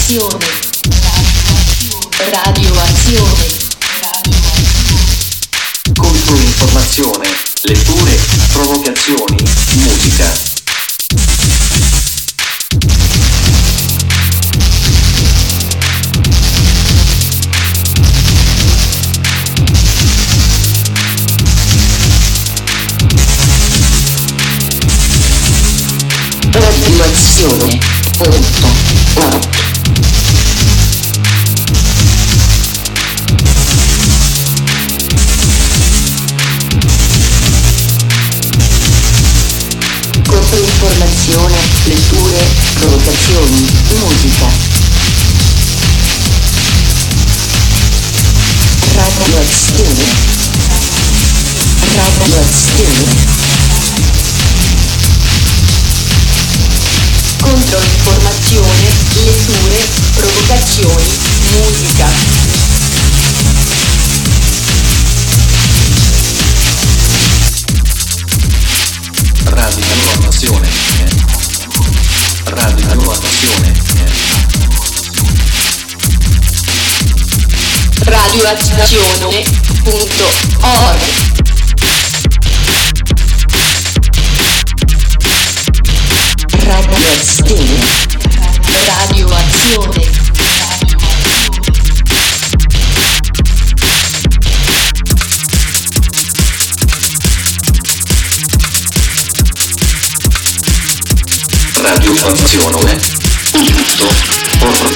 Radioazione. Controinformazione, letture, provocazioni, musica. Radioazione.org. Controinformazione, letture, provocazioni, musica. Radioazione. Radioazione. Controinformazione, letture, provocazioni, musica. Radioazione. Radioazione. Radioazione.org. Radioazione. Radioazione. Radioazione.org.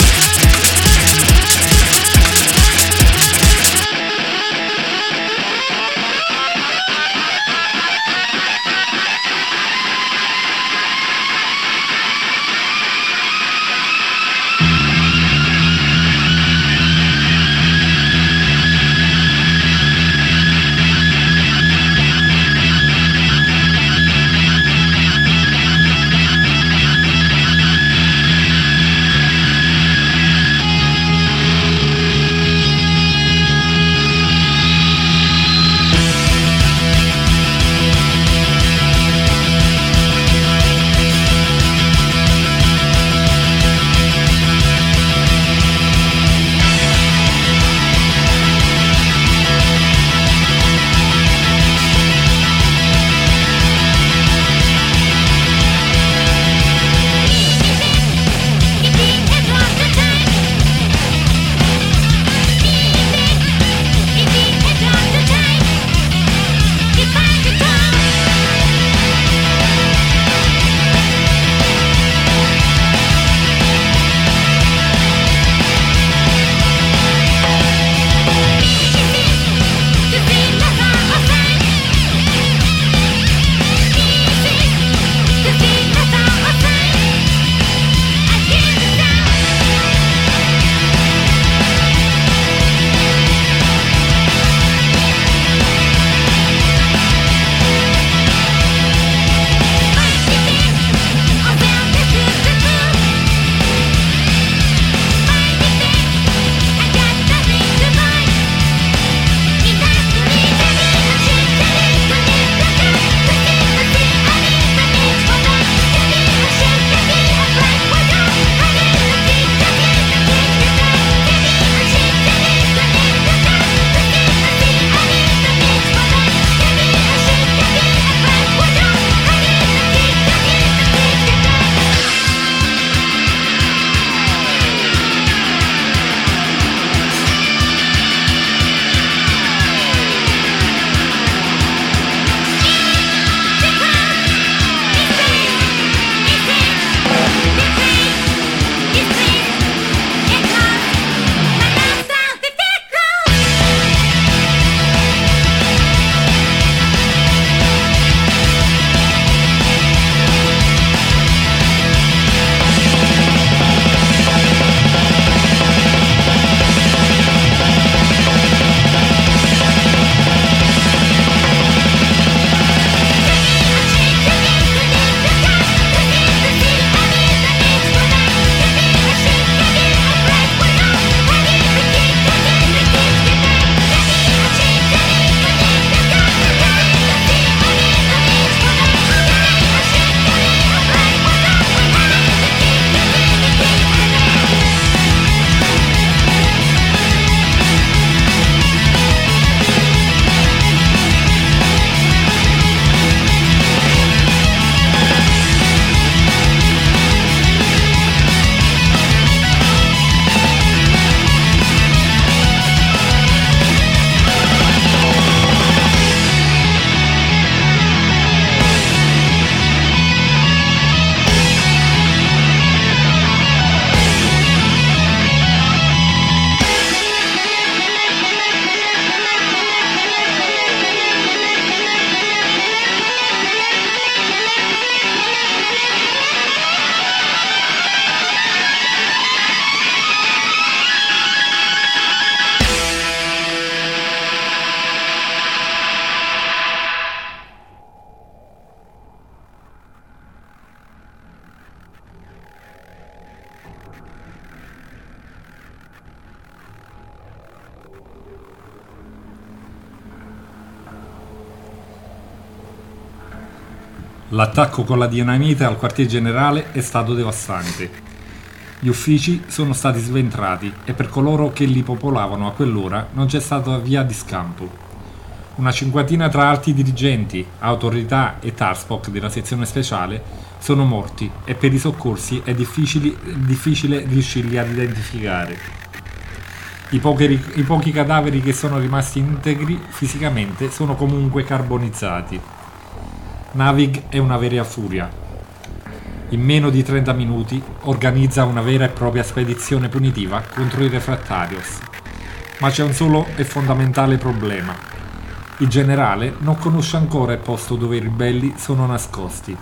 L'attacco con la dinamite al quartier generale è stato devastante. Gli uffici sono stati sventrati e per coloro che li popolavano a quell'ora non c'è stata via di scampo. Una cinquantina tra alti dirigenti, autorità e Tarspock della sezione speciale sono morti e per i soccorsi è difficile riuscirli ad identificare. I pochi cadaveri che sono rimasti integri fisicamente sono comunque carbonizzati. Navig è una vera furia. In meno di 30 minuti organizza una vera e propria spedizione punitiva contro i Refractarios. Ma c'è un solo e fondamentale problema. Il generale non conosce ancora il posto dove i ribelli sono nascosti.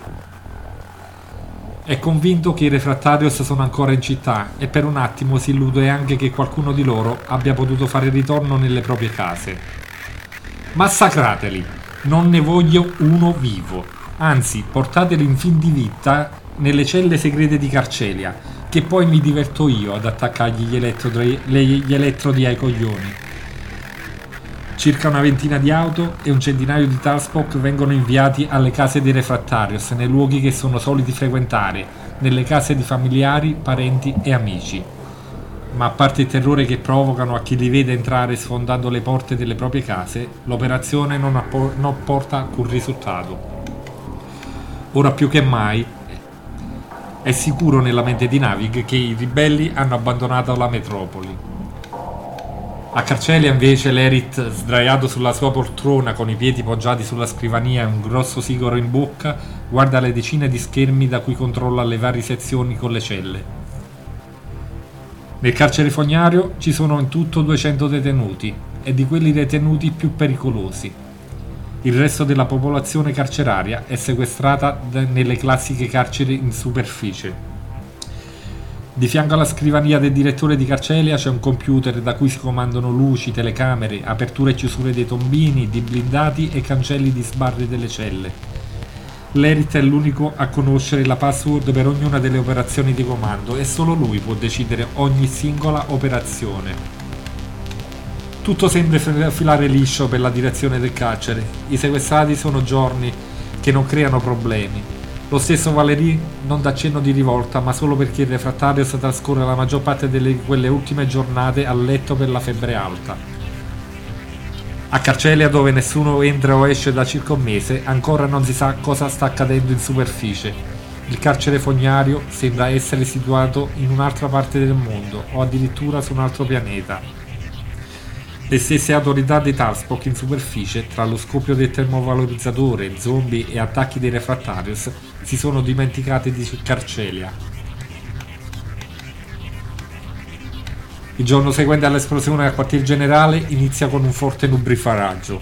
È convinto che i Refractarios sono ancora in città e per un attimo si illude anche che qualcuno di loro abbia potuto fare ritorno nelle proprie case. Massacrateli! Non ne voglio uno vivo. Anzi, portateli in fin di vita nelle celle segrete di Carcelia, che poi mi diverto io ad attaccargli gli elettrodi ai coglioni. Circa una ventina di auto e un centinaio di Tarspock vengono inviati alle case dei Refractarios, nei luoghi che sono soliti frequentare, nelle case di familiari, parenti e amici. Ma a parte il terrore che provocano a chi li vede entrare sfondando le porte delle proprie case, l'operazione non porta alcun risultato. Ora più che mai è sicuro nella mente di Navig che i ribelli hanno abbandonato la metropoli. A Carcelia invece l'Erit, sdraiato sulla sua poltrona con i piedi poggiati sulla scrivania e un grosso sigaro in bocca, guarda le decine di schermi da cui controlla le varie sezioni con le celle. Nel carcere fognario ci sono in tutto 200 detenuti e di quelli detenuti più pericolosi. Il resto della popolazione carceraria è sequestrata nelle classiche carceri in superficie. Di fianco alla scrivania del direttore di Carcelia c'è un computer da cui si comandano luci, telecamere, aperture e chiusure dei tombini, di blindati e cancelli di sbarre delle celle. L'Erit è l'unico a conoscere la password per ognuna delle operazioni di comando e solo lui può decidere ogni singola operazione. Tutto sembra filare liscio per la direzione del carcere. I sequestrati sono giorni che non creano problemi. Lo stesso Valerie non dà cenno di rivolta, ma solo perché il Refractarios trascorre la maggior parte di quelle ultime giornate a letto per la febbre alta. A Carcelia, dove nessuno entra o esce da circa un mese, ancora non si sa cosa sta accadendo in superficie. Il carcere fognario sembra essere situato in un'altra parte del mondo o addirittura su un altro pianeta. Le stesse autorità dei Tarspock in superficie, tra lo scoppio del termovalorizzatore, zombie e attacchi dei Refractarios, si sono dimenticate di Carcelia. Il giorno seguente all'esplosione al quartier generale inizia con un forte nubifragio.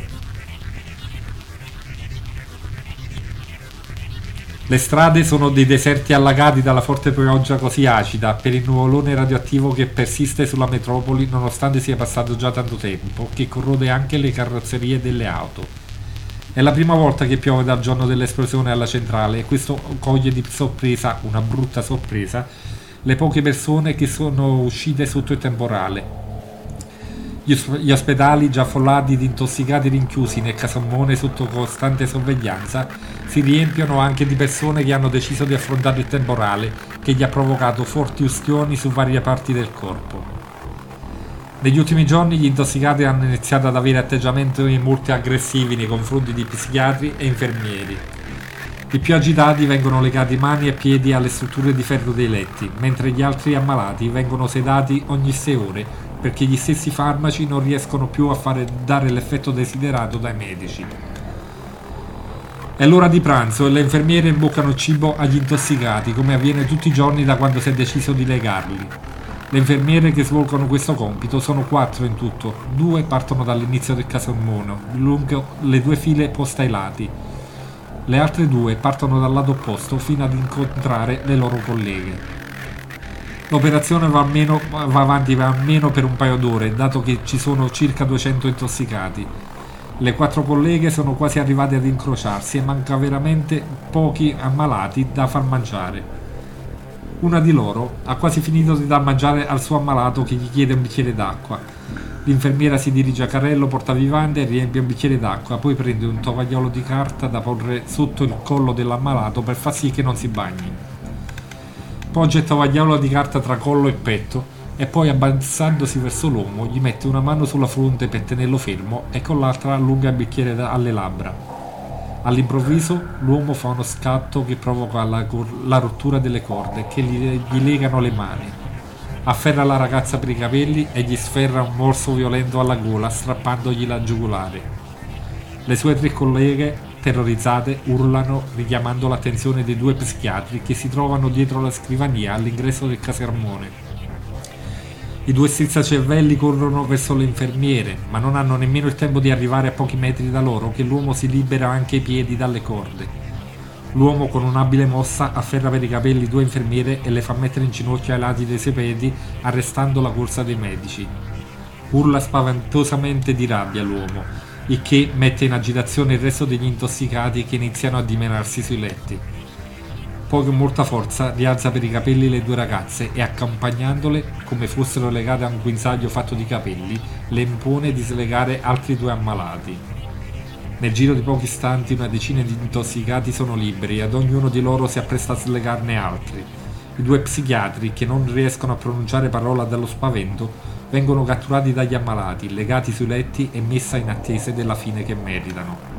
Le strade sono dei deserti allagati dalla forte pioggia così acida per il nuvolone radioattivo che persiste sulla metropoli nonostante sia passato già tanto tempo, che corrode anche le carrozzerie delle auto. È la prima volta che piove dal giorno dell'esplosione alla centrale e questo coglie di sorpresa, una brutta sorpresa, le poche persone che sono uscite sotto il temporale. Gli ospedali, già affollati di intossicati rinchiusi nel casammone sotto costante sorveglianza, si riempiono anche di persone che hanno deciso di affrontare il temporale che gli ha provocato forti ustioni su varie parti del corpo. Negli ultimi giorni gli intossicati hanno iniziato ad avere atteggiamenti molto aggressivi nei confronti di psichiatri e infermieri. I più agitati vengono legati mani e piedi alle strutture di ferro dei letti, mentre gli altri ammalati vengono sedati ogni 6 ore perché gli stessi farmaci non riescono più a dare l'effetto desiderato dai medici. È l'ora di pranzo e le infermiere imboccano cibo agli intossicati, come avviene tutti i giorni da quando si è deciso di legarli. Le infermiere che svolgono questo compito sono 4 in tutto, 2 partono dall'inizio del casammone, lungo le 2 file poste ai lati. Le altre 2 partono dal lato opposto fino ad incontrare le loro colleghe. L'operazione va avanti almeno per un paio d'ore, dato che ci sono circa 200 intossicati. Le 4 colleghe sono quasi arrivate ad incrociarsi e manca veramente pochi ammalati da far mangiare. Una di loro ha quasi finito di dar mangiare al suo ammalato che gli chiede un bicchiere d'acqua. L'infermiera si dirige a carrello portavivande e riempie un bicchiere d'acqua, poi prende un tovagliolo di carta da porre sotto il collo dell'ammalato per far sì che non si bagni. Poggia il tovagliolo di carta tra collo e petto e poi, abbassandosi verso l'uomo, gli mette una mano sulla fronte per tenerlo fermo e con l'altra allunga il bicchiere alle labbra. All'improvviso l'uomo fa uno scatto che provoca la rottura delle corde che gli legano le mani. Afferra la ragazza per i capelli e gli sferra un morso violento alla gola, strappandogli la giugulare. Le sue 3 colleghe, terrorizzate, urlano, richiamando l'attenzione dei 2 psichiatri che si trovano dietro la scrivania all'ingresso del casermone. I 2 strizzacervelli corrono verso le infermiere, ma non hanno nemmeno il tempo di arrivare a pochi metri da loro che l'uomo si libera anche i piedi dalle corde. L'uomo con un'abile mossa afferra per i capelli 2 infermiere e le fa mettere in ginocchio ai lati dei suoi piedi, arrestando la corsa dei medici. Urla spaventosamente di rabbia l'uomo, il che mette in agitazione il resto degli intossicati che iniziano a dimenarsi sui letti. Poi con molta forza rialza per i capelli le 2 ragazze e, accompagnandole come fossero legate a un guinzaglio fatto di capelli, le impone di slegare altri 2 ammalati. Nel giro di pochi istanti una decina di intossicati sono liberi e ad ognuno di loro si appresta a slegarne altri. I 2 psichiatri, che non riescono a pronunciare parola dallo spavento, vengono catturati dagli ammalati, legati sui letti e messa in attesa della fine che meritano.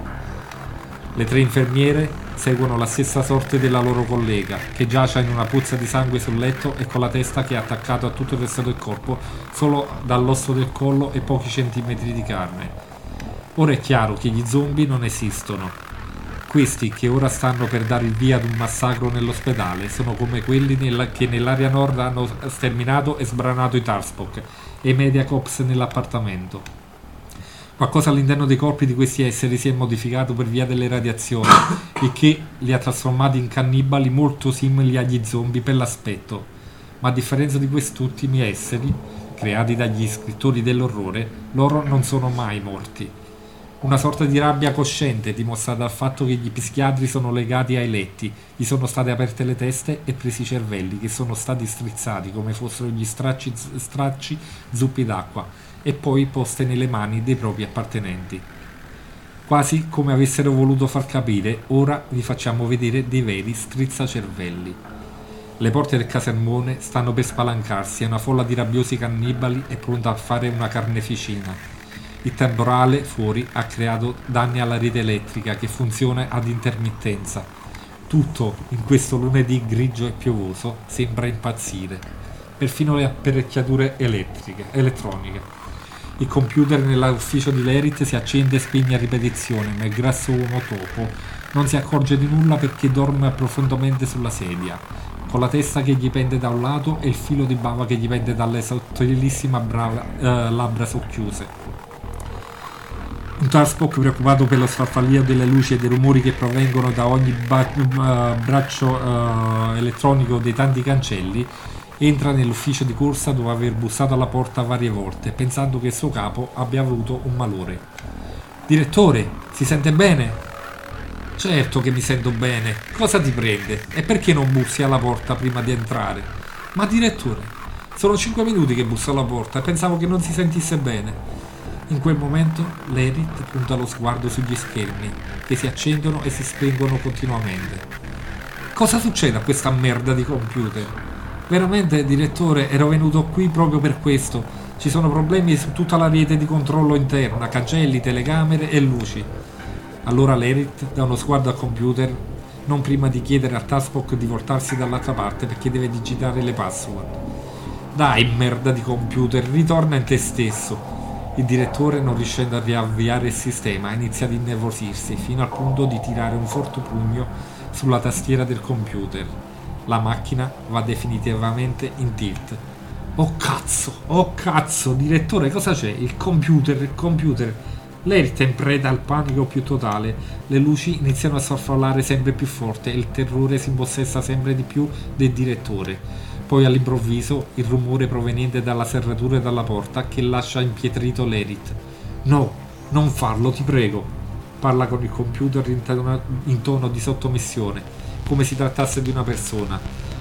Le 3 infermiere seguono la stessa sorte della loro collega, che giace in una puzza di sangue sul letto e con la testa che è attaccata a tutto il resto del corpo solo dall'osso del collo e pochi centimetri di carne. Ora è chiaro che gli zombie non esistono. Questi, che ora stanno per dare il via ad un massacro nell'ospedale, sono come quelli che nell'area nord hanno sterminato e sbranato i Tarspok e i Mediacops nell'appartamento. Qualcosa all'interno dei corpi di questi esseri si è modificato per via delle radiazioni, il che li ha trasformati in cannibali molto simili agli zombie per l'aspetto. Ma a differenza di quest'ultimi esseri, creati dagli scrittori dell'orrore, loro non sono mai morti. Una sorta di rabbia cosciente dimostrata dal fatto che gli psichiatri sono legati ai letti, gli sono state aperte le teste e presi i cervelli che sono stati strizzati come fossero gli stracci zuppi d'acqua e poi poste nelle mani dei propri appartenenti. Quasi come avessero voluto far capire, ora vi facciamo vedere dei veri strizzacervelli. Le porte del casermone stanno per spalancarsi e una folla di rabbiosi cannibali è pronta a fare una carneficina. Il temporale fuori ha creato danni alla rete elettrica che funziona ad intermittenza. Tutto in questo lunedì grigio e piovoso sembra impazzire. Perfino le apparecchiature elettroniche. Il computer nell'ufficio di Lerit si accende e spegne a ripetizione, ma il grasso uomo topo non si accorge di nulla perché dorme profondamente sulla sedia, con la testa che gli pende da un lato e il filo di bava che gli pende dalle sottilissime labbra socchiuse. Un Tarspok, preoccupato per lo sfarfallio delle luci e dei rumori che provengono da ogni braccio elettronico dei tanti cancelli, entra nell'ufficio di corsa dopo aver bussato alla porta varie volte, pensando che il suo capo abbia avuto un malore. Direttore, si sente bene? Certo che mi sento bene. Cosa ti prende? E perché non bussi alla porta prima di entrare? Ma direttore, sono 5 minuti che busso alla porta e pensavo che non si sentisse bene. In quel momento Lerit punta lo sguardo sugli schermi, che si accendono e si spengono continuamente. Cosa succede a questa merda di computer? Veramente, direttore, ero venuto qui proprio per questo. Ci sono problemi su tutta la rete di controllo interna, cancelli, telecamere e luci. Allora Lerit dà uno sguardo al computer, non prima di chiedere a Tarspok di voltarsi dall'altra parte perché deve digitare le password. Dai, merda di computer, ritorna in te stesso. Il direttore, non riuscendo a riavviare il sistema, inizia ad innervosirsi fino al punto di tirare un forte pugno sulla tastiera del computer. La macchina va definitivamente in tilt. Oh cazzo, direttore, cosa c'è? Il computer. Lerit è in preda al panico più totale. Le luci iniziano a sfarfallare sempre più forte e il terrore si impossessa sempre di più del direttore. Poi all'improvviso il rumore proveniente dalla serratura e dalla porta che lascia impietrito Lerit. No, non farlo, ti prego. Parla con il computer in tono di sottomissione, come si trattasse di una persona.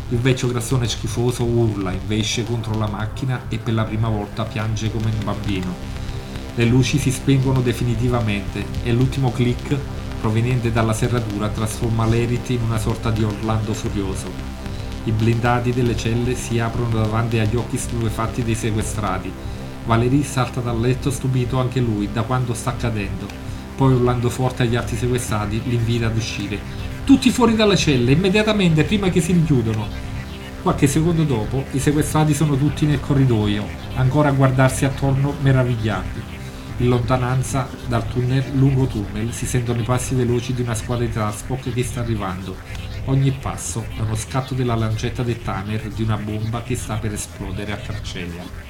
Il vecchio grassone schifoso urla, invesce contro la macchina e per la prima volta piange come un bambino. Le luci si spengono definitivamente e l'ultimo click proveniente dalla serratura trasforma l'Erit in una sorta di Orlando furioso. I blindati delle celle si aprono davanti agli occhi stupefatti dei sequestrati. Valerie salta dal letto stupito anche lui da quanto sta accadendo. Poi urlando forte agli altri sequestrati li invita ad uscire. Tutti fuori dalle celle, immediatamente, prima che si richiudono. Qualche secondo dopo, i sequestrati sono tutti nel corridoio, ancora a guardarsi attorno meravigliati. In lontananza, dal lungo tunnel, si sentono i passi veloci di una squadra di Taskforce che sta arrivando. Ogni passo è uno scatto della lancetta del timer di una bomba che sta per esplodere a Carcelia.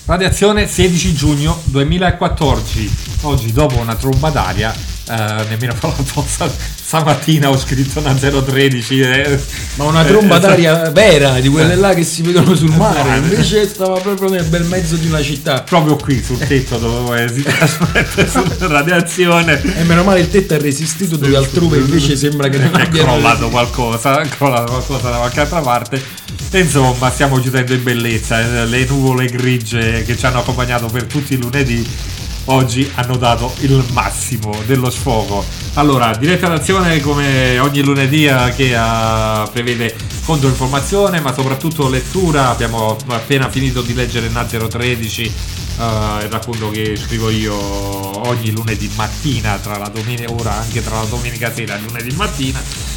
Radiazione 16 giugno 2014. Oggi dopo una tromba d'aria, nemmeno per la posta, stamattina ho scritto una 013. Ma una tromba d'aria vera, di quelle là che si vedono sul mare, invece stava proprio nel bel mezzo di una città. Proprio qui sul tetto dovevo esitare sulla radiazione. E meno male il tetto ha resistito, dove altrove invece sembra che non è abbia crollato qualcosa da qualche altra parte. E insomma, stiamo chiudendo in bellezza. Le nuvole grigie che ci hanno accompagnato per tutti i lunedì oggi hanno dato il massimo dello sfogo. Allora, diretta d'azione come ogni lunedì che prevede controinformazione, ma soprattutto lettura. Abbiamo appena finito di leggere Na 013, il racconto che scrivo io ogni lunedì mattina, tra la domenica, ora anche tra la domenica sera e il lunedì mattina.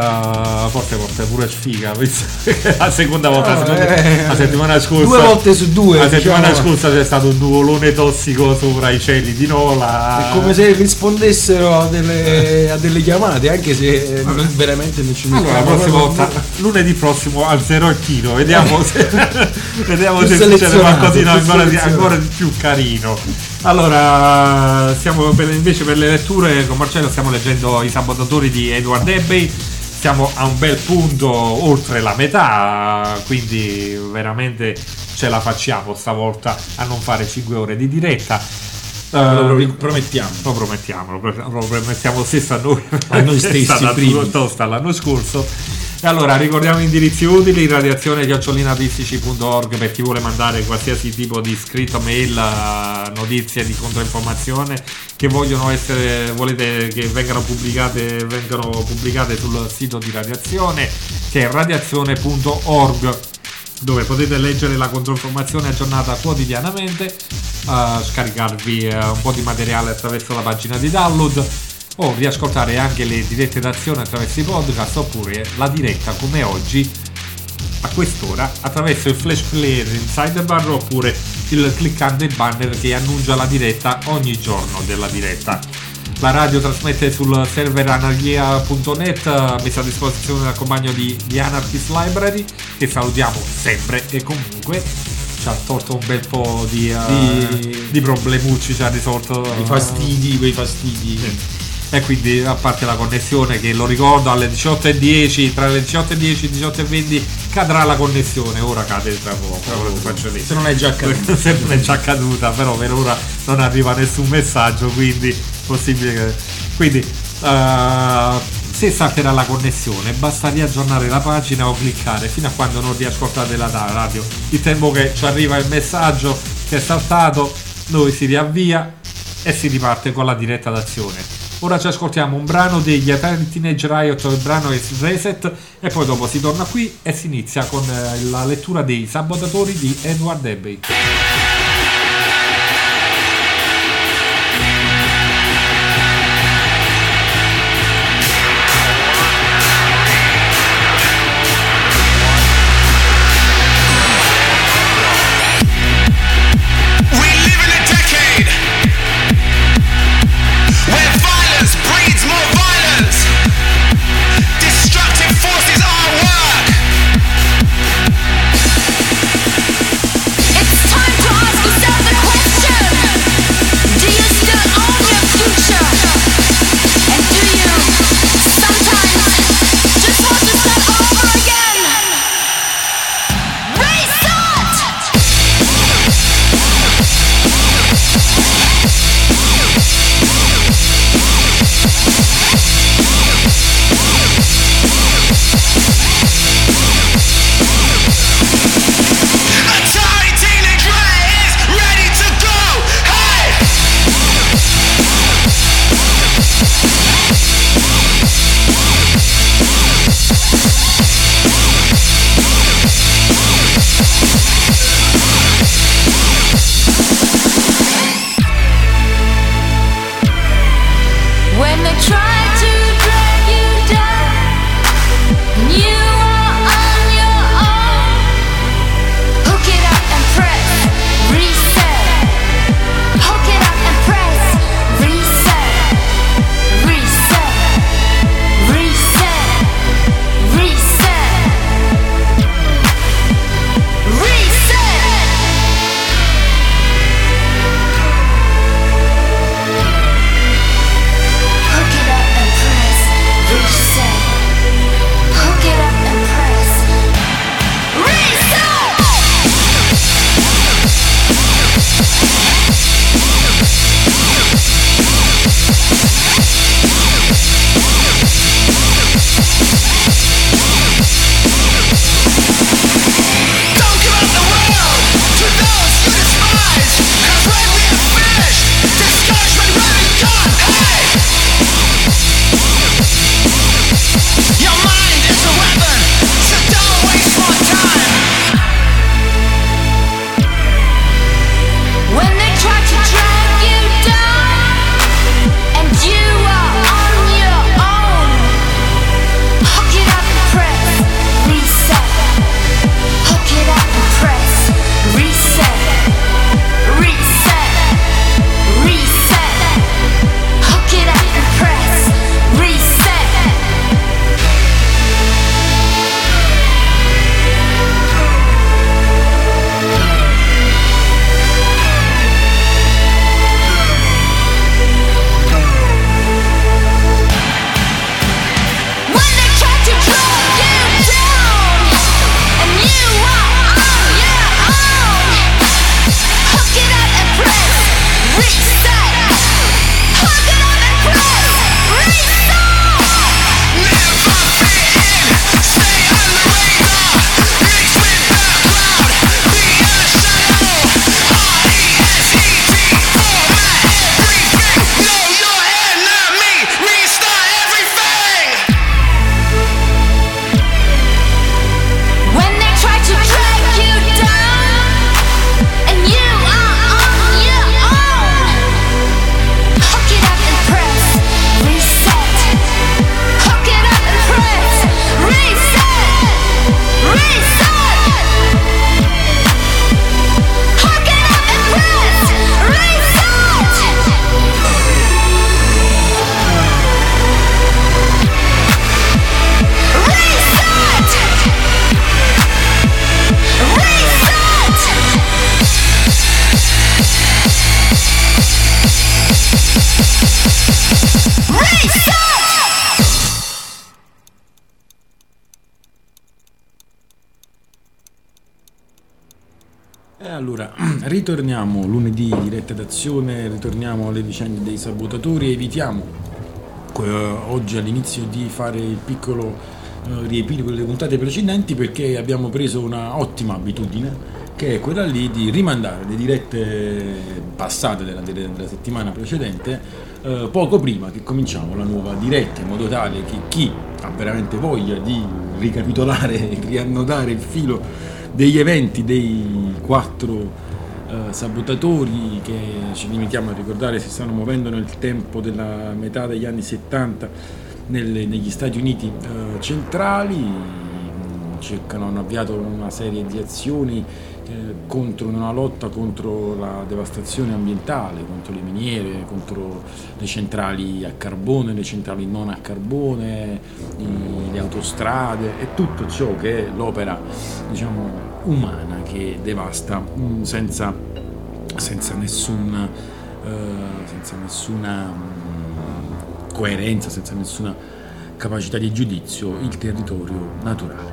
Forse pure sfiga, la seconda volta, la settimana scorsa, 2 volte su 2 la settimana scorsa c'è stato un nuvolone tossico sopra i cieli di Nola. È come se rispondessero a delle chiamate, anche se veramente non ci mettiamo. Allora, la prossima volta, lunedì prossimo alzerò il tiro, vediamo se succede qualcosina ancora più carino. Allora, invece per le letture con Marcello stiamo leggendo I sabotatori di Edward Abbey. Siamo a un bel punto oltre la metà, quindi veramente ce la facciamo stavolta a non fare 5 ore di diretta. Lo promettiamo. Lo promettiamo stesso a noi stessi. È stata tosta l'anno scorso. E allora ricordiamo gli indirizzi utili: radiazione@pistic.org per chi vuole mandare qualsiasi tipo di scritto, mail, notizie di controinformazione che volete che vengano pubblicate sul sito di Radiazione, che è radiazione.org, dove potete leggere la controinformazione aggiornata quotidianamente, scaricarvi un po' di materiale attraverso la pagina di download, o riascoltare anche le dirette d'azione attraverso i podcast, oppure la diretta come oggi a quest'ora attraverso il flash player in sidebar, oppure il cliccante banner che annuncia la diretta ogni giorno della diretta. La radio trasmette sul server anarchia.net, messa a disposizione dal compagno di Anarchist Library, che salutiamo sempre e comunque. Ci ha tolto un bel po' di problemucci, ci ha risolto quei fastidi. E quindi, a parte la connessione, che lo ricordo alle 18:10, tra le 18:10 e 18:20 cadrà la connessione. Ora cade tra poco, se non è già accaduta. Se non è già accaduta, però per ora non arriva nessun messaggio, quindi possibile che... Quindi se salterà la connessione basta riaggiornare la pagina o cliccare fino a quando non riascoltate la radio. Il tempo che ci arriva il messaggio che è saltato, noi si riavvia e si riparte con la diretta d'azione. Ora ci ascoltiamo un brano degli Eternal Teenage Riot, il brano è Reset, e poi dopo si torna qui e si inizia con la lettura dei sabotatori di Edward Abbey. It's time to ask Allora, ritorniamo lunedì, diretta d'azione, ritorniamo alle vicende dei sabotatori, evitiamo oggi all'inizio di fare il piccolo riepilogo delle puntate precedenti, perché abbiamo preso una ottima abitudine, che è quella lì di rimandare le dirette passate della settimana precedente poco prima che cominciamo la nuova diretta, in modo tale che chi ha veramente voglia di ricapitolare e riannodare il filo degli eventi dei 4 sabotatori, che ci limitiamo a ricordare si stanno muovendo nel tempo della metà degli anni 70 negli Stati Uniti centrali, hanno avviato una serie di azioni contro una lotta contro la devastazione ambientale, contro le miniere, contro le centrali a carbone, le centrali non a carbone, le autostrade e tutto ciò che è l'opera, diciamo, umana che devasta senza nessuna coerenza, senza nessuna capacità di giudizio il territorio naturale.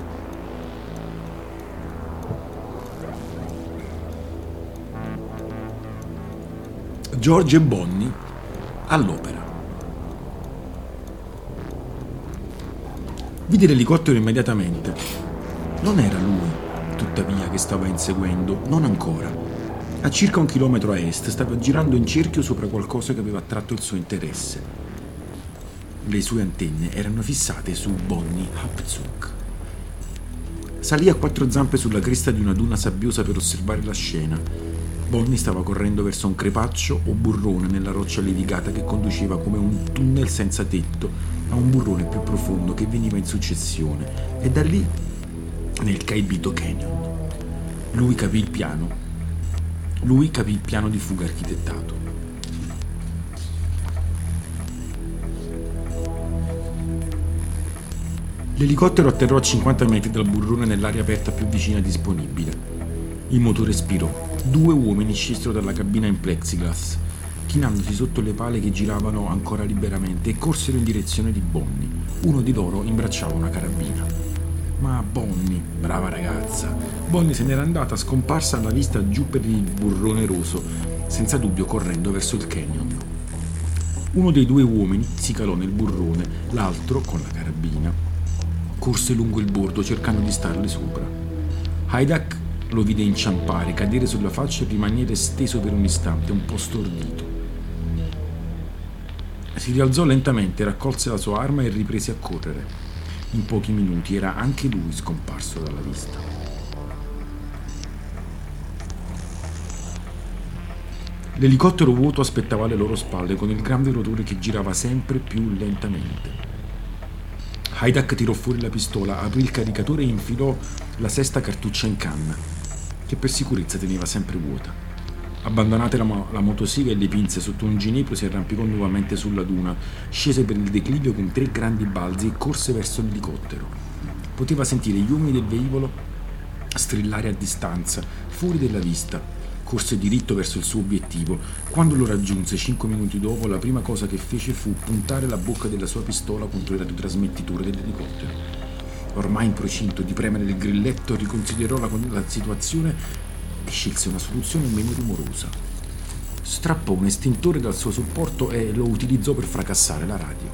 George e Bonnie all'opera. Vide l'elicottero immediatamente. Non era lui, tuttavia, che stava inseguendo, non ancora. A circa 1 chilometro a est stava girando in cerchio sopra qualcosa che aveva attratto il suo interesse. Le sue antenne erano fissate su Bonnie Hapzuk. Salì a 4 zampe sulla cresta di una duna sabbiosa per osservare la scena. Bonnie stava correndo verso un crepaccio o burrone nella roccia levigata che conduceva come un tunnel senza tetto a un burrone più profondo che veniva in successione, e da lì nel Kaibito Canyon. Lui capì il piano di fuga architettato. L'elicottero atterrò a 50 metri dal burrone nell'area aperta più vicina disponibile. Il motore spirò. 2 uomini scesero dalla cabina in plexiglass, chinandosi sotto le pale che giravano ancora liberamente, e corsero in direzione di Bonnie. Uno di loro imbracciava una carabina. Ma Bonnie, brava ragazza, Bonnie se n'era andata, scomparsa alla vista giù per il burrone roso, senza dubbio correndo verso il canyon. Uno dei 2 uomini si calò nel burrone, l'altro, con la carabina, corse lungo il bordo cercando di starle sopra. Haidak lo vide inciampare, cadere sulla faccia e rimanere steso per un istante, un po' stordito. Si rialzò lentamente, raccolse la sua arma e riprese a correre. In pochi minuti era anche lui scomparso dalla vista. L'elicottero vuoto aspettava alle loro spalle, con il grande rotore che girava sempre più lentamente. Haidak tirò fuori la pistola, aprì il caricatore e infilò la sesta cartuccia in canna, che per sicurezza teneva sempre vuota. Abbandonate la motosega e le pinze sotto un ginepro, si arrampicò nuovamente sulla duna, scese per il declivio con 3 grandi balzi e corse verso l'elicottero. Poteva sentire gli uomini del velivolo strillare a distanza, fuori della vista. Corse diritto verso il suo obiettivo. Quando lo raggiunse 5 minuti dopo, la prima cosa che fece fu puntare la bocca della sua pistola contro il radiotrasmettitore dell'elicottero. Ormai in procinto di premere il grilletto, riconsiderò la situazione e scelse una soluzione meno rumorosa. strappò un estintore dal suo supporto e lo utilizzò per fracassare la radio.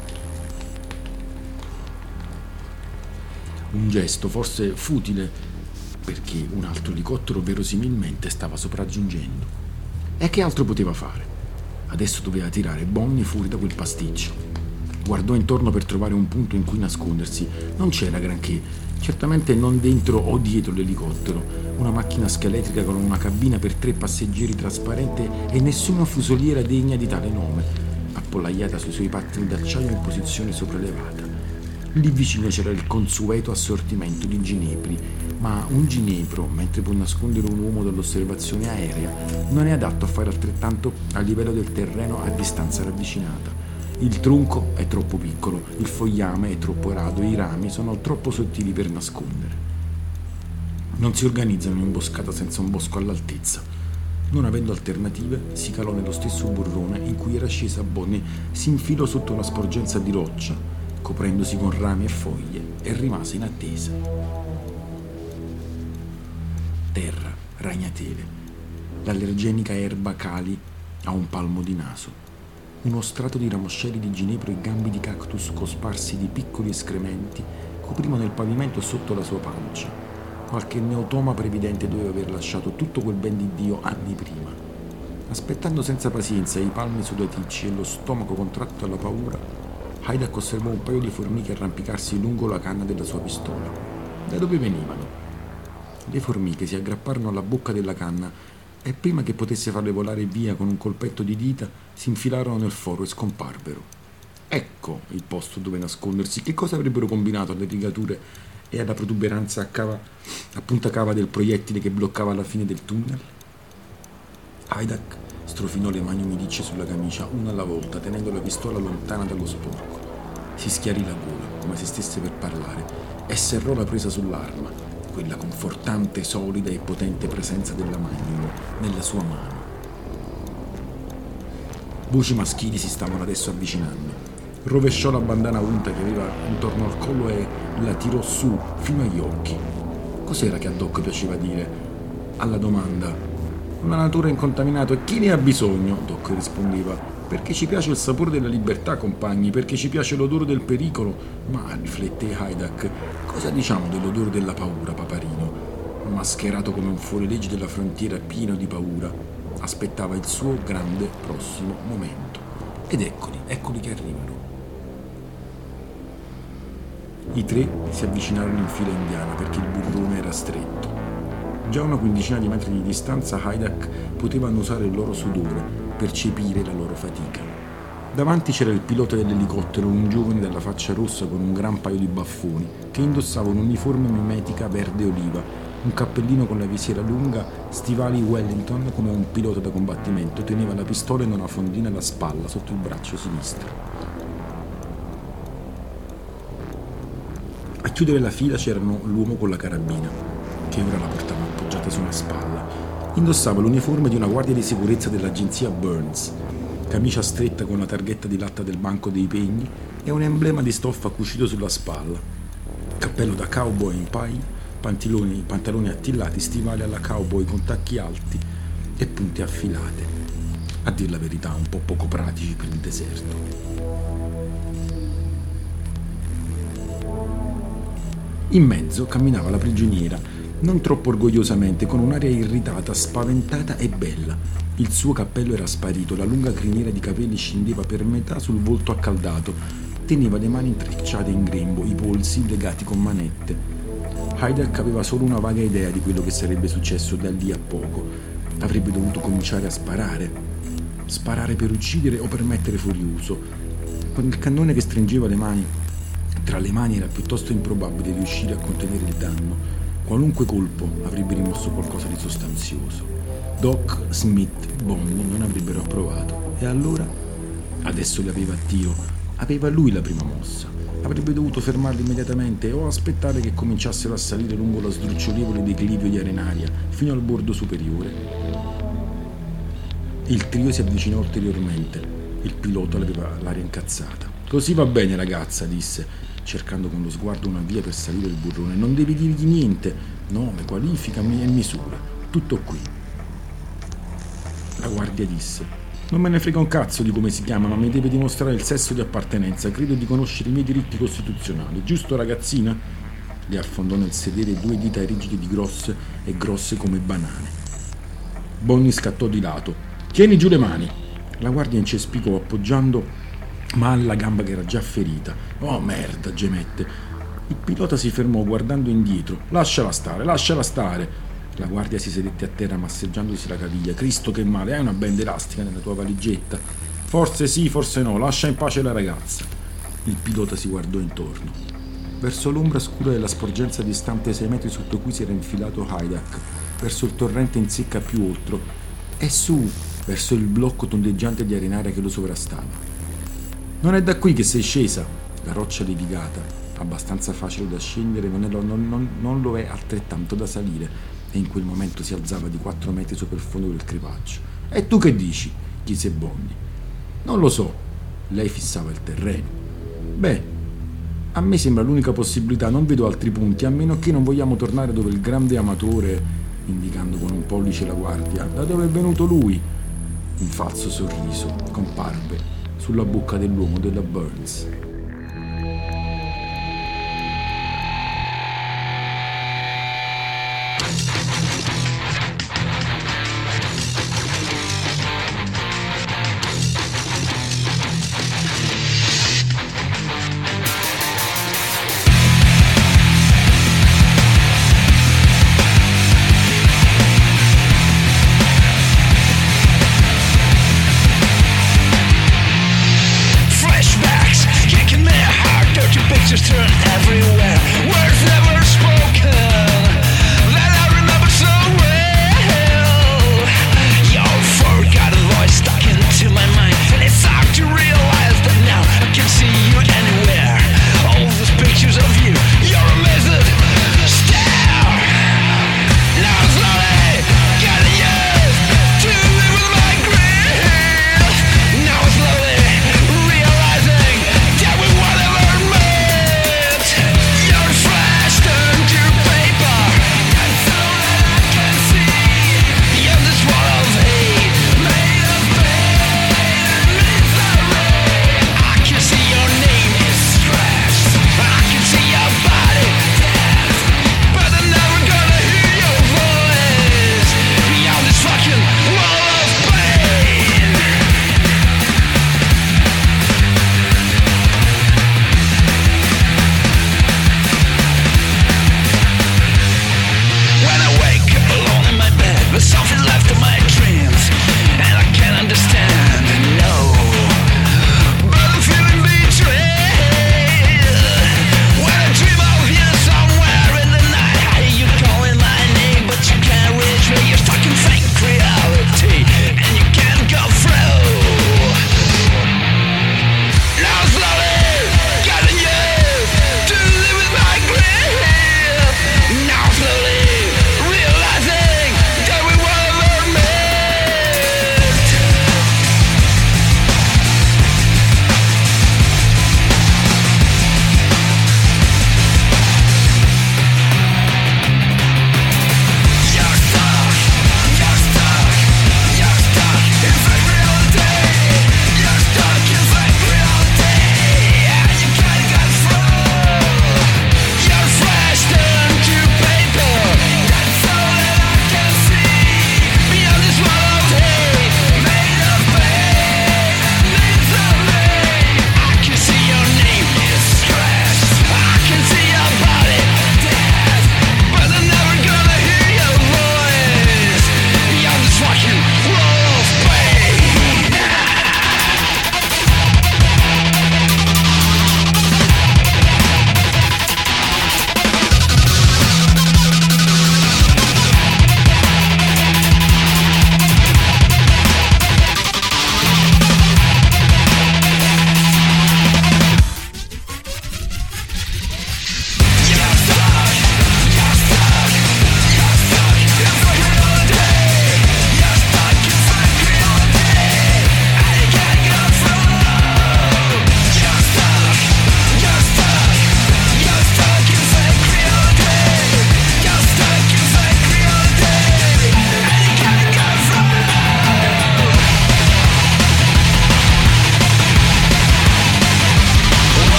Un gesto forse futile, perché un altro elicottero verosimilmente stava sopraggiungendo. E che altro poteva fare? Adesso doveva tirare Bonnie fuori da quel pasticcio. Guardò intorno per trovare un punto in cui nascondersi. Non c'era granché, certamente non dentro o dietro l'elicottero. Una macchina scheletrica con una cabina per 3 passeggeri trasparente e nessuna fusoliera degna di tale nome, appollaiata sui suoi pattini d'acciaio in posizione sopraelevata. Lì vicino c'era il consueto assortimento di ginepri, ma un ginepro, mentre può nascondere un uomo dall'osservazione aerea, non è adatto a fare altrettanto a livello del terreno a distanza ravvicinata. Il tronco è troppo piccolo, il fogliame è troppo rado e i rami sono troppo sottili per nascondere. Non si organizza un'imboscata senza un bosco all'altezza. Non avendo alternative, si calò nello stesso burrone in cui era scesa Bonnie, si infilò sotto una sporgenza di roccia, coprendosi con rami e foglie, e rimase in attesa. Terra, ragnatele, l'allergenica erba cali a un palmo di naso, uno strato di ramoscelli di ginepro e gambi di cactus cosparsi di piccoli escrementi coprivano il pavimento sotto la sua pancia. Qualche neotoma previdente doveva aver lasciato tutto quel ben di Dio anni prima. Aspettando senza pazienza i palmi sudaticci e lo stomaco contratto dalla paura, Hydak osservò un paio di formiche arrampicarsi lungo la canna della sua pistola. Da dove venivano? Le formiche si aggrapparono alla bocca della canna e prima che potesse farle volare via con un colpetto di dita, si infilarono nel foro e scomparvero. Ecco il posto dove nascondersi. Che cosa avrebbero combinato alle rigature e alla protuberanza a punta cava del proiettile che bloccava la fine del tunnel? Hydak strofinò le mani umidicce sulla camicia, una alla volta, tenendo la pistola lontana dallo sporco. Si schiarì la gola, come se stesse per parlare, e serrò la presa sull'arma, quella confortante, solida e potente presenza della Magnum nella sua mano. Voci maschili si stavano adesso avvicinando. Rovesciò la bandana unta che aveva intorno al collo e la tirò su fino agli occhi. Cos'era che a Doc piaceva dire? Alla domanda «Una natura incontaminata, e chi ne ha bisogno?» Doc rispondeva «Perché ci piace il sapore della libertà, compagni, perché ci piace l'odore del pericolo». Ma, rifletté Hydak, cosa diciamo dell'odore della paura, paparino? Mascherato come un fuorilegge della frontiera pieno di paura, aspettava il suo grande prossimo momento. Ed eccoli che arrivano. I 3 si avvicinarono in fila indiana perché il burrone era stretto. Già a una quindicina di metri di distanza Hydak poteva annusare il loro sudore, percepire la loro fatica. Davanti c'era il pilota dell'elicottero, un giovane dalla faccia rossa con un gran paio di baffoni, che indossava un'uniforme mimetica verde oliva, un cappellino con la visiera lunga, stivali Wellington come un pilota da combattimento, teneva la pistola in una fondina alla spalla sotto il braccio sinistro. A chiudere la fila c'erano l'uomo con la carabina, che ora la portava appoggiata su una spalla. Indossava l'uniforme di una guardia di sicurezza dell'agenzia Burns, camicia stretta con la targhetta di latta del banco dei pegni e un emblema di stoffa cucito sulla spalla, cappello da cowboy in paille, pantaloni attillati, stivali alla cowboy con tacchi alti e punte affilate, a dir la verità un po' poco pratici per il deserto. In mezzo camminava la prigioniera, non troppo orgogliosamente, con un'aria irritata, spaventata e bella. Il suo cappello era sparito, la lunga criniera di capelli scendeva per metà sul volto accaldato, teneva le mani intrecciate in grembo, i polsi legati con manette. Hydak aveva solo una vaga idea di quello che sarebbe successo da lì a poco. Avrebbe dovuto cominciare a sparare. Sparare per uccidere o per mettere fuori uso. Con il cannone che stringeva le mani, tra le mani era piuttosto improbabile riuscire a contenere il danno. Qualunque colpo avrebbe rimosso qualcosa di sostanzioso. Doc, Smith, Bonnie non avrebbero approvato. E allora? Adesso li aveva a tiro. Aveva lui la prima mossa. Avrebbe dovuto fermarli immediatamente o aspettare che cominciassero a salire lungo lo sdrucciolevole declivio di arenaria fino al bordo superiore. Il trio si avvicinò ulteriormente. Il pilota aveva l'aria incazzata. «Così va bene, ragazza», disse, cercando con lo sguardo una via per salire il burrone. «Non devi dirgli niente. Nome, qualifica e misura. Tutto qui». La guardia disse: non me ne frega un cazzo di come si chiama, ma mi deve dimostrare il sesso di appartenenza. Credo di conoscere i miei diritti costituzionali, giusto ragazzina? Le affondò nel sedere 2 dita rigide di grosse come banane. Bonnie scattò di lato. Tieni giù le mani. La guardia incespicò appoggiando male la gamba che era già ferita. Oh merda, gemette. Il pilota si fermò guardando indietro. Lasciala stare, lasciala stare. La guardia si sedette a terra massaggiandosi la caviglia. Cristo che male, hai una benda elastica nella tua valigetta? Forse sì, forse no, lascia in pace la ragazza. Il pilota si guardò intorno. Verso l'ombra scura della sporgenza distante 6 metri sotto cui si era infilato Hydak, verso il torrente in secca più oltre, e su, verso il blocco tondeggiante di arenaria che lo sovrastava. Non è da qui che sei scesa. La roccia levigata, abbastanza facile da scendere, non lo è altrettanto da salire, e in quel momento si alzava di 4 metri sopra il fondo del crepaccio. E tu che dici? Chiese Bonnie. Non lo so. Lei fissava il terreno. Beh, a me sembra l'unica possibilità, non vedo altri punti, a meno che non vogliamo tornare dove il grande amatore, indicando con un pollice la guardia, da dove è venuto lui. Un falso sorriso comparve sulla bocca dell'uomo della Burns. Pictures turn everywhere, words never spoken, that I remember so well. Your forgotten voice stuck into my mind, and it's hard to realize that now I can see you anywhere. All these pictures of you, you're amazing. Stare. Now slowly getting used to live with my grief. Now slowly realizing that we were never made.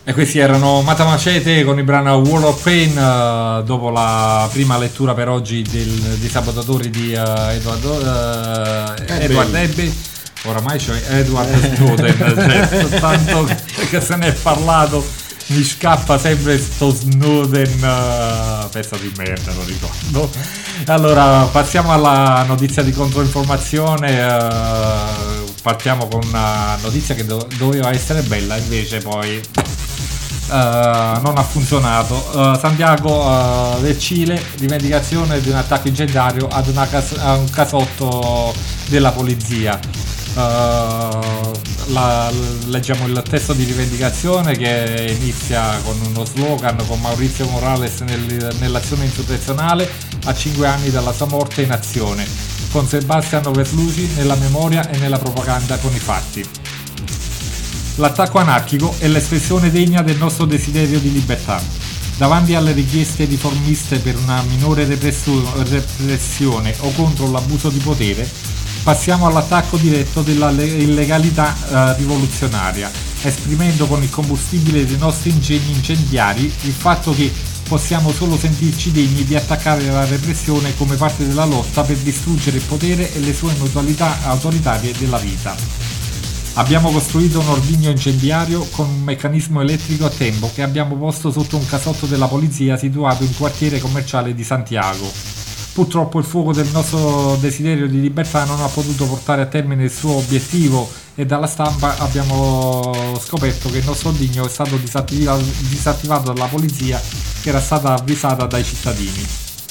E questi erano Matamacete con il brano Wall of Pain, dopo la prima lettura per oggi dei Sabotatori di Edward Abbey. Oramai c'è Edward Snowden, cioè, tanto che se ne è parlato, mi scappa sempre sto Snowden, pezzo di merda, lo ricordo. Allora, passiamo alla notizia di controinformazione. Partiamo con una notizia che doveva essere bella, invece poi non ha funzionato. Santiago del Cile, rivendicazione di un attacco incendiario a un casotto della polizia. Leggiamo il testo di rivendicazione, che inizia con uno slogan con Maurizio Morales nell'azione insurrezionale a 5 anni dalla sua morte in azione, con Sebastiano Verluci nella memoria e nella propaganda con i fatti. L'attacco anarchico è l'espressione degna del nostro desiderio di libertà. Davanti alle richieste riformiste per una minore repressione o contro l'abuso di potere, passiamo all'attacco diretto della illegalità rivoluzionaria, esprimendo con il combustibile dei nostri ingegni incendiari il fatto che possiamo solo sentirci degni di attaccare la repressione come parte della lotta per distruggere il potere e le sue modalità autoritarie della vita. Abbiamo costruito un ordigno incendiario con un meccanismo elettrico a tempo che abbiamo posto sotto un casotto della polizia situato in quartiere commerciale di Santiago. Purtroppo il fuoco del nostro desiderio di libertà non ha potuto portare a termine il suo obiettivo e dalla stampa abbiamo scoperto che il nostro ordigno è stato disattivato dalla polizia, che era stata avvisata dai cittadini.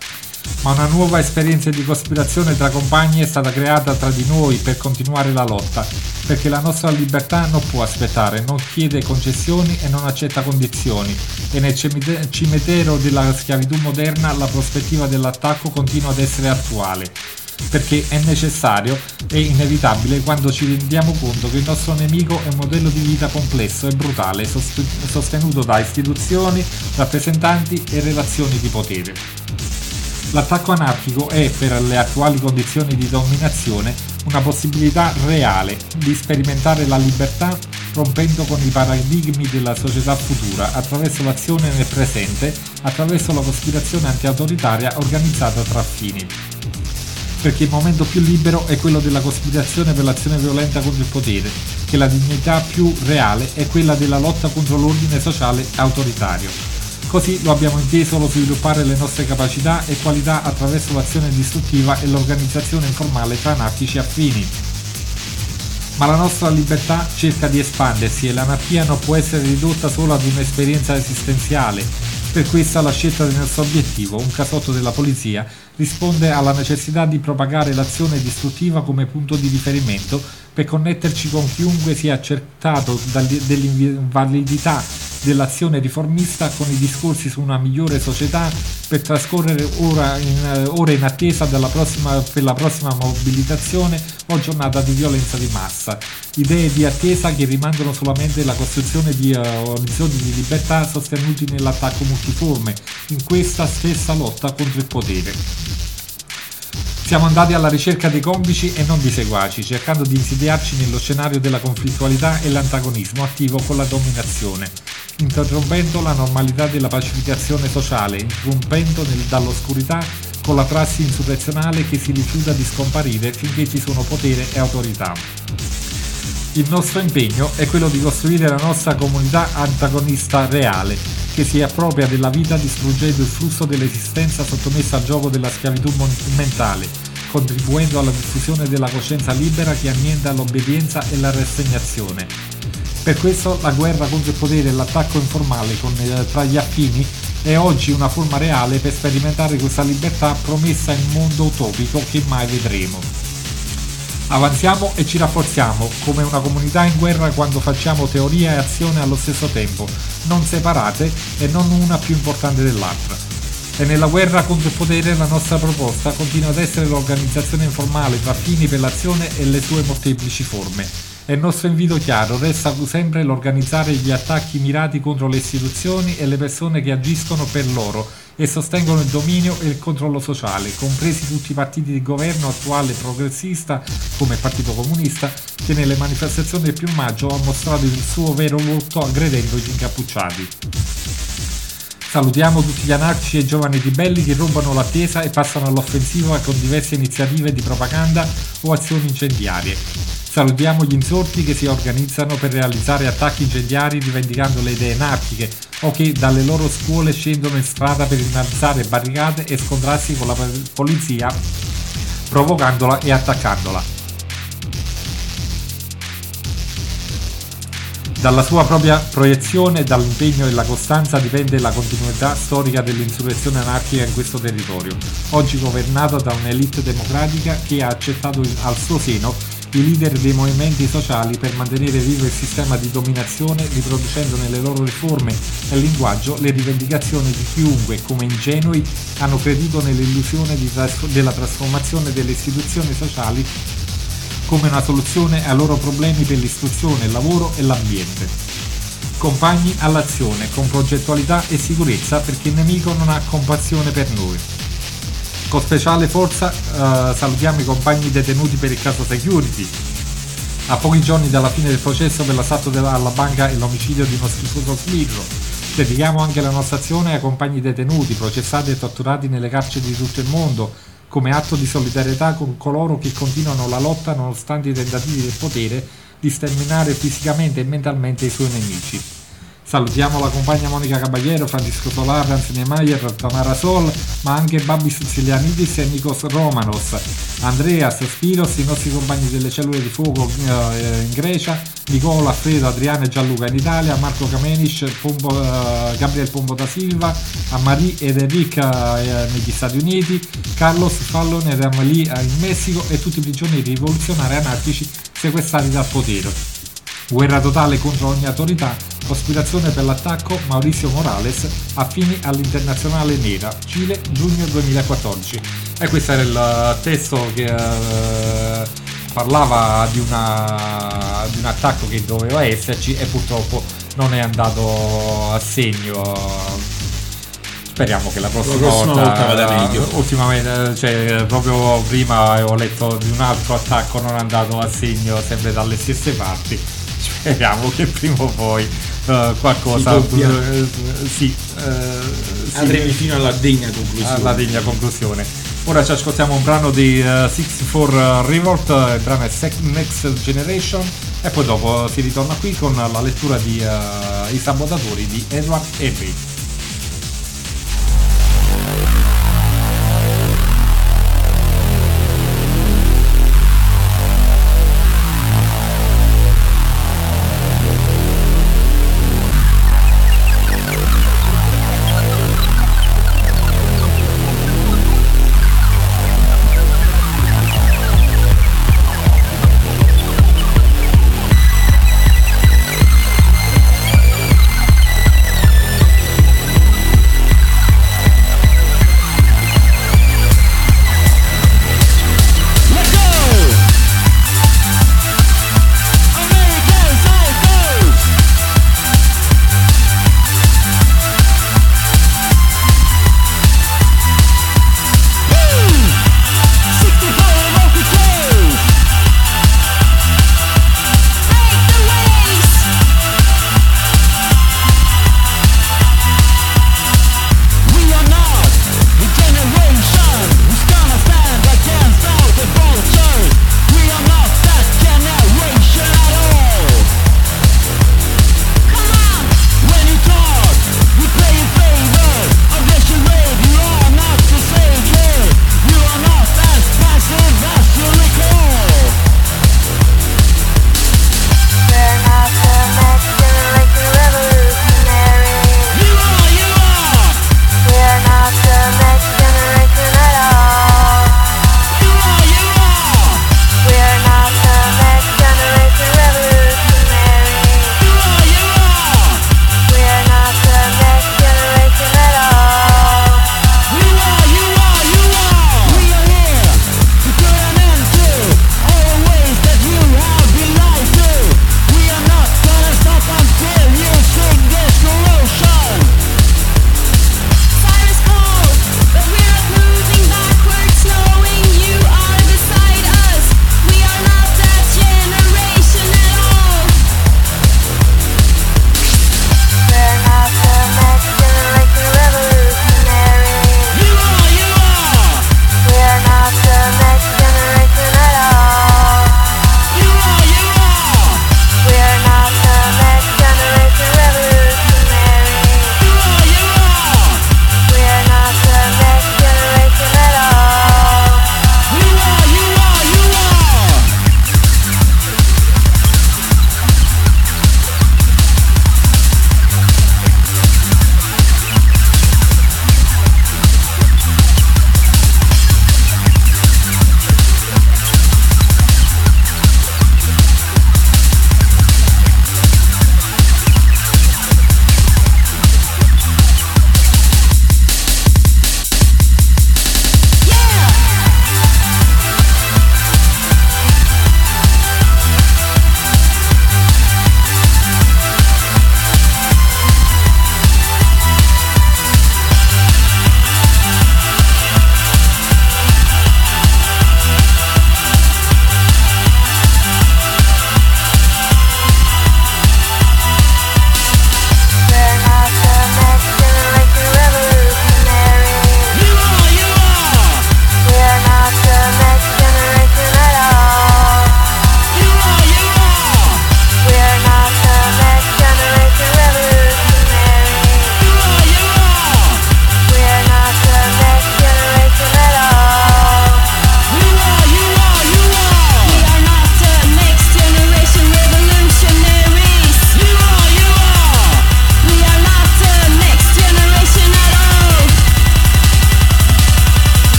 Ma una nuova esperienza di cospirazione tra compagni è stata creata tra di noi per continuare la lotta, perché la nostra libertà non può aspettare, non chiede concessioni e non accetta condizioni, e nel cimitero della schiavitù moderna la prospettiva dell'attacco continua ad essere attuale, perché è necessario e inevitabile quando ci rendiamo conto che il nostro nemico è un modello di vita complesso e brutale, sostenuto da istituzioni, rappresentanti e relazioni di potere. L'attacco anarchico è, per le attuali condizioni di dominazione, una possibilità reale di sperimentare la libertà rompendo con i paradigmi della società futura attraverso l'azione nel presente, attraverso la cospirazione anti-autoritaria organizzata tra affini. Perché il momento più libero è quello della cospirazione per l'azione violenta contro il potere, che la dignità più reale è quella della lotta contro l'ordine sociale autoritario. Così lo abbiamo inteso lo sviluppare le nostre capacità e qualità attraverso l'azione distruttiva e l'organizzazione informale tra anarchici affini. Ma la nostra libertà cerca di espandersi e l'anarchia non può essere ridotta solo ad un'esperienza esistenziale. Per questa la scelta del nostro obiettivo, un casotto della polizia, risponde alla necessità di propagare l'azione distruttiva come punto di riferimento per connetterci con chiunque sia accertato dell'invalidità dell'azione riformista con i discorsi su una migliore società, per trascorrere ore in attesa per la prossima mobilitazione o giornata di violenza di massa. Idee di attesa che rimandano solamente la costruzione di orizzonti di libertà sostenuti nell'attacco multiforme, in questa stessa lotta contro il potere. Siamo andati alla ricerca dei complici e non di seguaci, cercando di insediarci nello scenario della conflittualità e l'antagonismo attivo con la dominazione, interrompendo la normalità della pacificazione sociale, irrompendo dall'oscurità con la prassi insurrezionale che si rifiuta di scomparire finché ci sono potere e autorità. Il nostro impegno è quello di costruire la nostra comunità antagonista reale, che si appropria della vita distruggendo il flusso dell'esistenza sottomessa al gioco della schiavitù mentale, contribuendo alla diffusione della coscienza libera che annienta l'obbedienza e la rassegnazione. Per questo la guerra contro il potere e l'attacco informale tra gli affini è oggi una forma reale per sperimentare questa libertà promessa in un mondo utopico che mai vedremo. Avanziamo e ci rafforziamo come una comunità in guerra quando facciamo teoria e azione allo stesso tempo, non separate e non una più importante dell'altra. E nella guerra contro il potere la nostra proposta continua ad essere l'organizzazione informale tra fini per l'azione e le sue molteplici forme. E il nostro invito chiaro resta sempre l'organizzare gli attacchi mirati contro le istituzioni e le persone che agiscono per loro e sostengono il dominio e il controllo sociale, compresi tutti i partiti di governo attuale progressista come il Partito Comunista, che nelle manifestazioni del 1 maggio ha mostrato il suo vero volto aggredendo gli incappucciati. Salutiamo tutti gli anarchici e giovani ribelli che rompono l'attesa e passano all'offensiva con diverse iniziative di propaganda o azioni incendiarie. Salutiamo gli insorti che si organizzano per realizzare attacchi incendiari rivendicando le idee anarchiche o che dalle loro scuole scendono in strada per innalzare barricate e scontrarsi con la polizia provocandola e attaccandola. Dalla sua propria proiezione e dall'impegno e la costanza dipende la continuità storica dell'insurrezione anarchica in questo territorio, oggi governata da un'elite democratica che ha accettato al suo seno i leader dei movimenti sociali per mantenere vivo il sistema di dominazione, riproducendo nelle loro riforme e linguaggio le rivendicazioni di chiunque, come ingenui, hanno creduto nell'illusione della trasformazione delle istituzioni sociali come una soluzione ai loro problemi per l'istruzione, il lavoro e l'ambiente. Compagni all'azione, con progettualità e sicurezza, perché il nemico non ha compassione per noi. Con speciale forza salutiamo i compagni detenuti per il caso Security. A pochi giorni dalla fine del processo per l'assalto alla banca e l'omicidio di uno schifoso sbirro, dedichiamo anche la nostra azione ai compagni detenuti, processati e torturati nelle carceri di tutto il mondo, come atto di solidarietà con coloro che continuano la lotta nonostante i tentativi del potere di sterminare fisicamente e mentalmente i suoi nemici. Salutiamo la compagna Monica Caballero, Francisco Solar, Anthony Mayer, Tamara Sol, ma anche Babis Sicilianidis e Nikos Romanos, Andreas, Spiros, i nostri compagni delle cellule di fuoco in Grecia, Nicola, Alfredo, Adriano e Gianluca in Italia, Marco Kamenic, Gabriel Pombo da Silva, Marie ed Enrica negli Stati Uniti, Carlos Fallon ed Amelie in Messico e tutti i prigionieri rivoluzionari anarchici sequestrati dal potere. Guerra totale contro ogni autorità, cospirazione per l'attacco, Mauricio Morales, affini all'Internazionale Nera, Cile, giugno 2014. E questo era il testo che parlava di un attacco che doveva esserci e purtroppo non è andato a segno. Speriamo che la prossima volta vada meglio. Ultimamente, cioè, proprio prima avevo letto di un altro attacco non andato a segno sempre dalle stesse parti. Speriamo che prima o poi qualcosa andremo fino alla degna conclusione. Ora ci ascoltiamo un brano di Six for Revolt, il brano è Next Generation, e poi dopo si ritorna qui con la lettura di I Sabotatori di Edward Henry.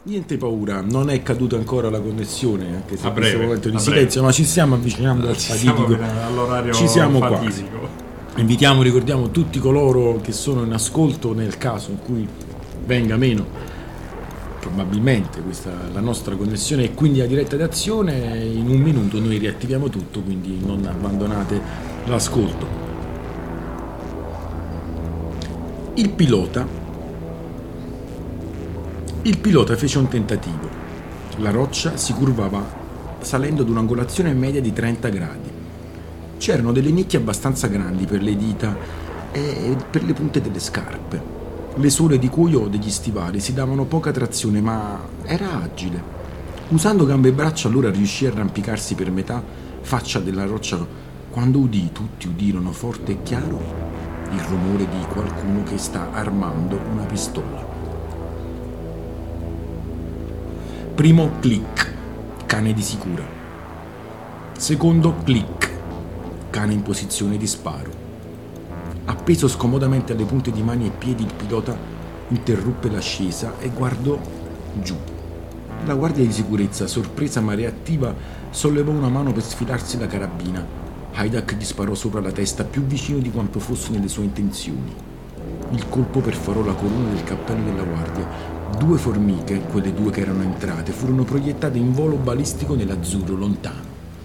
Niente paura, non è caduta ancora la connessione, anche se A in questo breve, momento di a silenzio, ma ci stiamo avvicinando al fatidico. all'orario Ci siamo fatidico. Invitiamo, ricordiamo tutti coloro che sono in ascolto, nel caso in cui venga meno probabilmente questa la nostra connessione e quindi la diretta d'azione, in un minuto noi riattiviamo tutto, quindi non abbandonate l'ascolto. Il pilota fece un tentativo. La roccia si curvava salendo ad un'angolazione media di 30 gradi. C'erano delle nicchie abbastanza grandi per le dita e per le punte delle scarpe. Le suole di cuoio degli stivali si davano poca trazione, ma era agile. Usando gambe e braccia allora riuscì a arrampicarsi per metà faccia della roccia quando tutti udirono forte e chiaro il rumore di qualcuno che sta armando una pistola. Primo click, cane di sicura. Secondo click, cane in posizione di sparo. Appeso scomodamente alle punte di mani e piedi, il pilota interruppe l'ascesa e guardò giù. La guardia di sicurezza, sorpresa ma reattiva, sollevò una mano per sfilarsi la carabina. Hydak gli sparò sopra la testa, più vicino di quanto fosse nelle sue intenzioni. Il colpo perforò la corona del cappello della guardia. 2 formiche, quelle 2 che erano entrate, furono proiettate in volo balistico nell'azzurro lontano.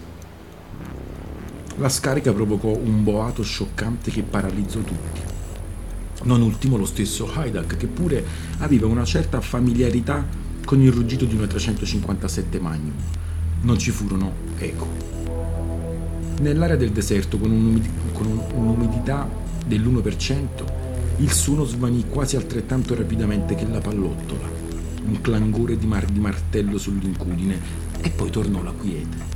La scarica provocò un boato scioccante che paralizzò tutti. Non ultimo lo stesso Hydak, che pure aveva una certa familiarità con il ruggito di una 357 Magnum. Non ci furono eco. Nell'area del deserto, con un'umidità dell'1%, il suono svanì quasi altrettanto rapidamente che la pallottola. Un clangore di martello sull'incudine e poi tornò la quiete.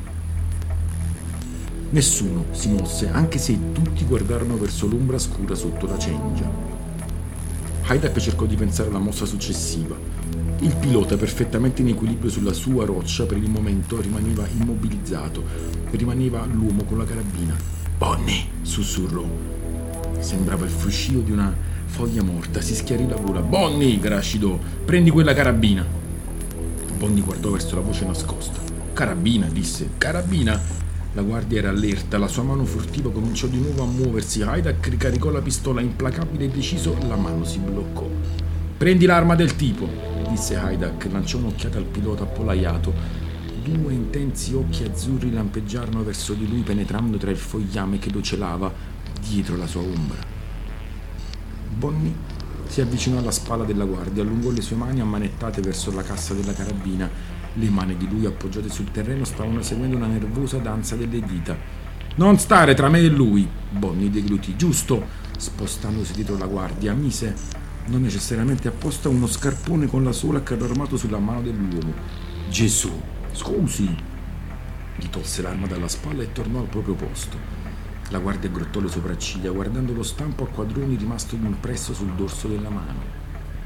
Nessuno si mosse, anche se tutti guardarono verso l'ombra scura sotto la cengia. Hydak cercò di pensare alla mossa successiva. Il pilota, perfettamente in equilibrio sulla sua roccia, per il momento rimaneva immobilizzato. Rimaneva l'uomo con la carabina. «Bonnie!» sussurrò. Sembrava il fruscio di una foglia morta. Si schiarì la gola. «Bonnie!» gracidò. «Prendi quella carabina!» Bonnie guardò verso la voce nascosta. «Carabina!» disse. «Carabina!» La guardia era allerta, la sua mano furtiva cominciò di nuovo a muoversi. Hydak ricaricò la pistola, implacabile e deciso, la mano si bloccò. «Prendi l'arma del tipo!» disse Hydak, lanciò un'occhiata al pilota appollaiato. 2 intensi occhi azzurri lampeggiarono verso di lui, penetrando tra il fogliame che lo celava dietro la sua ombra. Bonnie si avvicinò alla spalla della guardia, allungò le sue mani ammanettate verso la cassa della carabina. Le mani di lui appoggiate sul terreno stavano seguendo una nervosa danza delle dita. «Non stare tra me e lui!» Bonnie deglutì. «Giusto!» Spostandosi dietro la guardia, mise, non necessariamente apposta, uno scarpone con la sola che era armato sulla mano dell'uomo. «Gesù! Scusi!» Gli tolse l'arma dalla spalla e tornò al proprio posto. La guardia aggrottò le sopracciglia, guardando lo stampo a quadroni rimasto impresso sul dorso della mano.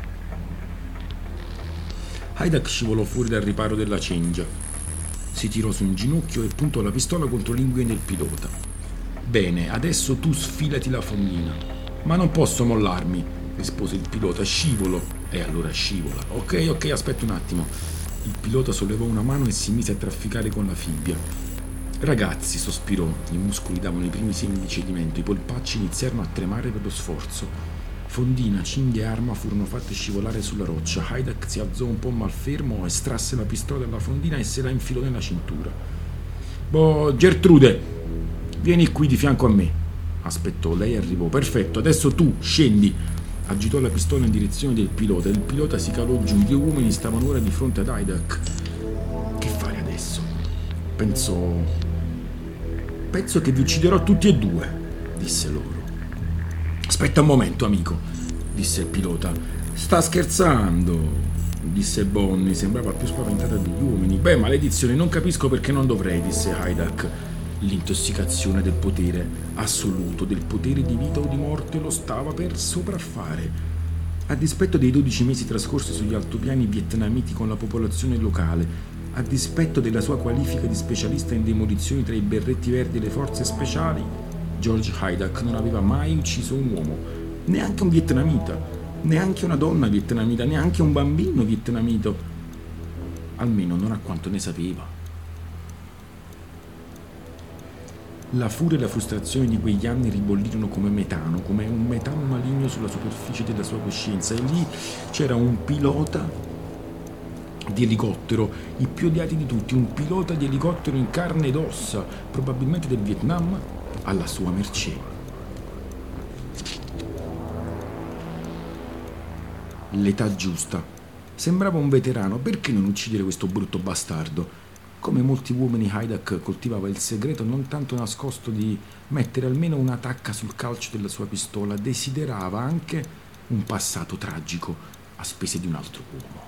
Hydak scivolò fuori dal riparo della cengia. Si tirò su un ginocchio e puntò la pistola contro l'inguine del pilota. «Bene, adesso tu sfilati la fondina». «Ma non posso mollarmi», rispose il pilota. «Scivolo». «E allora scivola». Ok, aspetta un attimo». Il pilota sollevò una mano e si mise a trafficare con la fibbia. «Ragazzi», sospirò, i muscoli davano i primi segni di cedimento, i polpacci iniziarono a tremare per lo sforzo. Fondina, cinghia e arma furono fatte scivolare sulla roccia. Hydak si alzò un po' malfermo, estrasse la pistola dalla fondina e se la infilò nella cintura. «Boh, Gertrude, vieni qui di fianco a me». Aspettò, lei arrivò. «Perfetto, adesso tu scendi». Agitò la pistola in direzione del pilota. Il pilota si calò giù. I 2 uomini stavano ora di fronte ad Hydak. «Che fare adesso?» Pensò che vi ucciderò tutti e 2, disse loro. «Aspetta un momento, amico», disse il pilota. «Sta scherzando», disse Bonnie, sembrava più spaventata degli uomini. «Beh, maledizione, non capisco perché non dovrei», disse Hydak. L'intossicazione del potere assoluto, del potere di vita o di morte, lo stava per sopraffare. A dispetto dei 12 mesi trascorsi sugli altopiani vietnamiti con la popolazione locale, a dispetto della sua qualifica di specialista in demolizioni tra i berretti verdi e le forze speciali, George Hydak non aveva mai ucciso un uomo, neanche un vietnamita, neanche una donna vietnamita, neanche un bambino vietnamita, almeno non a quanto ne sapeva. La furia e la frustrazione di quegli anni ribollirono come metano, come un metano maligno sulla superficie della sua coscienza, e lì c'era un pilota di elicottero, il più odiato di tutti, un pilota di elicottero in carne ed ossa, probabilmente del Vietnam, alla sua mercé. L'età giusta. Sembrava un veterano, perché non uccidere questo brutto bastardo? Come molti uomini, Hydak coltivava il segreto non tanto nascosto di mettere almeno una tacca sul calcio della sua pistola, desiderava anche un passato tragico a spese di un altro uomo.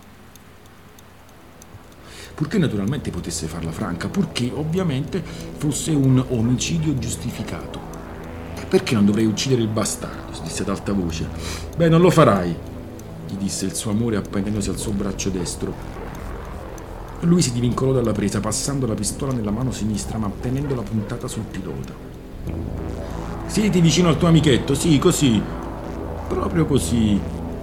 Purché naturalmente potesse farla franca, purché ovviamente fosse un omicidio giustificato. Perché non dovrei uccidere il bastardo? Si disse ad alta voce. Beh, non lo farai, gli disse il suo amore appendendosi al suo braccio destro. Lui si divincolò dalla presa, passando la pistola nella mano sinistra, ma tenendola puntata sul pilota. Siediti vicino al tuo amichetto, sì, così. Proprio così.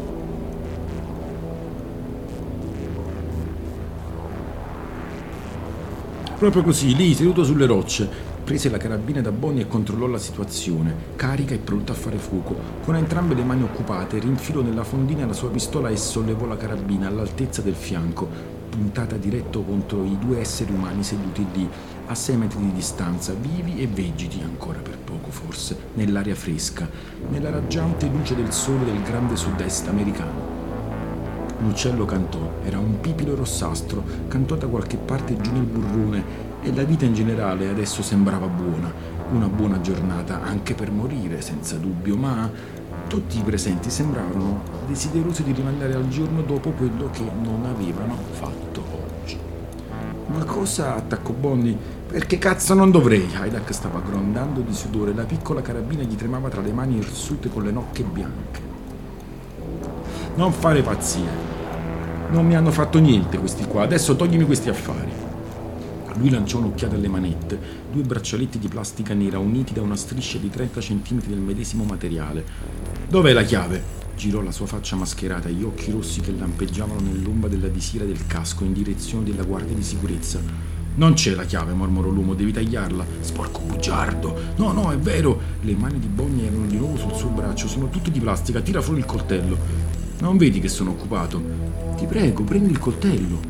Proprio così, lì, seduto sulle rocce. Prese la carabina da Bonnie e controllò la situazione, carica e pronta a fare fuoco. Con entrambe le mani occupate, rinfilò nella fondina la sua pistola e sollevò la carabina all'altezza del fianco, puntata diretto contro i due esseri umani seduti lì, a 6 metri di distanza, vivi e vegeti, ancora per poco forse, nell'aria fresca, nella raggiante luce del sole del grande sud-est americano. L'uccello cantò, era un pipilo rossastro, cantò da qualche parte giù nel burrone, e la vita in generale adesso sembrava buona, una buona giornata anche per morire, senza dubbio, ma tutti i presenti sembravano desiderosi di rimandare al giorno dopo quello che non avevano fatto oggi. Ma cosa? Attaccò Bonnie. Perché cazzo non dovrei? Hydak stava grondando di sudore, la piccola carabina gli tremava tra le mani irsute con le nocche bianche. Non fare pazzie. Non mi hanno fatto niente questi qua, adesso toglimi questi affari. Lui lanciò un'occhiata alle manette, 2 braccialetti di plastica nera uniti da una striscia di 30 cm del medesimo materiale. Dov'è la chiave? Girò la sua faccia mascherata, gli occhi rossi che lampeggiavano nell'ombra della visiera del casco in direzione della guardia di sicurezza. Non c'è la chiave, mormorò l'uomo, devi tagliarla. Sporco bugiardo. No, è vero. Le mani di Bonnie erano di nuovo sul suo braccio, sono tutte di plastica, tira fuori il coltello. Non vedi che sono occupato? Ti prego, prendi il coltello.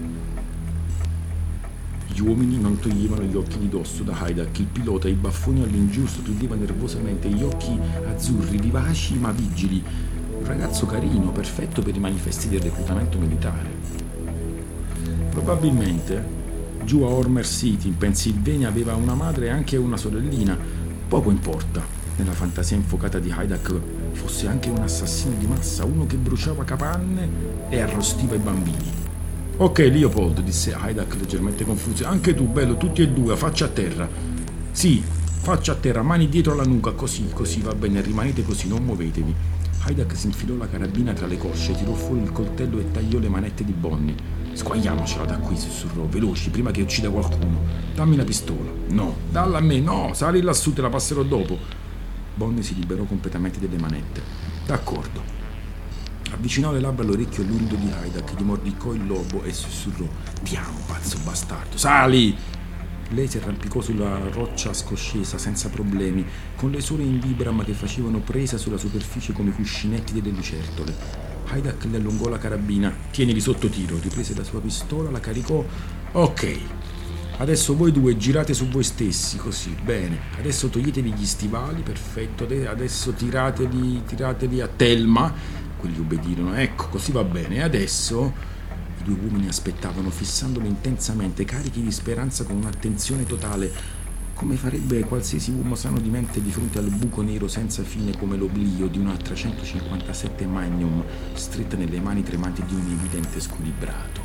Gli uomini non toglievano gli occhi di dosso da Hydak, il pilota, i baffoni all'ingiusto, chiudeva nervosamente gli occhi azzurri, vivaci ma vigili. Un ragazzo carino, perfetto per i manifesti del reclutamento militare. Probabilmente giù a Homer City, in Pennsylvania, aveva una madre e anche una sorellina. Poco importa, nella fantasia infuocata di Hydak fosse anche un assassino di massa, uno che bruciava capanne e arrostiva i bambini. Ok, Leopold, disse Hydak leggermente confuso. Anche tu, bello, tutti e due, faccia a terra. Sì, faccia a terra, mani dietro alla nuca, così, va bene, rimanete così, non muovetevi. Hydak si infilò la carabina tra le cosce, tirò fuori il coltello e tagliò le manette di Bonnie. Squagliamocela da qui, sussurrò, veloci, prima che uccida qualcuno. Dammi la pistola. No, dalla a me, no, sali lassù, te la passerò dopo. Bonnie si liberò completamente delle manette. D'accordo. Avvicinò le labbra all'orecchio lurido di Hydak, gli mordicò il lobo e sussurrò: ti amo, pazzo bastardo, sali! Lei si arrampicò sulla roccia scoscesa senza problemi, con le sole in vibram che facevano presa sulla superficie come i cuscinetti delle lucertole. Hydak le allungò la carabina. Tienili sotto tiro, riprese la sua pistola, la caricò. Ok, adesso voi due girate su voi stessi, così, bene. Adesso toglietevi gli stivali, perfetto. Adesso tirateli a Thelma. Quelli obbedirono. Ecco, così va bene. E adesso i 2 uomini aspettavano, fissandolo intensamente, carichi di speranza, con un'attenzione totale, come farebbe qualsiasi uomo sano di mente di fronte al buco nero senza fine come l'oblio di una 357 Magnum stretta nelle mani tremanti di un evidente squilibrato.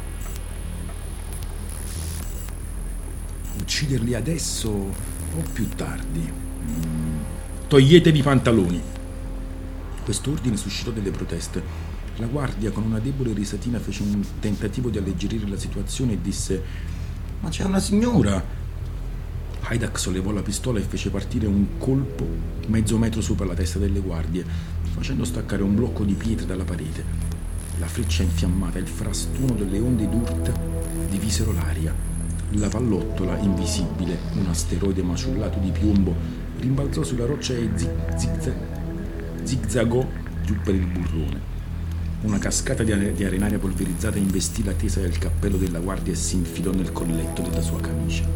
Ucciderli adesso o più tardi? Toglietevi i pantaloni. Quest'ordine suscitò delle proteste. La guardia, con una debole risatina, fece un tentativo di alleggerire la situazione e disse: ma c'è una signora. Hydak sollevò la pistola e fece partire un colpo mezzo metro sopra la testa delle guardie, facendo staccare un blocco di pietre dalla parete. La freccia infiammata, il frastuono delle onde d'urto divise divisero l'aria. La pallottola invisibile, un asteroide maciullato di piombo, rimbalzò sulla roccia e zigzagò giù per il burrone. Una cascata di arenaria polverizzata investì la tesa del cappello della guardia e si infilò nel colletto della sua camicia.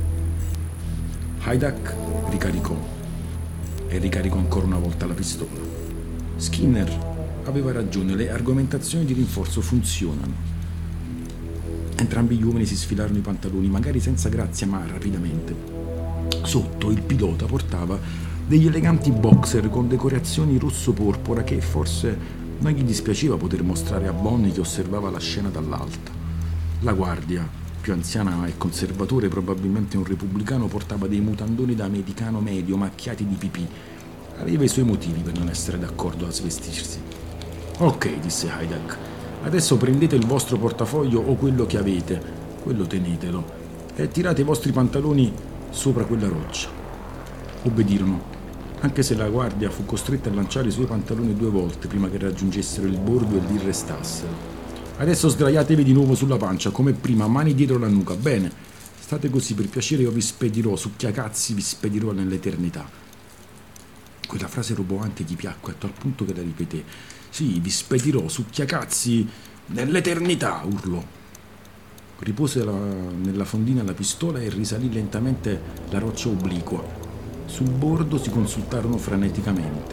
Hydak ricaricò e ricaricò ancora una volta la pistola. Skinner aveva ragione, le argomentazioni di rinforzo funzionano. Entrambi gli uomini si sfilarono i pantaloni, magari senza grazia, ma rapidamente. Sotto il pilota portava degli eleganti boxer con decorazioni rosso-porpora che forse non gli dispiaceva poter mostrare a Bonnie che osservava la scena dall'alto. La guardia, più anziana e conservatore, probabilmente un repubblicano, portava dei mutandoni da americano medio macchiati di pipì. Aveva i suoi motivi per non essere d'accordo a svestirsi. Ok, disse Hydak, adesso prendete il vostro portafoglio o quello che avete, quello tenetelo, e tirate i vostri pantaloni sopra quella roccia. Obbedirono, anche se la guardia fu costretta a lanciare i suoi pantaloni 2 volte prima che raggiungessero il bordo e lì restassero. Adesso sdraiatevi di nuovo sulla pancia, come prima, mani dietro la nuca. Bene, state così, per piacere io vi spedirò, succhiacazzi vi spedirò nell'eternità. Quella frase roboante gli piacque a tal punto che la ripeté. Sì, vi spedirò, succhiacazzi, nell'eternità, urlò. Ripose nella fondina la pistola e risalì lentamente la roccia obliqua. Sul bordo si consultarono freneticamente.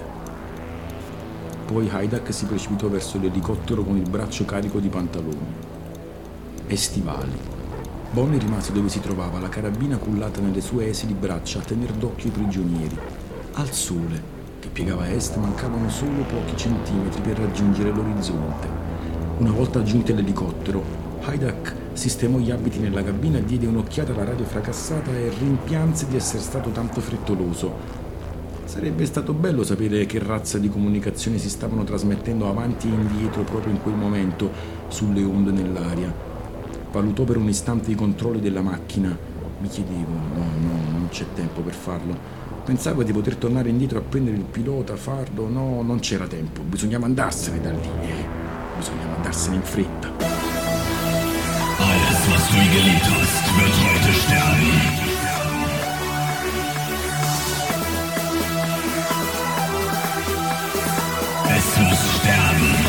Poi Hydak si precipitò verso l'elicottero con il braccio carico di pantaloni e stivali. Bonnie rimase dove si trovava, la carabina cullata nelle sue esili braccia, a tener d'occhio i prigionieri. Al sole, che piegava a est, mancavano solo pochi centimetri per raggiungere l'orizzonte. Una volta giunti all'elicottero, Hydak sistemò gli abiti nella cabina, diede un'occhiata alla radio fracassata e rimpianse di essere stato tanto frettoloso. Sarebbe stato bello sapere che razza di comunicazione si stavano trasmettendo avanti e indietro proprio in quel momento sulle onde nell'aria. Valutò per un istante i controlli della macchina. Mi chiedevo, no, non c'è tempo per farlo. Pensavo di poter tornare indietro a prendere il pilota, farlo. No, non c'era tempo. Bisognava andarsene da lì. Bisognava andarsene in fretta. Alles, was du geliebt hast, wird heute sterben. Es muss sterben.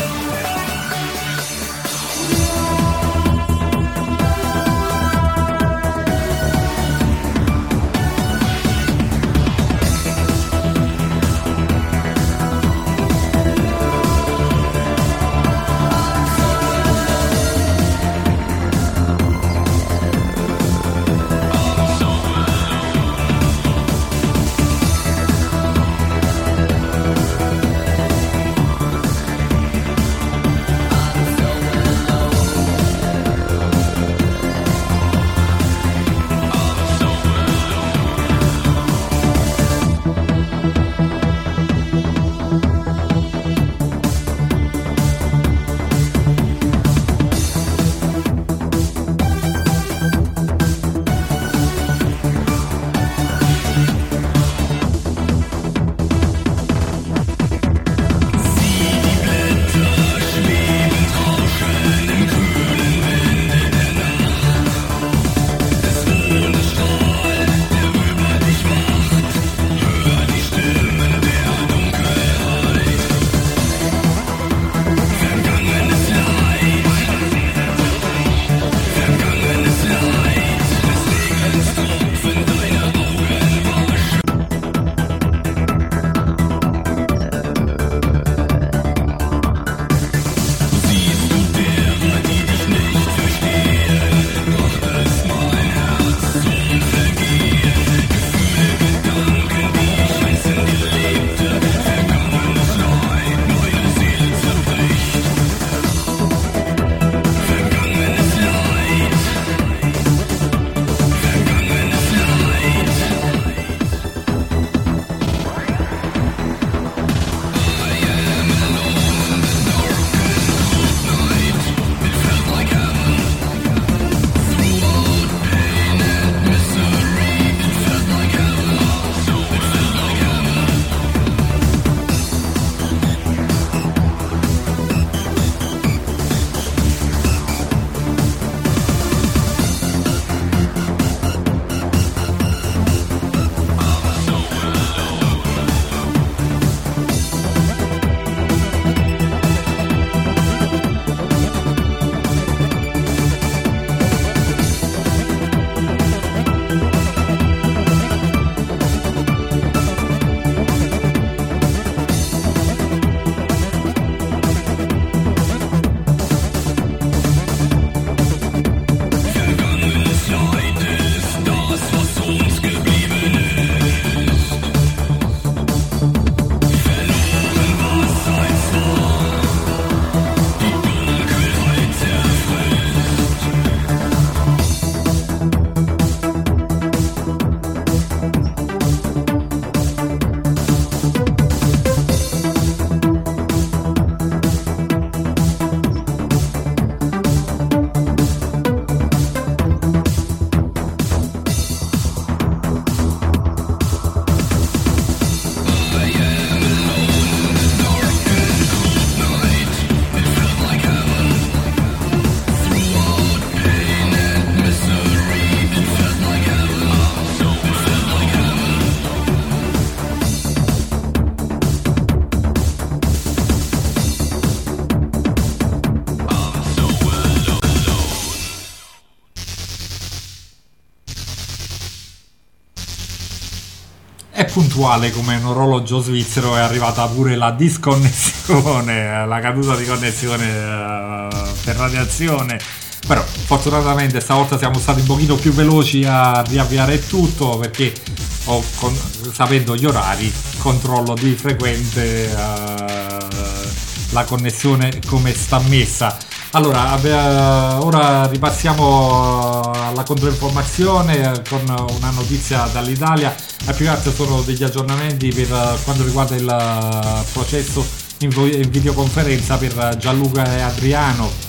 è puntuale come un orologio svizzero, è arrivata pure la disconnessione, la caduta di connessione per radiazione. Però fortunatamente stavolta siamo stati un pochino più veloci a riavviare tutto, perché sapendo gli orari controllo di frequente la connessione come sta messa. Allora, ora ripassiamo alla controinformazione con una notizia dall'Italia. Più che altro sono degli aggiornamenti per quanto riguarda il processo in videoconferenza per Gianluca e Adriano.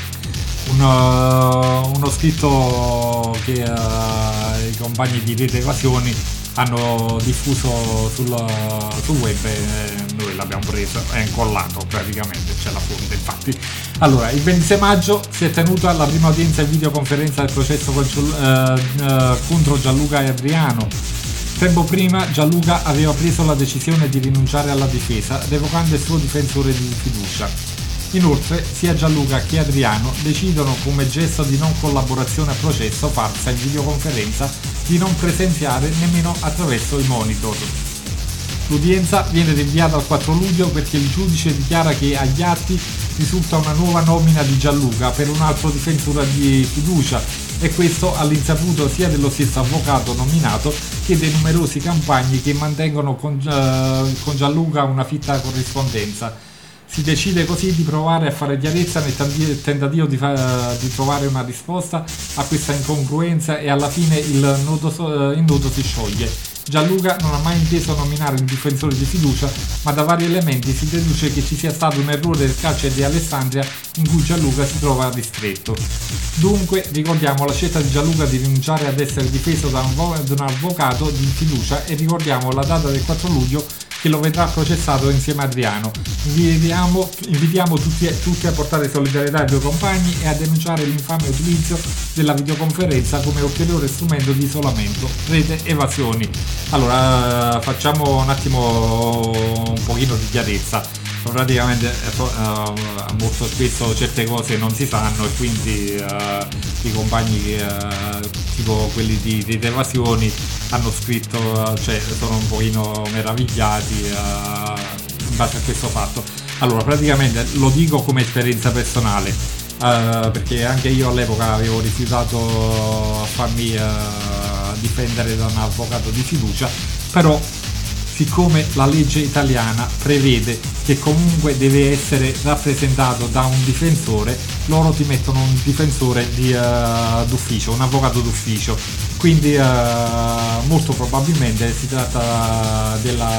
Uno scritto che i compagni di Rete Evasioni hanno diffuso sul web e noi l'abbiamo preso e incollato, praticamente c'è la fonte. Infatti, allora, il 26 maggio si è tenuta la prima udienza in videoconferenza del processo contro Gianluca e Adriano. Tempo prima Gianluca aveva preso la decisione di rinunciare alla difesa, revocando il suo difensore di fiducia. Inoltre, sia Gianluca che Adriano decidono, come gesto di non collaborazione al processo farsa in videoconferenza, di non presenziare nemmeno attraverso i monitor. L'udienza viene rinviata al 4 luglio perché il giudice dichiara che agli atti risulta una nuova nomina di Gianluca per un altro difensore di fiducia, e questo all'insaputo sia dello stesso avvocato nominato che dei numerosi compagni che mantengono con Gianluca una fitta corrispondenza. Si decide così di provare a fare chiarezza nel tentativo di trovare una risposta a questa incongruenza, e alla fine il nodo si scioglie. Gianluca non ha mai inteso nominare un difensore di fiducia, ma da vari elementi si deduce che ci sia stato un errore del carcere di Alessandria in cui Gianluca si trova ristretto. Dunque ricordiamo la scelta di Gianluca di rinunciare ad essere difeso da un avvocato di fiducia, e ricordiamo la data del 4 luglio che lo vedrà processato insieme a Adriano. Invitiamo tutti a portare solidarietà ai due compagni e a denunciare l'infame utilizzo della videoconferenza come ulteriore strumento di isolamento. Rete Evasioni. Allora, facciamo un attimo un pochino di chiarezza. Praticamente molto spesso certe cose non si sanno, e quindi i compagni tipo quelli di Rete Evasioni hanno scritto, cioè sono un pochino meravigliati in base a questo fatto. Allora, praticamente lo dico come esperienza personale, perché anche io all'epoca avevo rifiutato a farmi difendere da un avvocato di fiducia, però siccome la legge italiana prevede che comunque deve essere rappresentato da un difensore, loro ti mettono un difensore d'ufficio, un avvocato d'ufficio. Quindi molto probabilmente si tratta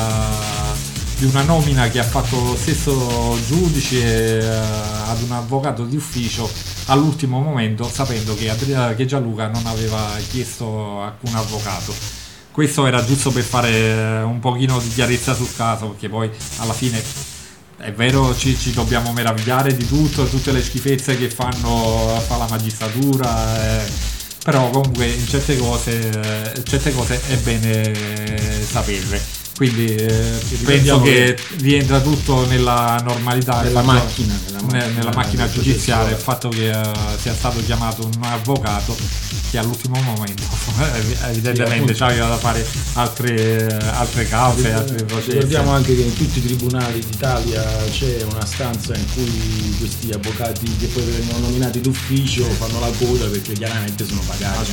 di una nomina che ha fatto lo stesso giudice ad un avvocato di ufficio all'ultimo momento, sapendo che Gianluca non aveva chiesto alcun avvocato. Questo era giusto per fare un pochino di chiarezza sul caso, perché poi alla fine è vero, ci dobbiamo meravigliare di tutto, tutte le schifezze che fa la magistratura, però comunque in certe cose è bene saperle. Quindi penso che rientra tutto nella normalità, nella macchina giudiziaria, il fatto che sia stato chiamato un avvocato che all'ultimo momento evidentemente aveva da fare altre cause, altri processi. Ricordiamo anche che in tutti i tribunali d'Italia c'è una stanza in cui questi avvocati che poi vengono nominati d'ufficio fanno la coda, perché chiaramente sono pagati.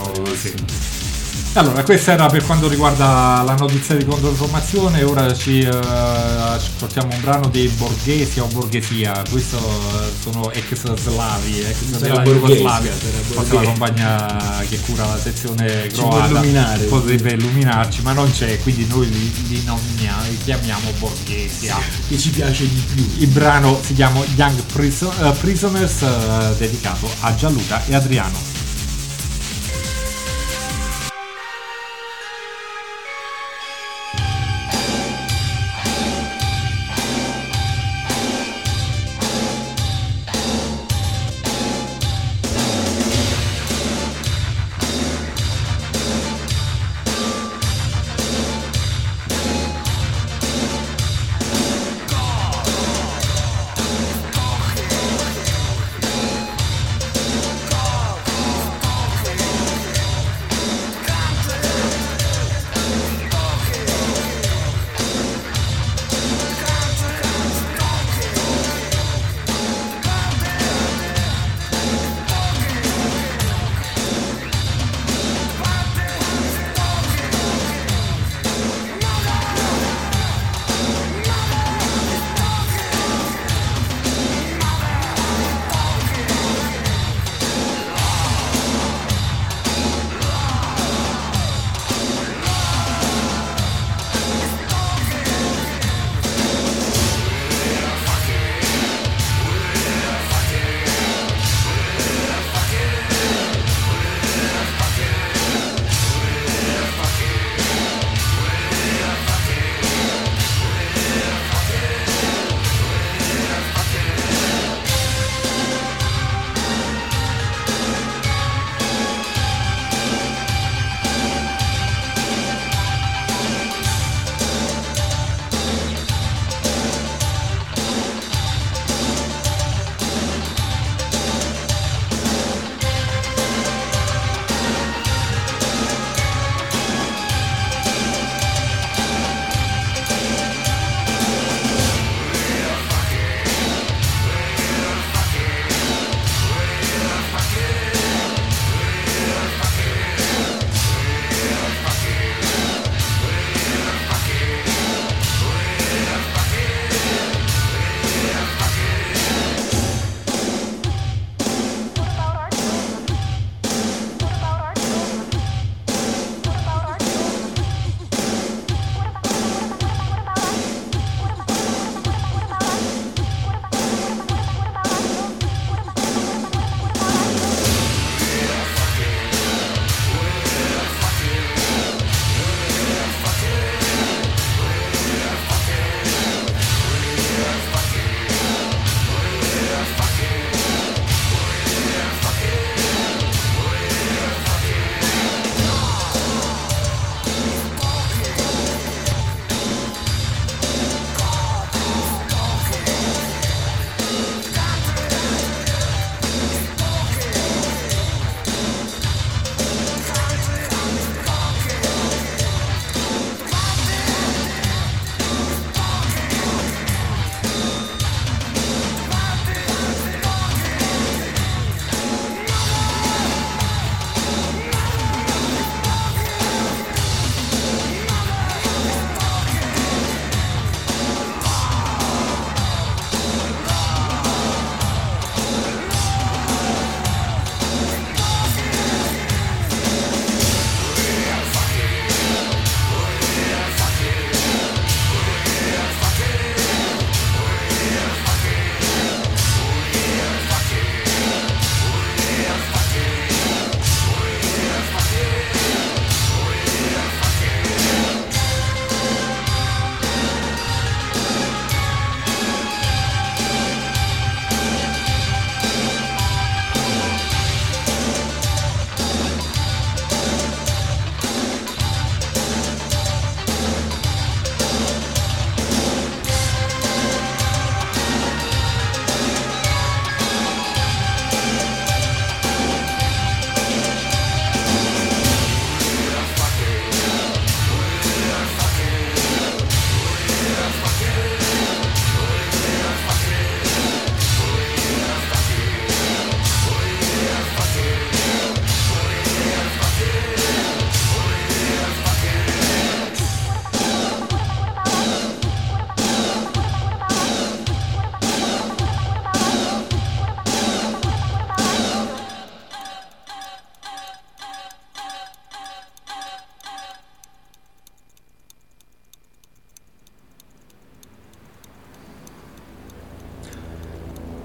Allora, questa era per quanto riguarda la notizia di controinformazione. Ora ci ascoltiamo un brano dei Borghesi o Borghesia. Questo sono ex-slavi, della Jugoslavia. Forse la compagna che cura la sezione croata potrebbe illuminarci, ma non c'è, quindi noi li chiamiamo Borghesia, che ci piace di più. Il brano si chiama Young Prisoners, dedicato a Gianluca e Adriano.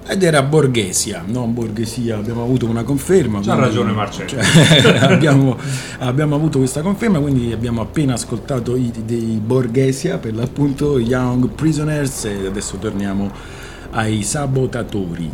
Ed era Borghesia, non Borghesia, abbiamo avuto una conferma. C'ha quindi- ragione Marcello. cioè, abbiamo avuto questa conferma, quindi abbiamo appena ascoltato dei Borghesia, per l'appunto Young Prisoners, e adesso torniamo ai sabotatori.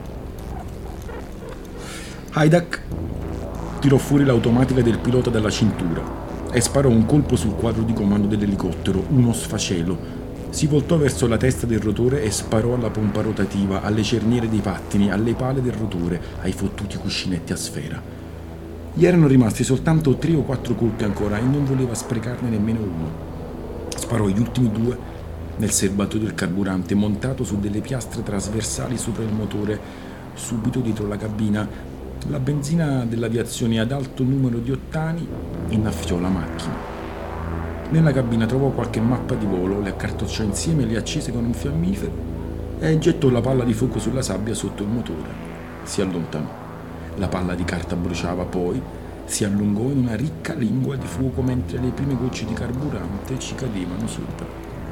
Hydak tirò fuori l'automatica del pilota dalla cintura e sparò un colpo sul quadro di comando dell'elicottero, uno sfacelo. Si voltò verso la testa del rotore e sparò alla pompa rotativa, alle cerniere dei pattini, alle pale del rotore, ai fottuti cuscinetti a sfera. Gli erano rimasti soltanto 3 o 4 colpi ancora e non voleva sprecarne nemmeno uno. Sparò gli ultimi 2 nel serbatoio del carburante, montato su delle piastre trasversali sopra il motore, subito dietro la cabina. La benzina dell'aviazione ad alto numero di ottani innaffiò la macchina. Nella cabina trovò qualche mappa di volo, le accartocciò insieme, le accese con un fiammifero e gettò la palla di fuoco sulla sabbia sotto il motore. Si allontanò. La palla di carta bruciava, poi si allungò in una ricca lingua di fuoco mentre le prime gocce di carburante ci cadevano sopra.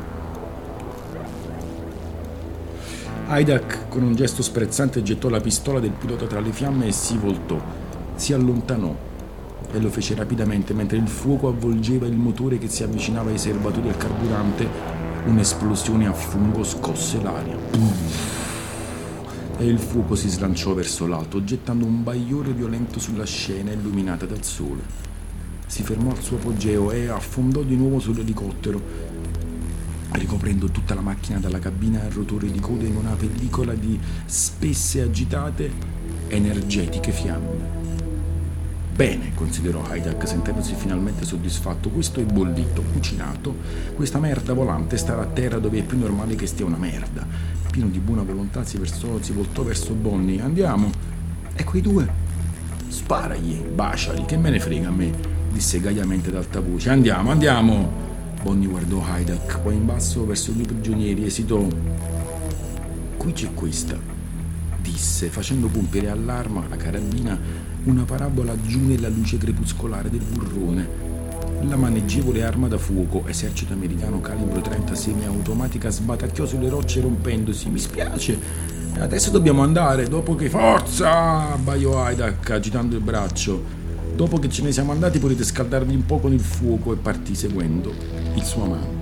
Hydak con un gesto sprezzante gettò la pistola del pilota tra le fiamme e si voltò. Si allontanò e lo fece rapidamente mentre il fuoco avvolgeva il motore che si avvicinava ai serbatoi del carburante. Un'esplosione a fungo scosse l'aria. E il fuoco si slanciò verso l'alto, gettando un bagliore violento sulla scena illuminata dal sole. Si fermò al suo apogeo e affondò di nuovo sull'elicottero, ricoprendo tutta la macchina dalla cabina al rotore di coda in una pellicola di spesse, agitate, energetiche fiamme. Bene, considerò Hydak, sentendosi finalmente soddisfatto, questo è bollito, cucinato, questa merda volante starà a terra dove è più normale che stia una merda. Pieno di buona volontà si voltò verso Bonnie. Andiamo. E quei 2? Sparagli, baciali, che me ne frega a me, disse gaiamente ad alta voce. Andiamo, andiamo. Bonnie guardò Hydak, poi in basso verso i 2 prigionieri, esitò. Qui c'è questa, disse, facendo pompere all'arma, la carabina, una parabola giù nella luce crepuscolare del burrone. La maneggevole arma da fuoco, esercito americano calibro 30 semiautomatica, sbatacchiò sulle rocce rompendosi. Mi spiace, adesso dobbiamo andare, dopo che... Forza! Abbaiò Hydak agitando il braccio. Dopo che ce ne siamo andati potete scaldarvi un po' con il fuoco, e partì seguendo il suo amante.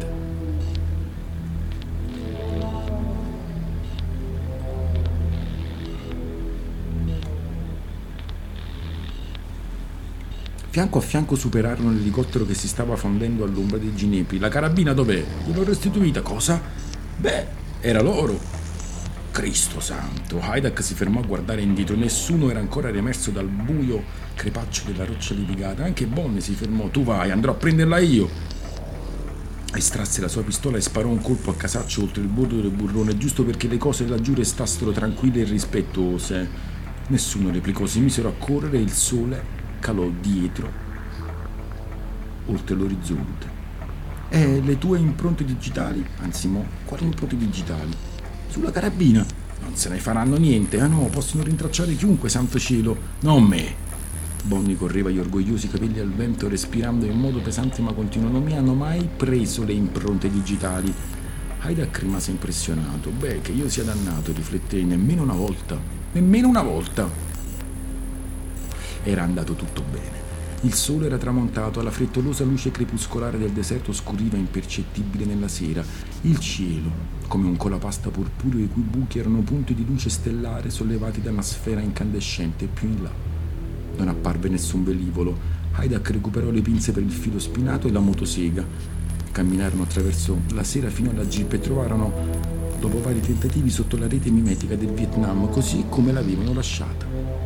Fianco a fianco superarono l'elicottero che si stava fondendo all'ombra dei ginepri. La carabina dov'è? Gliel'ho restituita. Cosa? Beh, era loro. Cristo santo. Hydak si fermò a guardare indietro. Nessuno era ancora riemerso dal buio crepaccio della roccia levigata. Anche Bonnie si fermò. Tu vai, andrò a prenderla io. Estrasse la sua pistola e sparò un colpo a casaccio oltre il bordo del burrone, giusto perché le cose laggiù restassero tranquille e rispettose. Nessuno replicò. Si misero a correre e il sole calò dietro, oltre l'orizzonte. E le tue impronte digitali? Anzi, quali impronte digitali? Sulla carabina? Non se ne faranno niente. Ah no, possono rintracciare chiunque, santo cielo. Non me. Bonnie correva gli orgogliosi capelli al vento, respirando in modo pesante ma continuo. Non mi hanno mai preso le impronte digitali. Hydak rimase impressionato. Beh, che io sia dannato, rifletté. Nemmeno una volta. Nemmeno una volta. Era andato tutto bene. Il sole era tramontato, la frettolosa luce crepuscolare del deserto scuriva impercettibile nella sera. Il cielo, come un colapasta purpureo i cui buchi erano punti di luce stellare sollevati da una sfera incandescente più in là. Non apparve nessun velivolo. Hydak recuperò le pinze per il filo spinato e la motosega. Camminarono attraverso la sera fino alla jeep e trovarono, dopo vari tentativi, sotto la rete mimetica del Vietnam, così come l'avevano lasciata.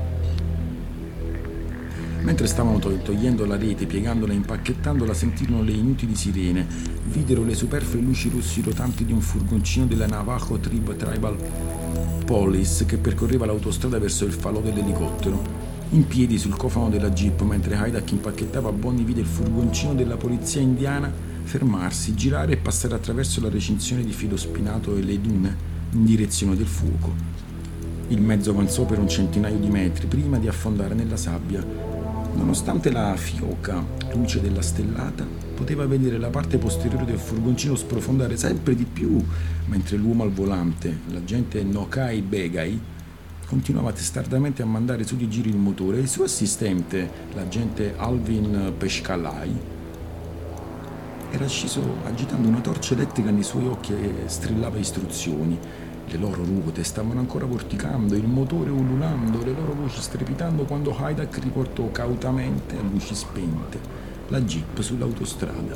Mentre stavano togliendo la rete, piegandola e impacchettandola, sentirono le inutili sirene, videro le superflue luci rossi rotanti di un furgoncino della Navajo Tribal Police che percorreva l'autostrada verso il falò dell'elicottero. In piedi sul cofano della jeep, mentre Hydak impacchettava, Bonnie vide il furgoncino della polizia indiana fermarsi, girare e passare attraverso la recinzione di filo spinato e le dune in direzione del fuoco. Il mezzo avanzò per un centinaio di metri prima di affondare nella sabbia. Nonostante la fioca luce della stellata, poteva vedere la parte posteriore del furgoncino sprofondare sempre di più, mentre l'uomo al volante, l'agente Nokai Begai, continuava testardamente a mandare su di giri il motore e il suo assistente, l'agente Alvin Pescalai, era sceso agitando una torcia elettrica nei suoi occhi e strillava istruzioni. Le loro ruote stavano ancora vorticando, il motore ululando, le loro voci strepitando quando Hydak riportò cautamente a luci spente la Jeep sull'autostrada.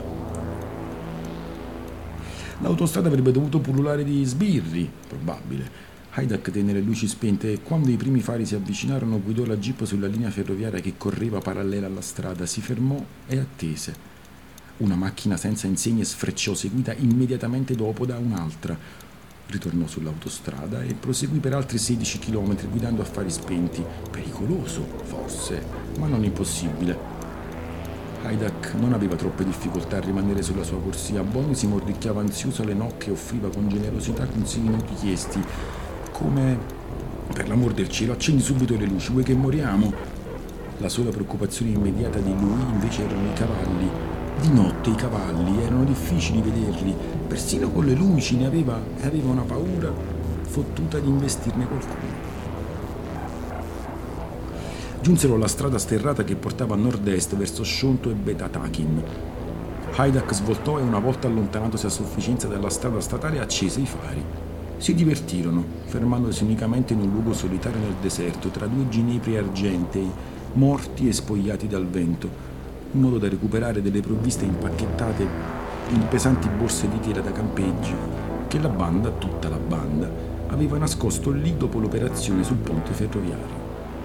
L'autostrada avrebbe dovuto pullulare di sbirri, probabile. Hydak tenne le luci spente e quando i primi fari si avvicinarono guidò la Jeep sulla linea ferroviaria che correva parallela alla strada, si fermò e attese. Una macchina senza insegne sfrecciò, seguita immediatamente dopo da un'altra. Ritornò sull'autostrada e proseguì per altri 16 km guidando a fari spenti. Pericoloso, forse, ma non impossibile. Hydak non aveva troppe difficoltà a rimanere sulla sua corsia. Bonnie si mordicchiava ansioso alle nocche e offriva con generosità consigli non richiesti, come: per l'amor del cielo, accendi subito le luci, vuoi che moriamo? La sola preoccupazione immediata di lui invece erano i cavalli. Di notte i cavalli erano difficili vederli, persino con le luci ne aveva una paura fottuta di investirne qualcuno. Giunsero alla strada sterrata che portava a nord-est verso Shonto e Betatakin. Hydak svoltò e una volta allontanatosi a sufficienza dalla strada statale accese i fari. Si divertirono, fermandosi unicamente in un luogo solitario nel deserto tra due ginepri argentei, morti e spogliati dal vento, in modo da recuperare delle provviste impacchettate in pesanti borse di tela da campeggio che la banda, tutta la banda, aveva nascosto lì dopo l'operazione sul ponte ferroviario.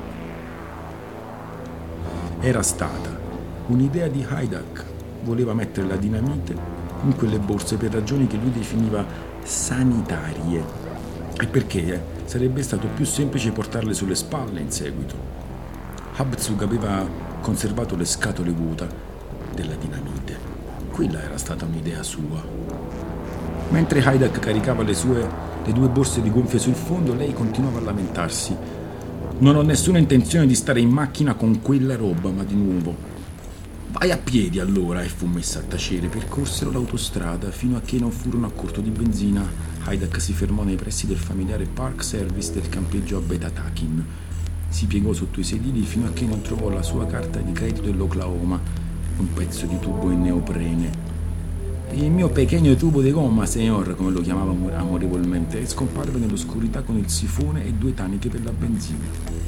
Era stata un'idea di Hydak. Voleva mettere la dinamite in quelle borse per ragioni che lui definiva sanitarie e perché sarebbe stato più semplice portarle sulle spalle in seguito. Habzug aveva conservato le scatole vuote della dinamite. Quella era stata un'idea sua. Mentre Hydak caricava le due borse di gonfie sul fondo, lei continuava a lamentarsi. Non ho nessuna intenzione di stare in macchina con quella roba, ma di nuovo. Vai a piedi allora, e fu messa a tacere. Percorsero l'autostrada fino a che non furono a corto di benzina. Hydak si fermò nei pressi del familiare Park Service del campeggio a Betatakin. Si piegò sotto i sedili fino a che non trovò la sua carta di credito dell'Oklahoma, un pezzo di tubo in neoprene. Il mio pequeño tubo di gomma, signor, come lo chiamava amorevolmente, e scomparve nell'oscurità con il sifone e 2 taniche per la benzina.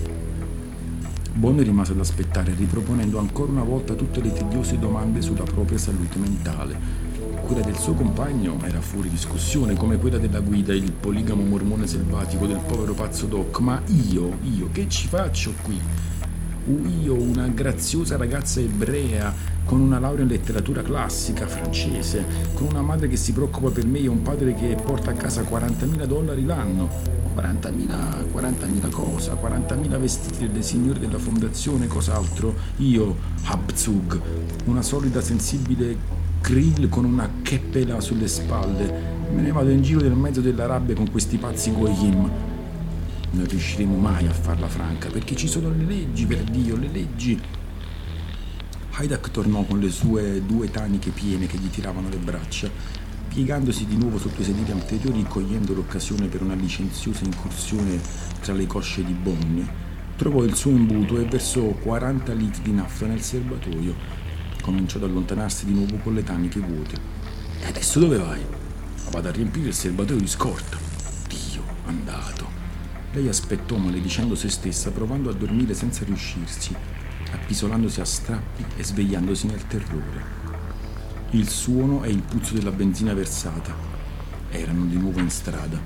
Bonnie rimase ad aspettare, riproponendo ancora una volta tutte le tediose domande sulla propria salute mentale. Quella del suo compagno era fuori discussione, come quella della guida, il poligamo mormone selvatico del povero pazzo Doc. Ma io, che ci faccio qui? Io, una graziosa ragazza ebrea, con una laurea in letteratura classica francese, con una madre che si preoccupa per me e un padre che porta a casa $40.000 l'anno. 40.000 cosa? 40.000 vestiti delle signore della fondazione, cos'altro? Io, Habzug, una solida sensibile Krill con una keppela sulle spalle, me ne vado in giro nel mezzo della rabbia con questi pazzi goyim. Non riusciremo mai a farla franca, perché ci sono le leggi, per Dio, le leggi. Hydak tornò con le sue 2 taniche piene che gli tiravano le braccia, piegandosi di nuovo sotto i sedili anteriori, cogliendo l'occasione per una licenziosa incursione tra le cosce di Bonnie. Trovò il suo imbuto e versò 40 litri di nafta nel serbatoio. Cominciò ad allontanarsi di nuovo con le taniche vuote. E adesso dove vai? Vado a riempire il serbatoio di scorta. Dio, andato. Lei aspettò, maledicendo se stessa, provando a dormire senza riuscirci, appisolandosi a strappi e svegliandosi nel terrore. Il suono e il puzzo della benzina versata. Erano di nuovo in strada.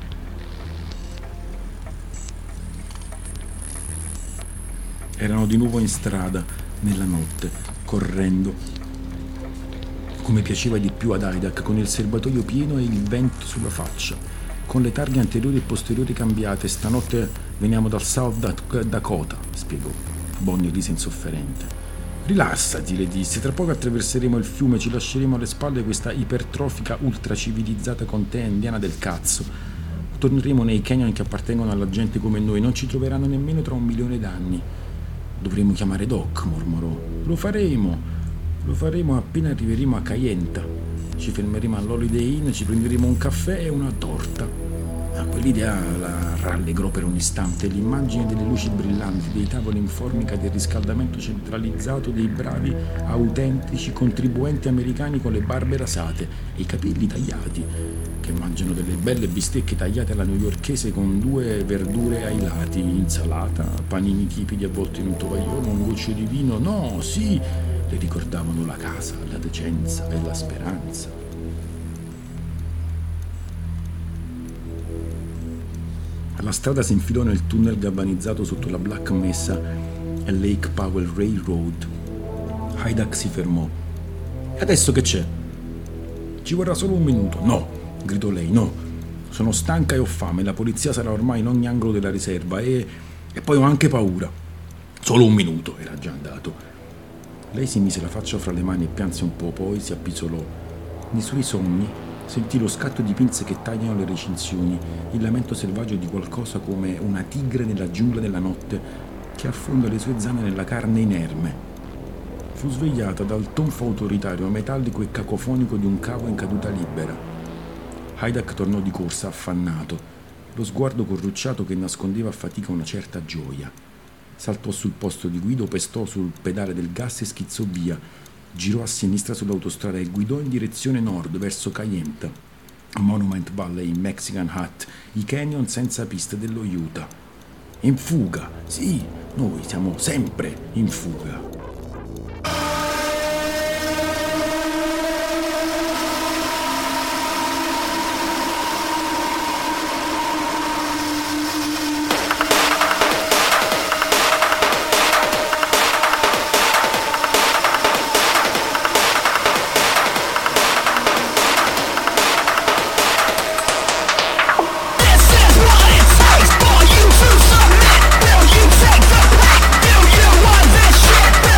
Erano di nuovo in strada, nella notte, correndo, come piaceva di più ad Hydak, con il serbatoio pieno e il vento sulla faccia, con le targhe anteriori e posteriori cambiate. Stanotte veniamo dal South Dakota, spiegò. Bonnie rise insofferente. Rilassati, le disse, tra poco attraverseremo il fiume, ci lasceremo alle spalle questa ipertrofica ultracivilizzata contea indiana del cazzo. Torneremo nei canyon che appartengono alla gente come noi, non ci troveranno nemmeno tra 1 milione d'anni. Dovremmo chiamare Doc, mormorò. Lo faremo. Lo faremo appena arriveremo a Cayenta. Ci fermeremo all'Holiday Inn, ci prenderemo un caffè e una torta. Quell'idea la rallegrò per un istante. L'immagine delle luci brillanti, dei tavoli in formica, del riscaldamento centralizzato, dei bravi, autentici contribuenti americani con le barbe rasate e i capelli tagliati, che mangiano delle belle bistecche tagliate alla newyorkese con 2 verdure ai lati, insalata, panini tiepidi avvolti in un tovagliolo, un goccio di vino. No, sì, le ricordavano la casa, la decenza e la speranza. La strada si infilò nel tunnel galvanizzato sotto la Black Mesa e Lake Powell Railroad. Hydak si fermò. E adesso che c'è? Ci vorrà solo un minuto. No, gridò lei, no. Sono stanca e ho fame, la polizia sarà ormai in ogni angolo della riserva e poi ho anche paura. Solo un minuto, era già andato. Lei si mise la faccia fra le mani e pianse un po', poi si appisolò. Nei suoi sogni sentì lo scatto di pinze che tagliano le recinzioni, il lamento selvaggio di qualcosa come una tigre nella giungla della notte che affonda le sue zanne nella carne inerme. Fu svegliata dal tonfo autoritario, metallico e cacofonico di un cavo in caduta libera. Hydak tornò di corsa, affannato, lo sguardo corrucciato che nascondeva a fatica una certa gioia. Saltò sul posto di guida, pestò sul pedale del gas e schizzò via. Girò a sinistra sull'autostrada e guidò in direzione nord verso Cayenta, Monument Valley, Mexican Hut, i canyon senza piste dello Utah. In fuga, sì, noi siamo sempre in fuga. Will you take the pack? Do you want this shit?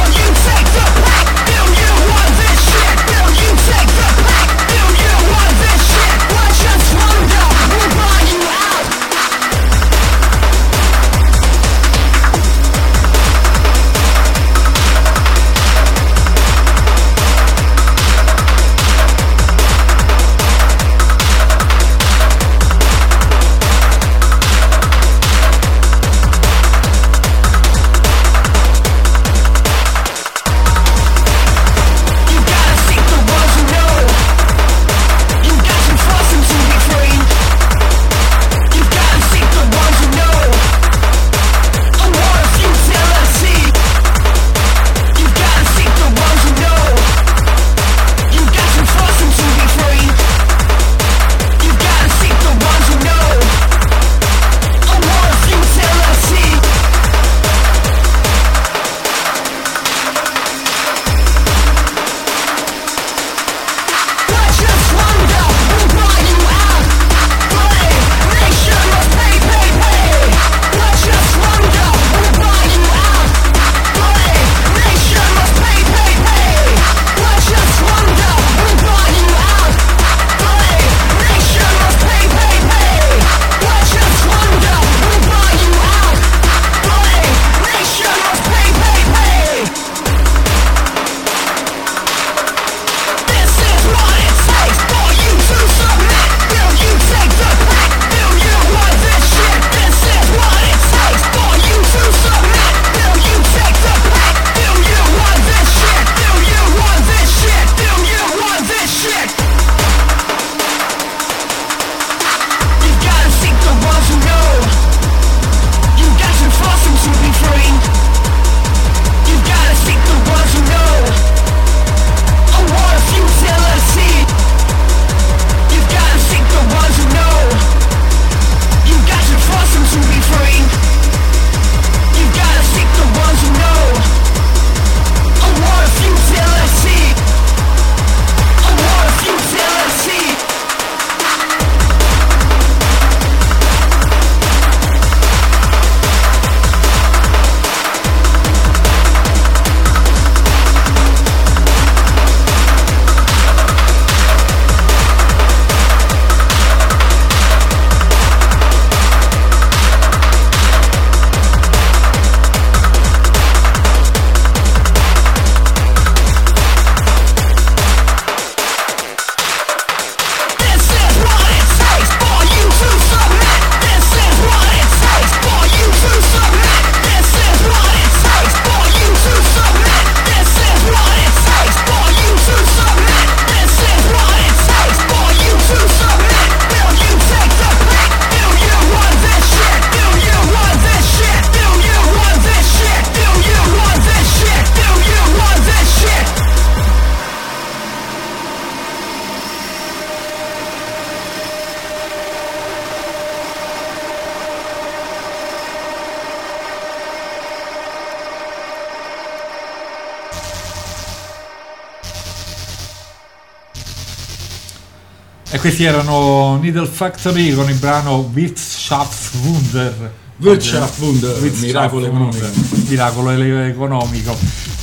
E questi erano Needle Factory con il brano Wirtschaftswunder. Wirtschaftswunder, miracolo economico. Miracolo economico,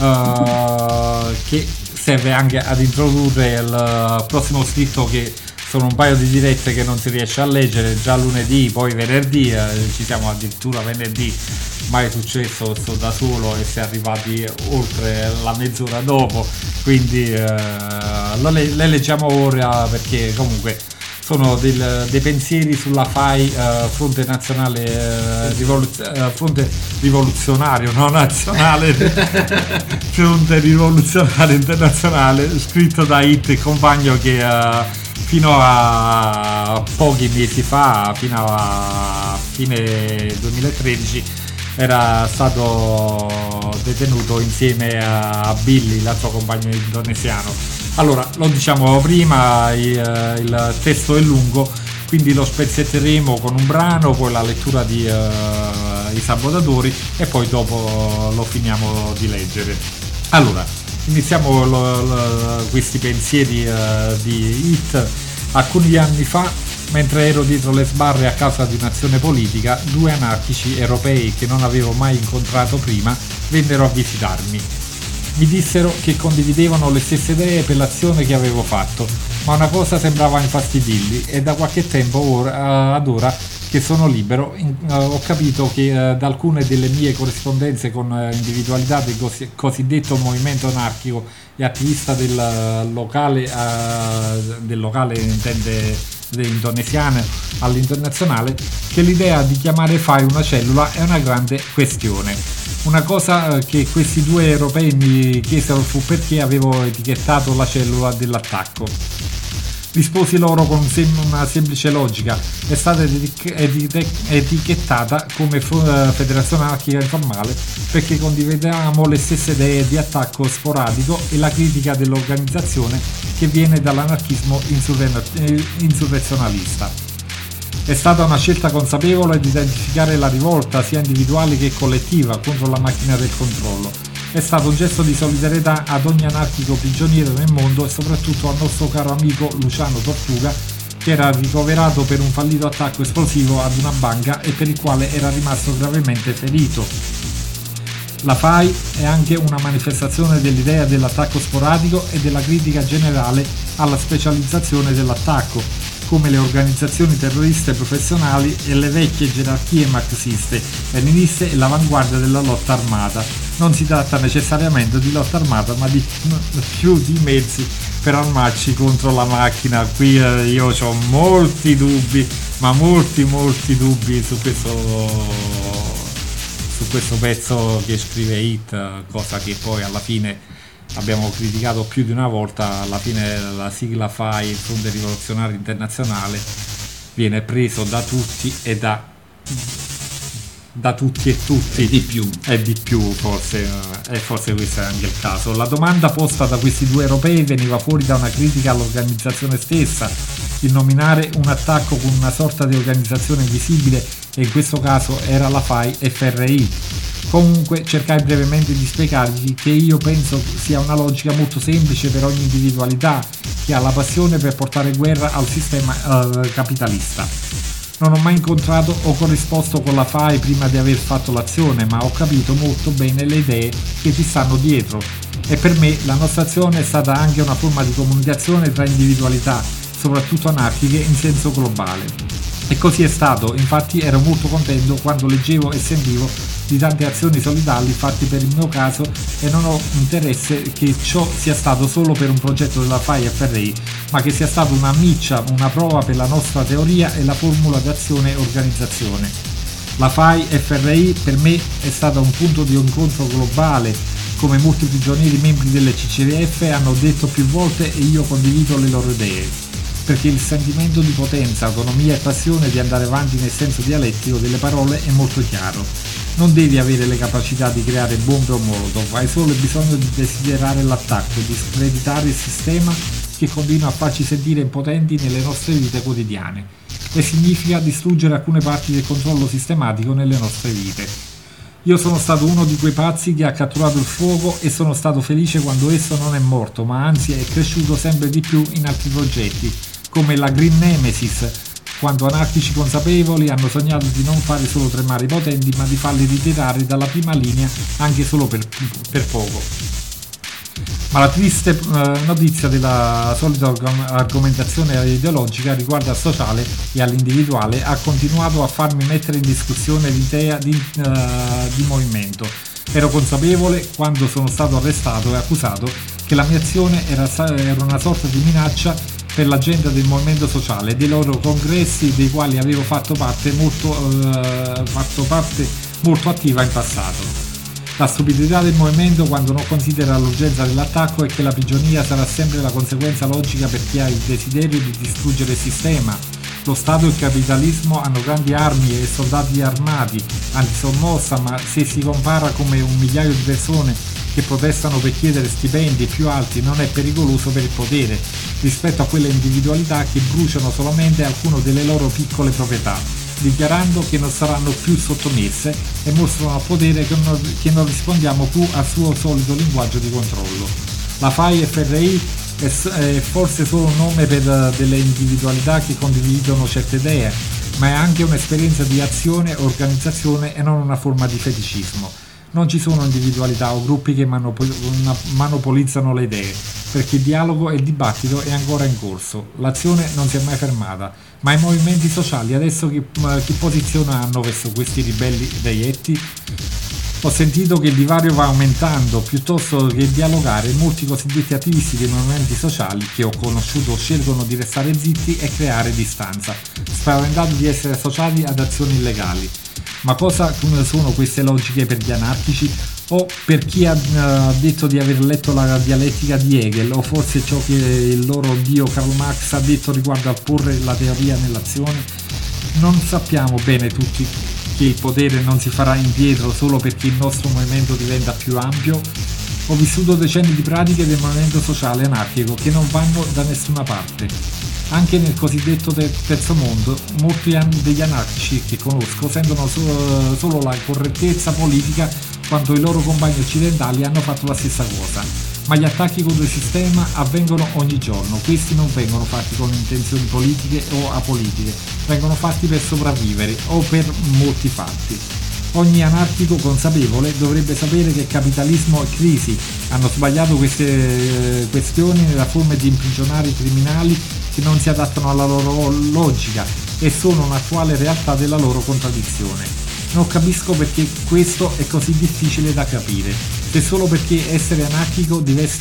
che serve anche ad introdurre il prossimo scritto, che sono un paio di dirette che non si riesce a leggere, già lunedì, poi venerdì, ci siamo addirittura venerdì, mai successo, sto da solo e si è arrivati oltre la mezz'ora dopo, quindi le leggiamo ora perché comunque sono dei pensieri sulla FAI, Fronte Nazionale Fronte Rivoluzionario, no nazionale, Fronte Rivoluzionario Internazionale, scritto da Hit e compagno, che fino a pochi mesi fa, fino a fine 2013, era stato detenuto insieme a Billy, l'altro compagno indonesiano. Allora, lo diciamo prima, il testo è lungo, quindi lo spezzetteremo con un brano, poi la lettura di I Sabotatori e poi dopo lo finiamo di leggere. Allora, iniziamo questi pensieri di Hit. Alcuni anni fa, mentre ero dietro le sbarre a causa di un'azione politica, 2 anarchici europei che non avevo mai incontrato prima vennero a visitarmi. Mi dissero che condividevano le stesse idee per l'azione che avevo fatto, ma una cosa sembrava infastidirli e da qualche tempo ad ora che sono libero ho capito che da alcune delle mie corrispondenze con individualità del cosiddetto movimento anarchico e attivista del locale intende indonesiane all'internazionale, che l'idea di chiamare FAI una cellula è una grande questione. Una cosa che questi 2 europei mi chiesero fu perché avevo etichettato la cellula dell'attacco. Risposi loro con una semplice logica: è stata etichettata come Federazione Anarchica Informale perché condividiamo le stesse idee di attacco sporadico e la critica dell'organizzazione che viene dall'anarchismo insurrezionalista. È stata una scelta consapevole di identificare la rivolta sia individuale che collettiva contro la macchina del controllo. È stato un gesto di solidarietà ad ogni anarchico prigioniero nel mondo e soprattutto al nostro caro amico Luciano Tortuga, che era ricoverato per un fallito attacco esplosivo ad una banca e per il quale era rimasto gravemente ferito. La FAI è anche una manifestazione dell'idea dell'attacco sporadico e della critica generale alla specializzazione dell'attacco, come le organizzazioni terroriste professionali e le vecchie gerarchie marxiste, leniniste e l'avanguardia della lotta armata. Non si tratta necessariamente di lotta armata, ma di più di mezzi per armarci contro la macchina. Qui io ho molti dubbi, ma molti dubbi su questo pezzo che scrive Hit, cosa che poi alla fine abbiamo criticato più di una volta. Alla fine la sigla FAI, Fronte Rivoluzionario Internazionale, viene preso da tutti e da tutti e tutti e di più forse questo è anche il caso. La domanda posta da questi 2 europei veniva fuori da una critica all'organizzazione stessa. Il nominare un attacco con una sorta di organizzazione invisibile, e in questo caso era la FAI FRI. Comunque cercai brevemente di spiegargli che io penso sia una logica molto semplice per ogni individualità che ha la passione per portare guerra al sistema capitalista. Non ho mai incontrato o corrisposto con la FAI prima di aver fatto l'azione, ma ho capito molto bene le idee che ci stanno dietro, e per me la nostra azione è stata anche una forma di comunicazione tra individualità, soprattutto anarchiche in senso globale. E così è stato. Infatti ero molto contento quando leggevo e sentivo di tante azioni solidali fatte per il mio caso, e non ho interesse che ciò sia stato solo per un progetto della FAI FRI, ma che sia stata una miccia, una prova per la nostra teoria e la formula d'azione e organizzazione. La FAI FRI per me è stata un punto di incontro globale, come molti prigionieri membri delle CCVF hanno detto più volte, e io condivido le loro idee, perché il sentimento di potenza, autonomia e passione di andare avanti nel senso dialettico delle parole è molto chiaro. Non devi avere le capacità di creare bombe o molotov, hai solo bisogno di desiderare l'attacco, di screditare il sistema che continua a farci sentire impotenti nelle nostre vite quotidiane, e significa distruggere alcune parti del controllo sistematico nelle nostre vite. Io sono stato uno di quei pazzi che ha catturato il fuoco e sono stato felice quando esso non è morto, ma anzi è cresciuto sempre di più in altri progetti, come la Green Nemesis, quando anarchici consapevoli hanno sognato di non fare solo tremare i potenti, ma di farli ritirare dalla prima linea anche solo per poco. Ma la triste notizia della solita argomentazione ideologica riguardo al sociale e all'individuale ha continuato a farmi mettere in discussione l'idea di movimento. Ero consapevole, quando sono stato arrestato e accusato, che la mia azione era una sorta di minaccia per l'agenda del movimento sociale e dei loro congressi, dei quali avevo fatto parte molto attiva in passato. La stupidità del movimento, quando non considera l'urgenza dell'attacco, è che la prigionia sarà sempre la conseguenza logica per chi ha il desiderio di distruggere il sistema. Lo Stato e il capitalismo hanno grandi armi e soldati armati, antisommossa, ma se si compara come 1 migliaio di persone che protestano per chiedere stipendi più alti non è pericoloso per il potere, rispetto a quelle individualità che bruciano solamente alcune delle loro piccole proprietà, dichiarando che non saranno più sottomesse e mostrano al potere che non rispondiamo più al suo solito linguaggio di controllo. La FAI FRI è forse solo un nome per delle individualità che condividono certe idee, ma è anche un'esperienza di azione, organizzazione e non una forma di feticismo. Non ci sono individualità o gruppi che monopolizzano le idee, perché il dialogo e il dibattito è ancora in corso. L'azione non si è mai fermata, ma i movimenti sociali adesso che posizione hanno verso questi ribelli reietti? Ho sentito che il divario va aumentando, piuttosto che dialogare molti cosiddetti attivisti dei movimenti sociali che ho conosciuto scelgono di restare zitti e creare distanza, spaventati di essere associati ad azioni illegali. Ma cosa sono queste logiche per gli anarchici? O per chi ha detto di aver letto la dialettica di Hegel, o forse ciò che il loro dio Karl Marx ha detto riguardo al porre la teoria nell'azione? Non sappiamo bene tutti che il potere non si farà indietro solo perché il nostro movimento diventa più ampio? Ho vissuto decenni di pratiche del movimento sociale anarchico che non vanno da nessuna parte. Anche nel cosiddetto terzo mondo, molti degli anarchici che conosco sentono solo la correttezza politica quando i loro compagni occidentali hanno fatto la stessa cosa. Ma gli attacchi contro il sistema avvengono ogni giorno. Questi non vengono fatti con intenzioni politiche o apolitiche, vengono fatti per sopravvivere o per molti fatti. Ogni anarchico consapevole dovrebbe sapere che capitalismo e crisi hanno sbagliato queste questioni nella forma di imprigionare i criminali che non si adattano alla loro logica e sono un'attuale realtà della loro contraddizione. Non capisco perché questo è così difficile da capire, se solo perché essere anarchico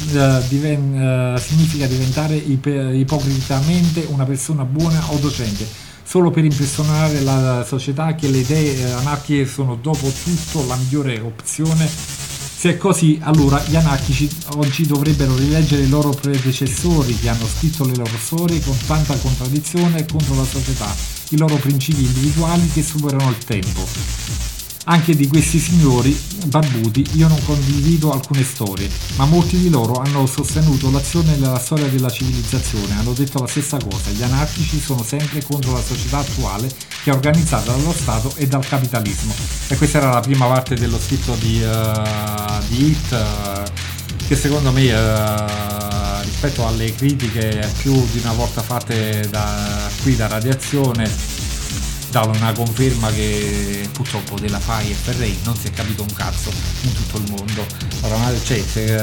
significa diventare ipocritamente una persona buona o docente, solo per impressionare la società che le idee anarchiche sono dopo tutto la migliore opzione. Se è così, allora gli anarchici oggi dovrebbero rileggere i loro predecessori che hanno scritto le loro storie con tanta contraddizione contro la società, i loro principi individuali che superano il tempo. Anche di questi signori barbuti io non condivido alcune storie, ma molti di loro hanno sostenuto l'azione nella storia della civilizzazione, hanno detto la stessa cosa: gli anarchici sono sempre contro la società attuale che è organizzata dallo Stato e dal capitalismo. E questa era la prima parte dello scritto di Hit, che secondo me rispetto alle critiche più di una volta fatte da Radiazione dà una conferma che purtroppo della FAI e FRI non si è capito un cazzo in tutto il mondo. Oramai, cioè,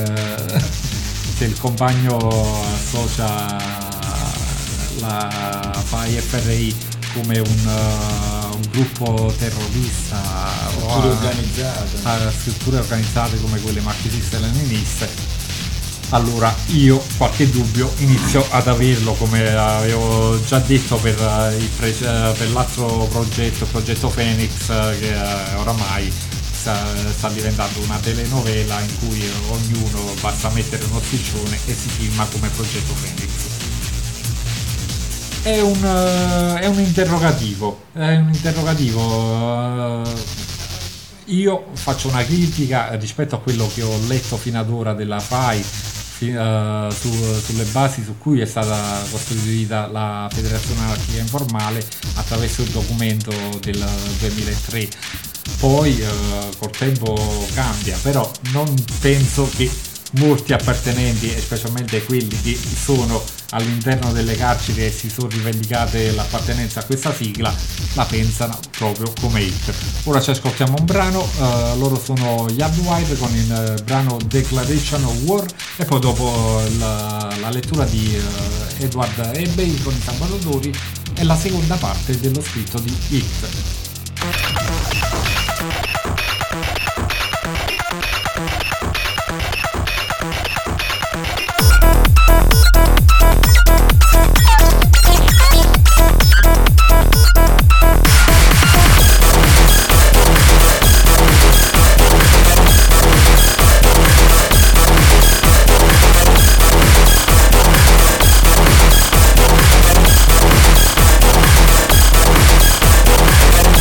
se il compagno associa la FAI e FRI come un gruppo terrorista a strutture organizzate come quelle marxiste e leniniste, allora io qualche dubbio inizio ad averlo, come avevo già detto per l'altro progetto, il progetto Phoenix, che oramai sta diventando una telenovela in cui ognuno basta mettere uno striscione e si filma come progetto Phoenix. È un interrogativo. Io faccio una critica rispetto a quello che ho letto fino ad ora della FAI, sulle basi su cui è stata costituita la Federazione Anarchica Informale attraverso il documento del 2003. Poi col tempo cambia, però non penso che molti appartenenti, e specialmente quelli che sono all'interno delle carceri e si sono rivendicate l'appartenenza a questa sigla, la pensano proprio come Hit. Ora ci ascoltiamo un brano, loro sono Yardwire con il brano Declaration of War, e poi dopo la lettura di Edward Ebey con i Salvatori è la seconda parte dello scritto di Hit. Declaration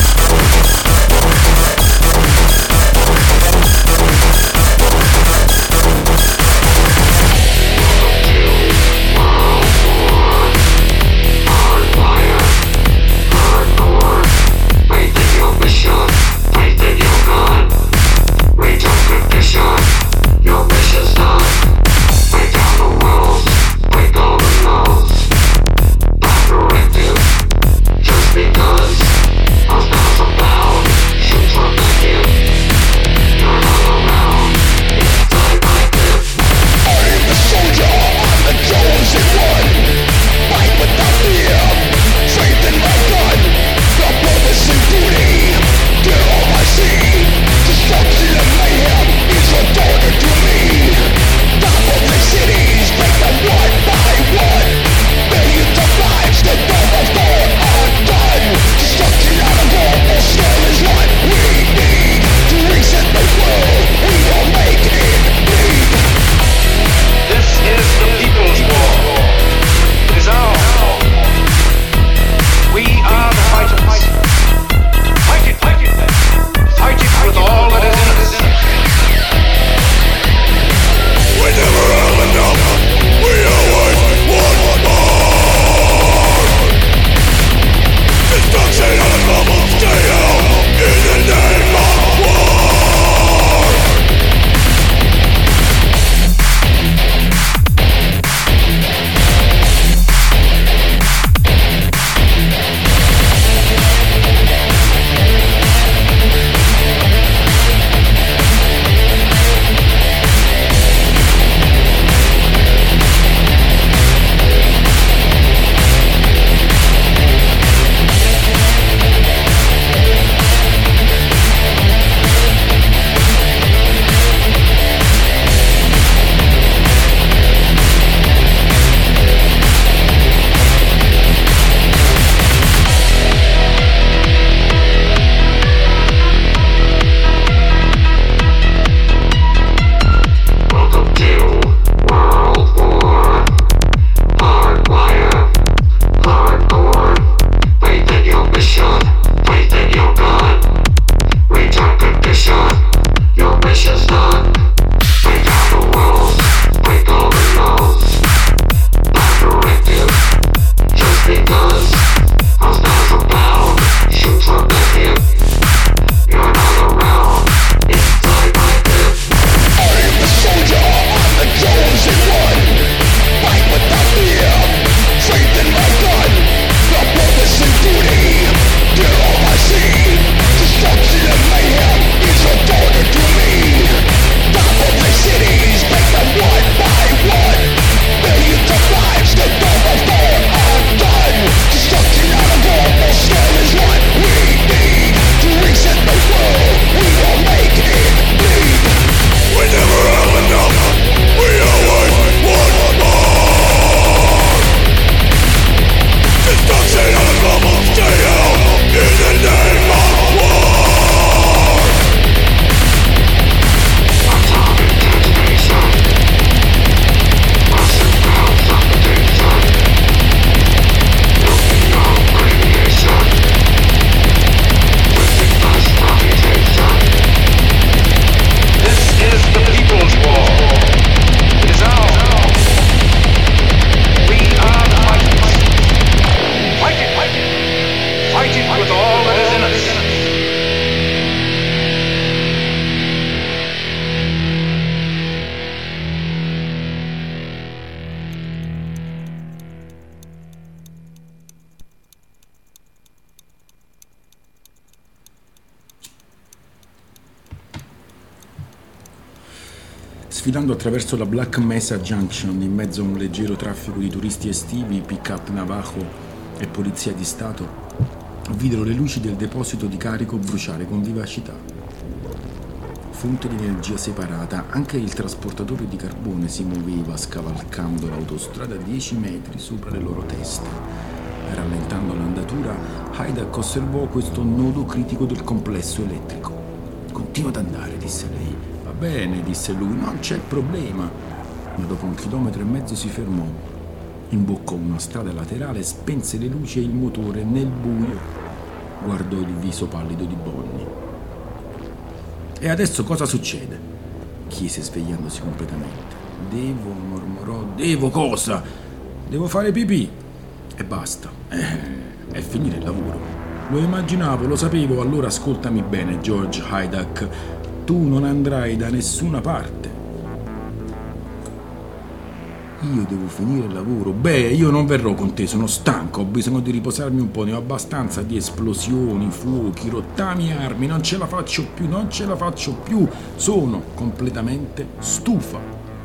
Sfilando attraverso la Black Mesa Junction in mezzo a un leggero traffico di turisti estivi, pick-up Navajo e polizia di Stato, videro le luci del deposito di carico bruciare con vivacità. Fonte di energia separata, anche il trasportatore di carbone si muoveva scavalcando l'autostrada 10 metri sopra le loro teste. Rallentando l'andatura, Hydak osservò questo nodo critico del complesso elettrico. «Continua ad andare», disse lei. «Va bene», disse lui, «non c'è problema». Ma dopo 1,5 chilometri si fermò. Imboccò una strada laterale, spense le luci e il motore nel buio. Guardò il viso pallido di Bonnie. «E adesso cosa succede?» chiese svegliandosi completamente. «Devo», mormorò, «devo cosa? Devo fare pipì. E basta. È finire il lavoro». «Lo immaginavo, lo sapevo, allora ascoltami bene, George Hydak. Tu non andrai da nessuna parte». «Io devo finire il lavoro». «Beh, io non verrò con te, sono stanco, ho bisogno di riposarmi un po', ne ho abbastanza di esplosioni, fuochi, rottami e armi, non ce la faccio più, sono completamente stufa».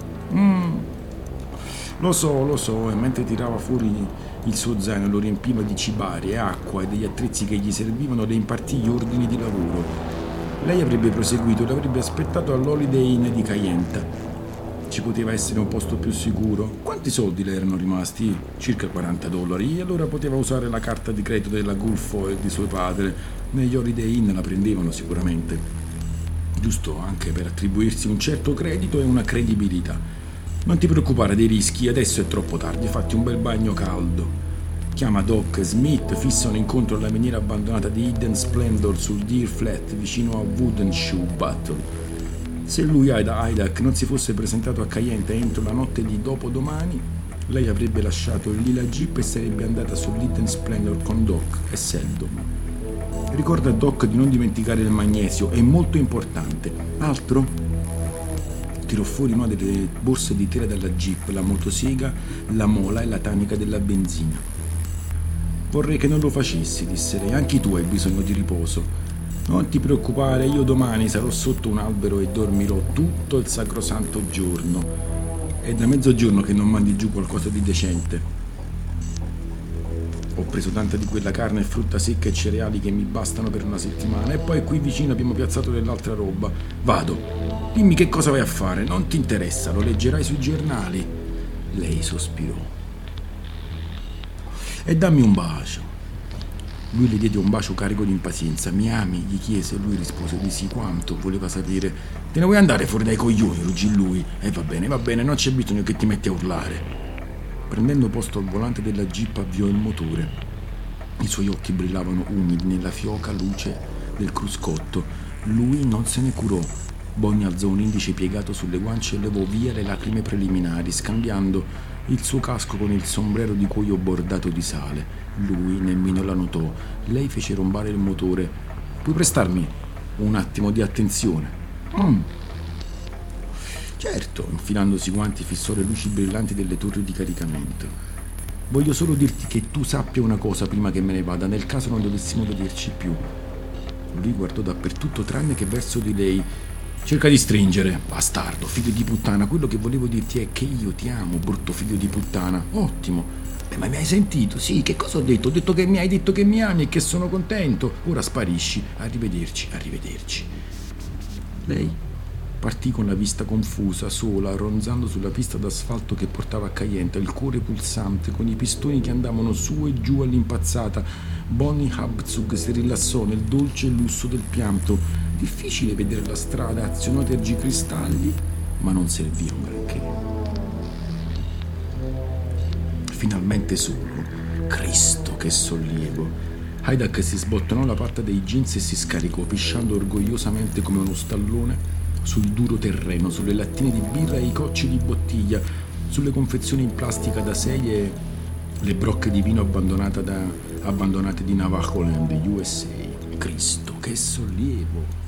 Lo so, e mentre tirava fuori il suo zaino lo riempiva di cibarie, acqua e degli attrezzi che gli servivano, le impartì gli ordini di lavoro. Lei avrebbe proseguito e l'avrebbe aspettato all'Holiday Inn di Kayenta. Ci poteva essere un posto più sicuro. Quanti soldi le erano rimasti? Circa $40, e allora poteva usare la carta di credito della Gulf Oil di suo padre. Negli Holiday Inn la prendevano sicuramente, giusto anche per attribuirsi un certo credito e una credibilità. «Non ti preoccupare dei rischi, adesso è troppo tardi, fatti un bel bagno caldo». Chiama Doc Smith, fissa un incontro alla miniera abbandonata di Hidden Splendor sul Deer Flat vicino a Wooden Shoe Battle. Se lui, Hydak, non si fosse presentato a Kayenta entro la notte di dopodomani, lei avrebbe lasciato lì la jeep e sarebbe andata sull'Hidden Splendor con Doc e Seldon. Ricorda a Doc di non dimenticare il magnesio, è molto importante. Altro? Tirò fuori una delle borse di tela dalla jeep, la motosega, la mola e la tanica della benzina. «Vorrei che non lo facessi», disse lei, «anche tu hai bisogno di riposo. Non ti preoccupare, io domani sarò sotto un albero e dormirò tutto il sacrosanto giorno. È da mezzogiorno che non mandi giù qualcosa di decente. Ho preso tanta di quella carne e frutta secca e cereali che mi bastano per una settimana, e poi qui vicino abbiamo piazzato dell'altra roba. Vado. Dimmi che cosa vai a fare, non ti interessa, lo leggerai sui giornali». Lei sospirò. «E dammi un bacio». Lui le diede un bacio carico di impazienza. «Mi ami?» gli chiese. Lui rispose di sì. «Quanto?» voleva sapere. «Te ne vuoi andare fuori dai coglioni?» ruggì lui. Va bene, non c'è bisogno che ti metti a urlare». Prendendo posto al volante della jeep avviò il motore. I suoi occhi brillavano umidi nella fioca luce del cruscotto. Lui non se ne curò. Bonnie alzò un indice piegato sulle guance e levò via le lacrime preliminari, scambiando il suo casco con il sombrero di cuoio bordato di sale. Lui nemmeno la notò. Lei fece rombare il motore. «Puoi prestarmi un attimo di attenzione?» «Certo», infilandosi i guanti fissò le luci brillanti delle torri di caricamento. «Voglio solo dirti che tu sappia una cosa prima che me ne vada, nel caso non dovessimo vederci più». Lui guardò dappertutto tranne che verso di lei. «Cerca di stringere, bastardo, figlio di puttana. Quello che volevo dirti è che io ti amo, brutto figlio di puttana». «Ottimo. Ma mi hai sentito?» «Sì, che cosa ho detto? Ho detto che mi hai detto che mi ami e che sono contento. Ora sparisci. Arrivederci». Lei partì con la vista confusa, sola, ronzando sulla pista d'asfalto che portava a Kayenta, il cuore pulsante, con i pistoni che andavano su e giù all'impazzata. Bonnie Habzug si rilassò nel dolce lusso del pianto. Difficile vedere la strada, azionò tergicristalli, ma non serviva un granché. Finalmente solo. Cristo, che sollievo! Hydak si sbottonò la patta dei jeans e si scaricò, pisciando orgogliosamente come uno stallone sul duro terreno, sulle lattine di birra e i cocci di bottiglia, sulle confezioni in plastica da 6 e le brocche di vino abbandonate di Navajo Land, USA. Cristo, che sollievo!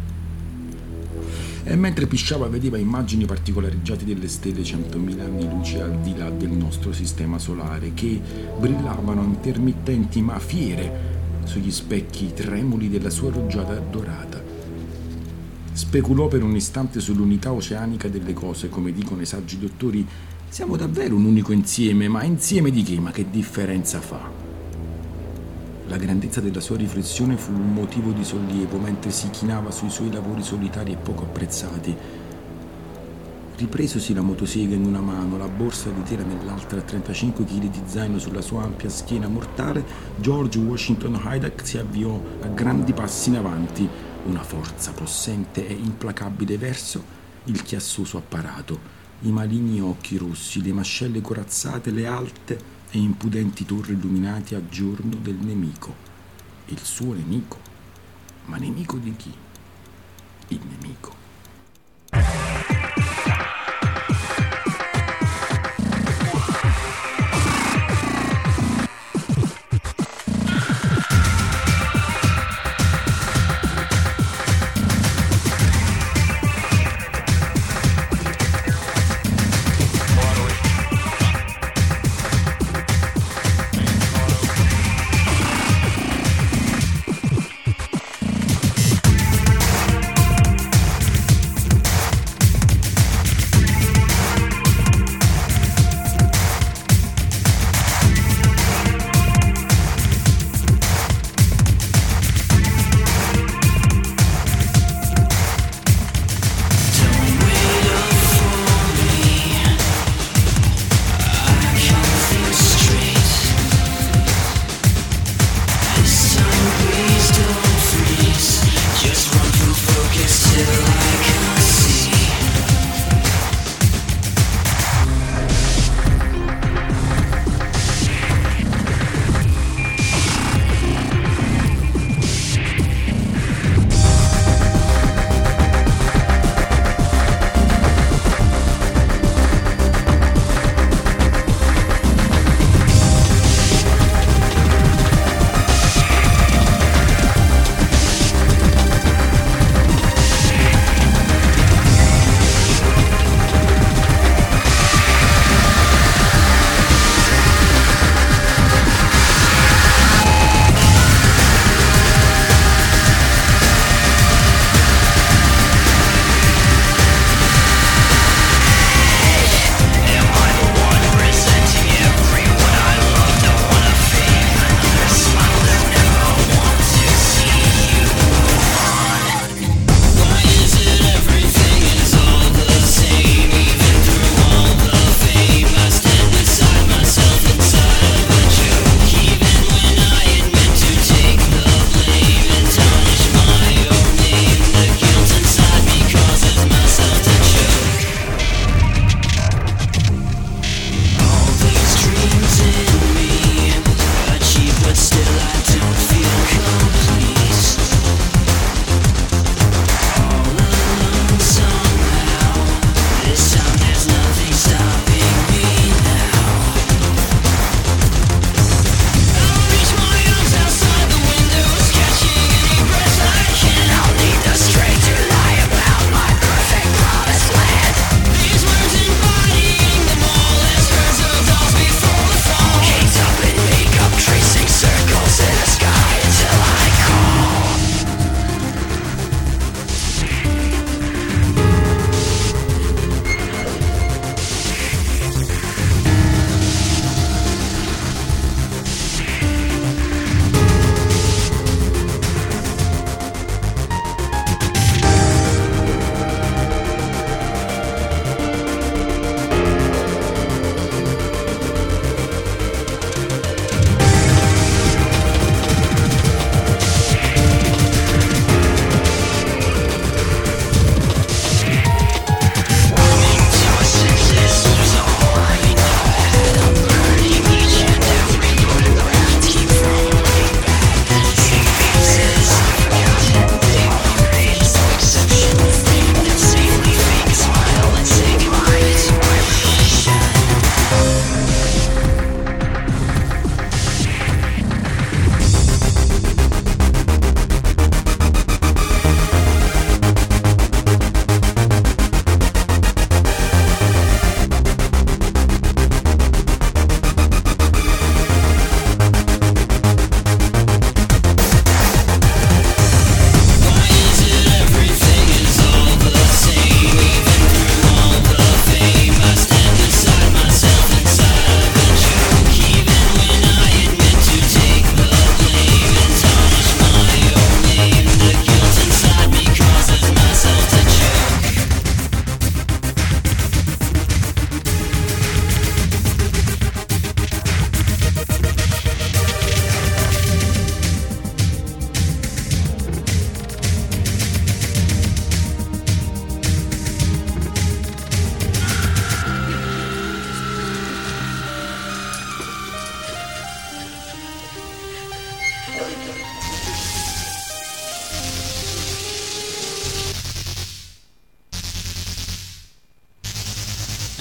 E mentre pisciava vedeva immagini particolareggiate delle stelle 100.000 anni luce al di là del nostro sistema solare, che brillavano intermittenti ma fiere sugli specchi tremuli della sua rugiada dorata. Speculò per un istante sull'unità oceanica delle cose, come dicono i saggi dottori. Siamo davvero un unico insieme, ma insieme di che? Ma che differenza fa? La grandezza della sua riflessione fu un motivo di sollievo mentre si chinava sui suoi lavori solitari e poco apprezzati. Ripresosi la motosega in una mano, la borsa di tela nell'altra, e 35 kg di zaino sulla sua ampia schiena mortale, George Washington Haydock si avviò a grandi passi in avanti, una forza possente e implacabile verso il chiassoso apparato, i maligni occhi rossi, le mascelle corazzate, le alte e impudenti torri illuminati a giorno del nemico. Il suo nemico. Ma nemico di chi? Il nemico.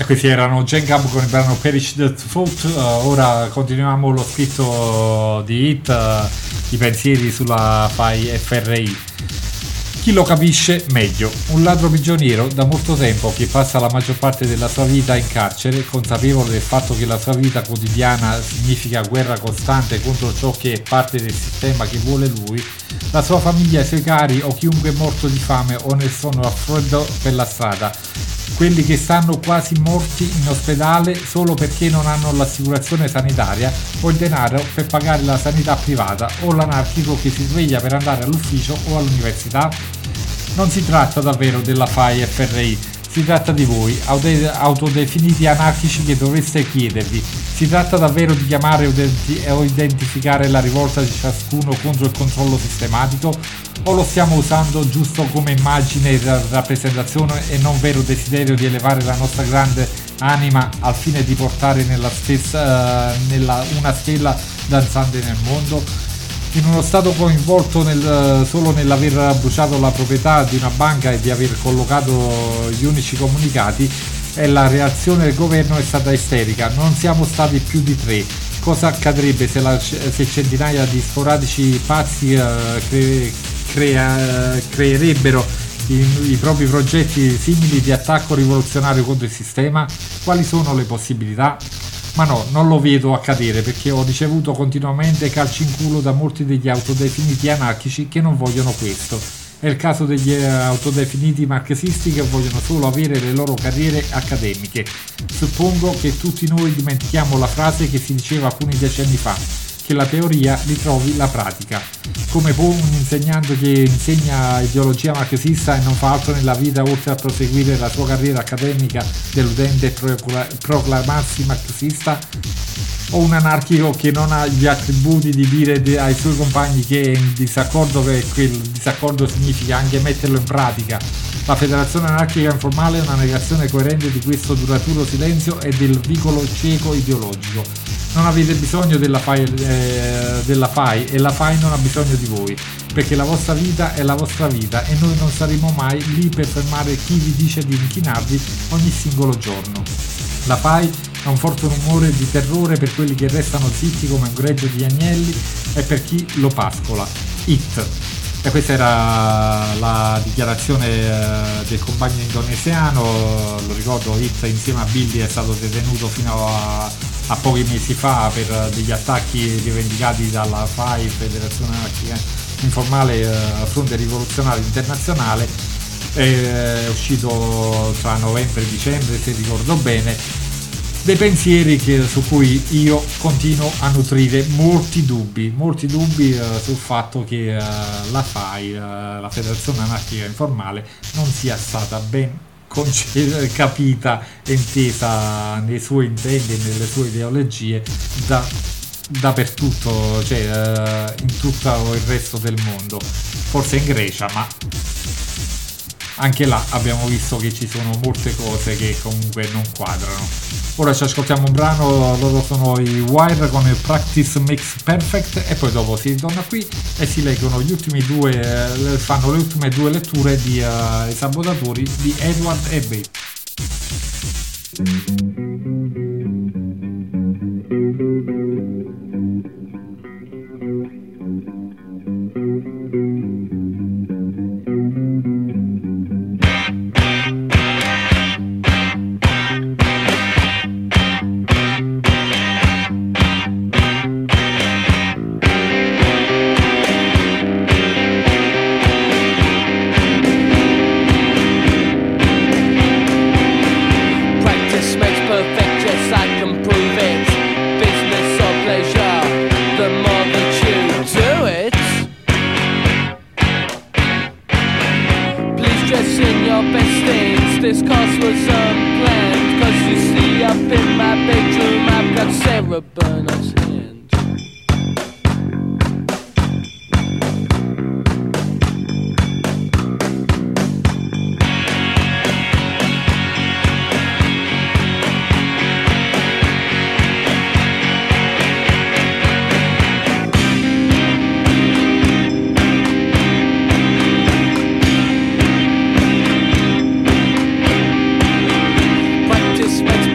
Questi erano Gen Gab con il brano Perish the Thought. Ora continuiamo lo scritto di Hit, i pensieri sulla FAI FRI. Chi lo capisce meglio. Un ladro prigioniero da molto tempo che passa la maggior parte della sua vita in carcere, consapevole del fatto che la sua vita quotidiana significa guerra costante contro ciò che è parte del sistema che vuole lui, la sua famiglia, i suoi cari o chiunque è morto di fame o nel sonno a freddo per la strada, quelli che stanno quasi morti in ospedale solo perché non hanno l'assicurazione sanitaria o il denaro per pagare la sanità privata, o l'anarchico che si sveglia per andare all'ufficio o all'università. Non si tratta davvero della FAI FRI, si tratta di voi, autodefiniti anarchici, che dovreste chiedervi: si tratta davvero di chiamare o identificare la rivolta di ciascuno contro il controllo sistematico, o lo stiamo usando giusto come immagine e rappresentazione e non vero desiderio di elevare la nostra grande anima al fine di portare una stella danzante nel mondo? In uno stato coinvolto solo nell'aver bruciato la proprietà di una banca e di aver collocato gli unici comunicati, e la reazione del governo è stata isterica. Non siamo stati più di 3. Cosa accadrebbe se centinaia di sporadici pazzi creerebbero i propri progetti simili di attacco rivoluzionario contro il sistema? Quali sono le possibilità? Ma no, non lo vedo accadere, perché ho ricevuto continuamente calci in culo da molti degli autodefiniti anarchici che non vogliono questo. È il caso degli autodefiniti marxisti che vogliono solo avere le loro carriere accademiche. Suppongo che tutti noi dimentichiamo la frase che si diceva alcuni decenni fa: che la teoria ritrovi la pratica. Come può un insegnante che insegna ideologia marxista e non fa altro nella vita oltre a proseguire la sua carriera accademica deludente e proclamarsi marxista? O un anarchico che non ha gli attributi di dire ai suoi compagni che è in disaccordo, che quel disaccordo significa anche metterlo in pratica? La Federazione Anarchica Informale è una negazione coerente di questo duraturo silenzio e del vicolo cieco ideologico. Non avete bisogno della FAI e la FAI non ha bisogno di voi, perché la vostra vita è la vostra vita e noi non saremo mai lì per fermare chi vi dice di inchinarvi ogni singolo giorno. La FAI è un forte rumore di terrore per quelli che restano zitti come un gregge di agnelli e per chi lo pascola. Hit. E questa era la dichiarazione del compagno indonesiano. Lo ricordo, Hit insieme a Billy è stato detenuto fino a pochi mesi fa per degli attacchi rivendicati dalla FAI, Federazione Anarchica Informale, Fronte Rivoluzionario Internazionale. È uscito tra novembre e dicembre, se ricordo bene. Dei pensieri su cui io continuo a nutrire molti dubbi sul fatto che la FAI, la Federazione Anarchica Informale, non sia stata ben capita e intesa nei suoi intenti e nelle sue ideologie dappertutto, cioè in tutto il resto del mondo, forse in Grecia, ma anche là abbiamo visto che ci sono molte cose che comunque non quadrano. Ora ci ascoltiamo un brano, loro sono i Wire con il Practice Makes Perfect, e poi dopo si ritorna qui e si leggono fanno le ultime due letture di I Sabotatori di Edward Abbey. Makes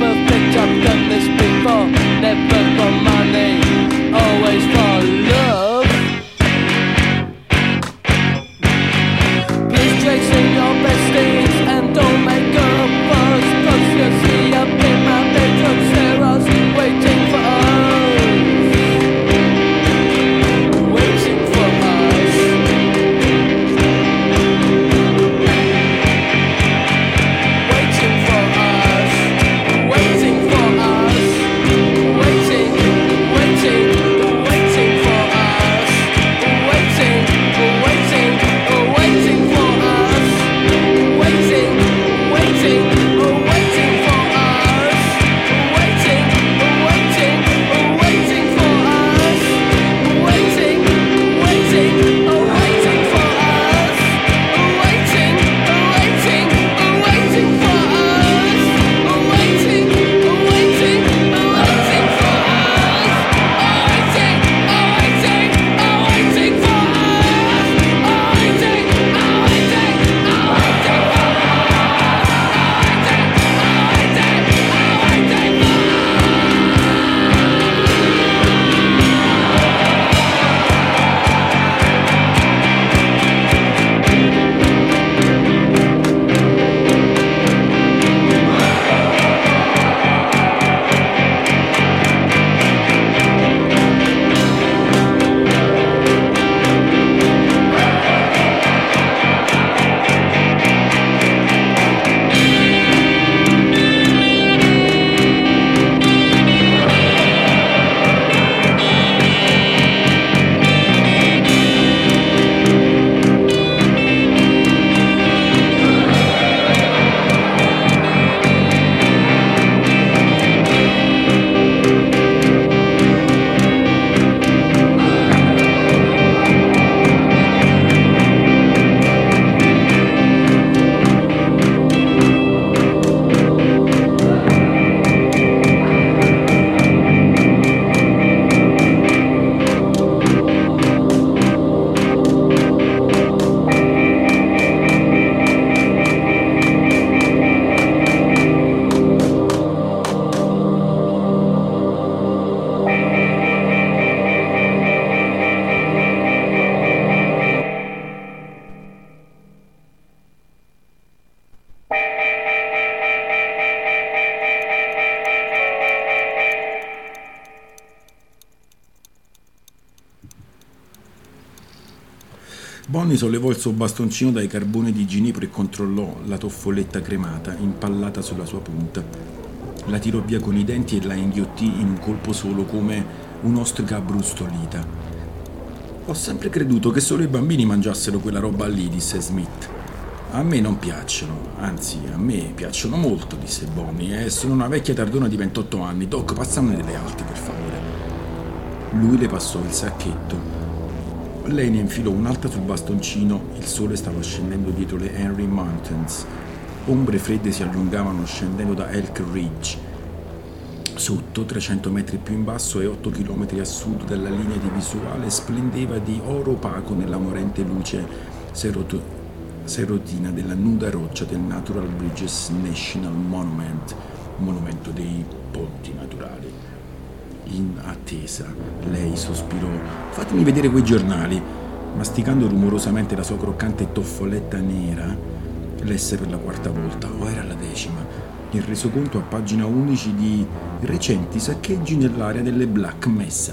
Bonnie sollevò il suo bastoncino dai carboni di ginepro e controllò la toffoletta cremata impallata sulla sua punta. La tirò via con i denti e la inghiottì in un colpo solo come un'ostrica abbrustolita. Ho sempre creduto che solo i bambini mangiassero quella roba lì, disse Smith. A me non piacciono, anzi a me piacciono molto, disse Bonnie, e sono una vecchia tardona di 28 anni. Doc, passamne delle altre, per favore. Lui le passò il sacchetto. Lei ne infilò un'altra sul bastoncino. Il sole stava scendendo dietro le Henry Mountains. Ombre fredde si allungavano scendendo da Elk Ridge. Sotto, 300 metri più in basso e 8 chilometri a sud dalla linea di visuale, splendeva di oro opaco nella morente luce serotina della nuda roccia del Natural Bridges National Monument, monumento dei ponti naturali. In attesa, lei sospirò: fatemi vedere quei giornali. Masticando rumorosamente la sua croccante toffoletta nera, lesse per la quarta volta, o era la 10ª, il resoconto a pagina 11 di recenti saccheggi nell'area delle Black Mesa.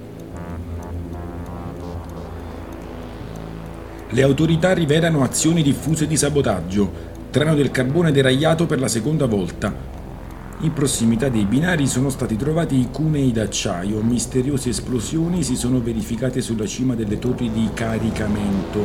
Le autorità rivelano azioni diffuse di sabotaggio. Treno del carbone deragliato per la seconda volta. In prossimità dei binari sono stati trovati i cunei d'acciaio. Misteriose esplosioni si sono verificate sulla cima delle torri di caricamento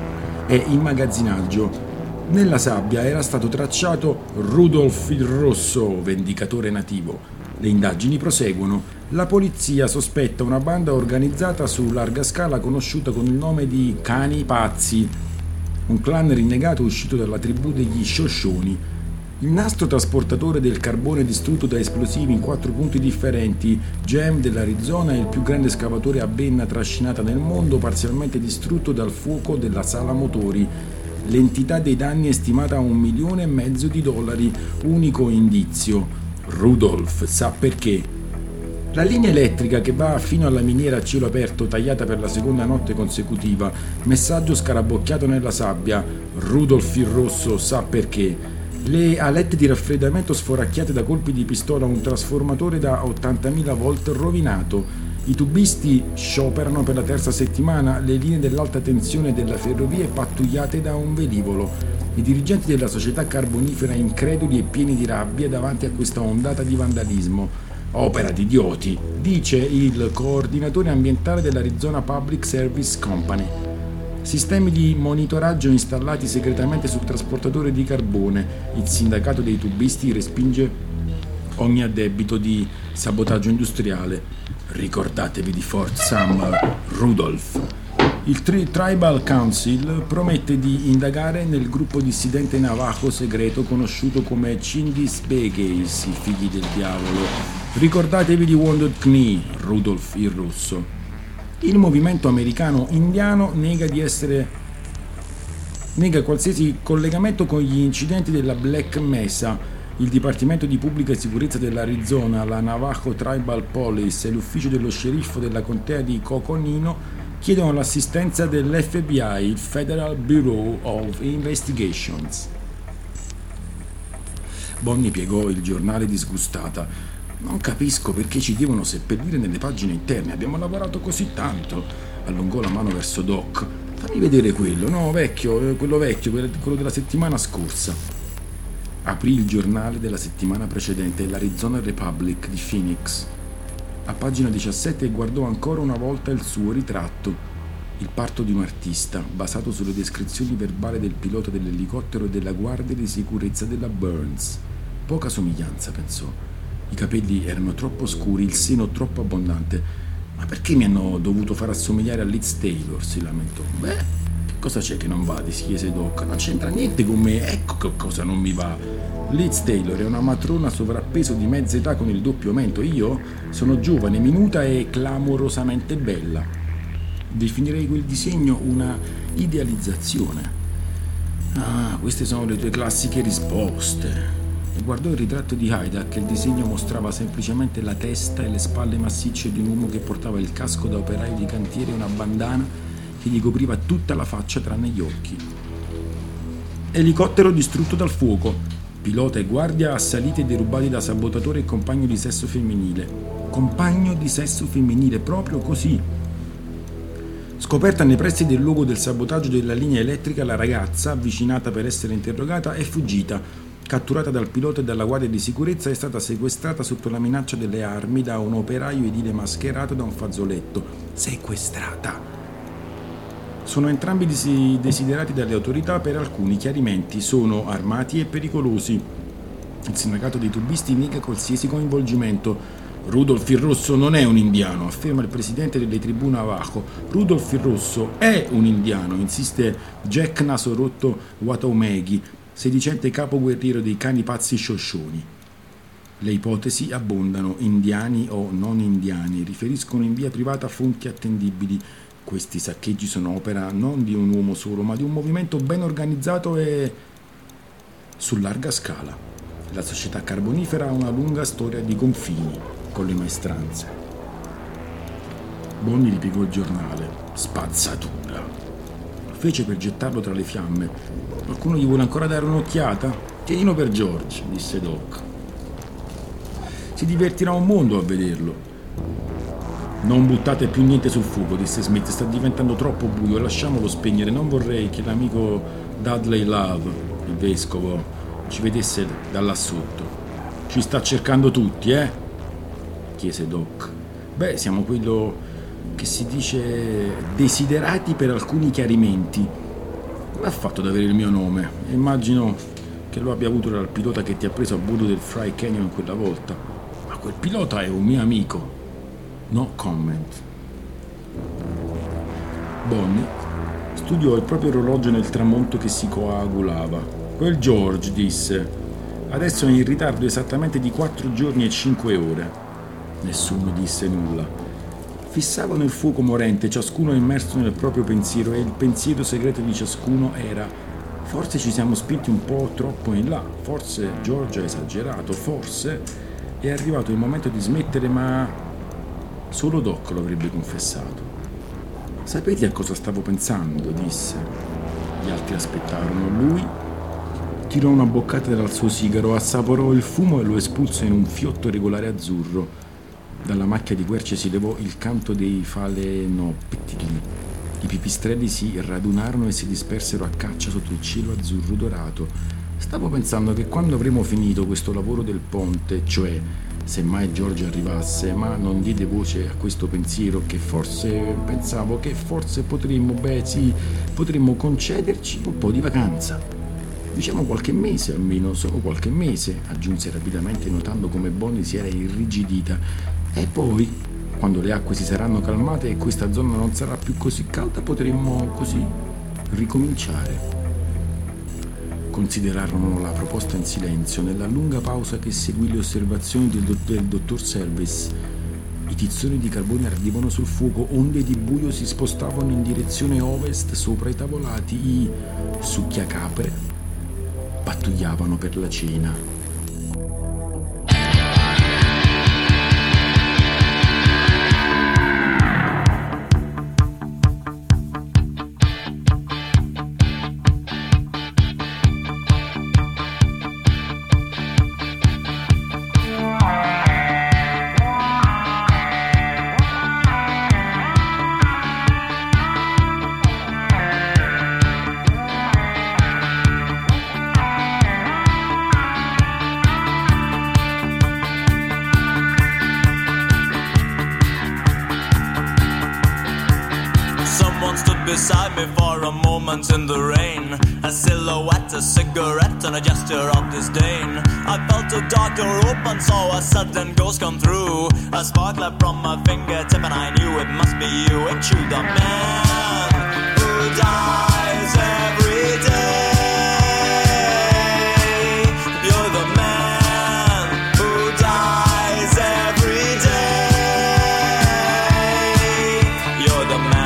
e immagazzinaggio. Nella sabbia era stato tracciato Rudolf il Rosso, vendicatore nativo. Le indagini proseguono. La polizia sospetta una banda organizzata su larga scala conosciuta con il nome di Cani Pazzi, un clan rinnegato uscito dalla tribù degli Shoshoni. Il nastro trasportatore del carbone distrutto da esplosivi in 4 punti differenti, GM dell'Arizona, è il più grande scavatore a benna trascinata nel mondo, parzialmente distrutto dal fuoco della sala motori. L'entità dei danni è stimata a $1,5 milioni, unico indizio. Rudolf sa perché. La linea elettrica che va fino alla miniera a cielo aperto tagliata per la seconda notte consecutiva. Messaggio scarabocchiato nella sabbia. Rudolf il Rosso sa perché. Le alette di raffreddamento sforacchiate da colpi di pistola, un trasformatore da 80.000 volt rovinato. I tubisti scioperano per la 3ª settimana, le linee dell'alta tensione della ferrovia pattugliate da un velivolo. I dirigenti della società carbonifera increduli e pieni di rabbia davanti a questa ondata di vandalismo. Opera di idioti, dice il coordinatore ambientale dell'Arizona Public Service Company. Sistemi di monitoraggio installati segretamente sul trasportatore di carbone. Il sindacato dei tubisti respinge ogni addebito di sabotaggio industriale. Ricordatevi di Fort Summer, Rudolf. Il Tribal Council promette di indagare nel gruppo dissidente navajo segreto conosciuto come Chindis Begeis, i figli del diavolo. Ricordatevi di Wounded Knee, Rudolf il Rosso. Il movimento americano indiano nega qualsiasi collegamento con gli incidenti della Black Mesa. Il Dipartimento di Pubblica Sicurezza dell'Arizona, la Navajo Tribal Police e l'ufficio dello sceriffo della contea di Coconino chiedono l'assistenza dell'FBI, il Federal Bureau of Investigations. Bonnie piegò il giornale disgustata. Non capisco perché ci devono seppellire nelle pagine interne. Abbiamo lavorato così tanto. Allungò la mano verso Doc. Fammi vedere quello. No, quello vecchio, quello della settimana scorsa. Aprì il giornale della settimana precedente, l'Arizona Republic di Phoenix. A pagina 17 guardò ancora una volta il suo ritratto. Il parto di un artista, basato sulle descrizioni verbali del pilota dell'elicottero e della guardia di sicurezza della Burns. Poca somiglianza, pensò. I capelli erano troppo scuri, il seno troppo abbondante. Ma perché mi hanno dovuto far assomigliare a Liz Taylor? Si lamentò. Beh, che cosa c'è che non va? Si chiese Doc. Non c'entra niente con me, ecco che cosa non mi va. Liz Taylor è una matrona sovrappeso di mezza età con il doppio mento. Io sono giovane, minuta e clamorosamente bella. Definirei quel disegno una idealizzazione. Ah, queste sono le tue classiche risposte. E guardò il ritratto di Haida, che il disegno mostrava semplicemente la testa e le spalle massicce di un uomo che portava il casco da operaio di cantiere e una bandana che gli copriva tutta la faccia tranne gli occhi. Elicottero distrutto dal fuoco. Pilota e guardia assaliti e derubati da sabotatore e compagno di sesso femminile. Compagno di sesso femminile, proprio così. Scoperta nei pressi del luogo del sabotaggio della linea elettrica, la ragazza, avvicinata per essere interrogata, è fuggita. Catturata dal pilota e dalla guardia di sicurezza, è stata sequestrata sotto la minaccia delle armi da un operaio edile mascherato da un fazzoletto. Sequestrata! Sono entrambi desiderati dalle autorità per alcuni chiarimenti. Sono armati e pericolosi. Il sindacato dei tubisti nega qualsiasi coinvolgimento. Rudolf il Rosso non è un indiano, afferma il presidente delle tribù Navajo. Rudolf il Rosso è un indiano, insiste Jack Naso Rotto Wataumeghi, sedicente capo guerriero dei cani pazzi Shoshoni. Le ipotesi abbondano, indiani o non indiani, riferiscono in via privata fonti attendibili. Questi saccheggi sono opera non di un uomo solo, ma di un movimento ben organizzato e su larga scala. La società carbonifera ha una lunga storia di confini con le maestranze. Bonnie ripiegò il giornale. Spazzatura. Lo fece per gettarlo tra le fiamme. Qualcuno gli vuole ancora dare un'occhiata? Tienilo per George, disse Doc. Si divertirà un mondo a vederlo. Non buttate più niente sul fuoco, disse Smith. Sta diventando troppo buio, lasciamolo spegnere. Non vorrei che l'amico Dudley Love, il vescovo, ci vedesse da là sotto. Ci sta cercando tutti, chiese Doc. Beh, siamo quello che si dice desiderati per alcuni chiarimenti. Come ha fatto ad avere il mio nome? Immagino che lo abbia avuto dal pilota che ti ha preso a bordo del Fry Canyon quella volta. Ma quel pilota è un mio amico. No comment. Bonnie studiò il proprio orologio nel tramonto che si coagulava. Quel George, disse, adesso è in ritardo esattamente di 4 giorni e 5 ore. Nessuno disse nulla. Fissavano il fuoco morente, ciascuno immerso nel proprio pensiero, e il pensiero segreto di ciascuno era: forse ci siamo spinti un po' troppo in là, forse George ha esagerato, forse è arrivato il momento di smettere, ma solo Doc lo avrebbe confessato. Sapete a cosa stavo pensando? Disse. Gli altri aspettarono. Lui tirò una boccata dal suo sigaro, assaporò il fumo e lo espulse in un fiotto regolare azzurro. Dalla macchia di querce si levò il canto dei falenoptili. I pipistrelli si radunarono e si dispersero a caccia sotto il cielo azzurro dorato. Stavo pensando che quando avremo finito questo lavoro del ponte, cioè se mai George arrivasse, ma non diede voce a questo pensiero, che forse pensavo che forse potremmo concederci un po' di vacanza. Diciamo qualche mese almeno, solo qualche mese, aggiunse rapidamente, notando come Bonnie si era irrigidita. E poi, quando le acque si saranno calmate e questa zona non sarà più così calda, potremmo così ricominciare. Considerarono la proposta in silenzio. Nella lunga pausa che seguì le osservazioni del dottor Service, i tizzoni di carbone ardivano sul fuoco, onde di buio si spostavano in direzione ovest sopra i tavolati, i succhiacapre pattugliavano per la cena. Beside me for a moment in the rain, a silhouette, a cigarette, and a gesture of disdain. I felt a dark door open, saw a sudden ghost come through. A spark left from my fingertip, and I knew it must be you. Ain't you the man who dies every day? You're the man who dies every day. You're the man.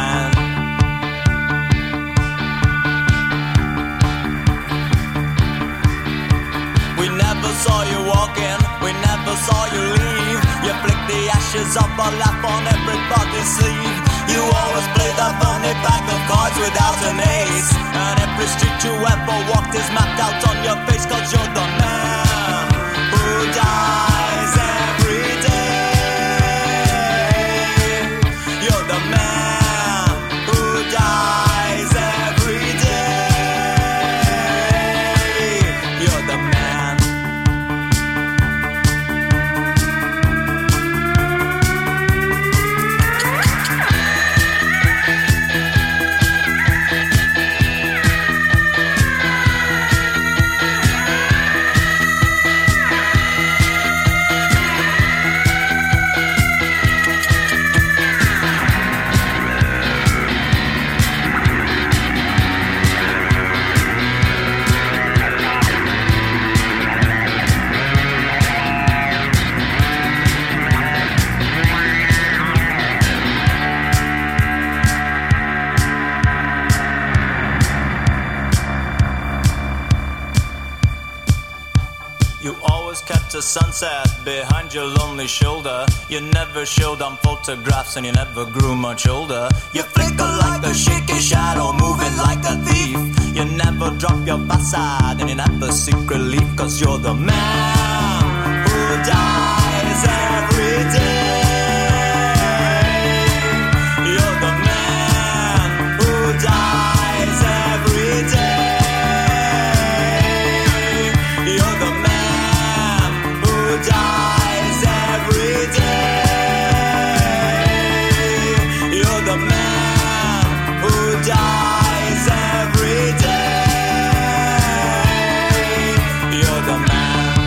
Saw you walking, we never saw you leave. You flick the ashes of a laugh on everybody's sleeve. You always play the funny pack of cards without an ace, and every street you ever walked is mapped out on your face. Cause you're the man who dies every day. You're the man who sunset behind your lonely shoulder. You never showed on photographs and you never grew much older. You flicker like a shaky shadow, moving like a thief. You never drop your facade and you never seek relief, 'cause you're the man who dies every day. You're the man who dies every day. You're the man who dies every day. You're the man who dies every day. You're the man.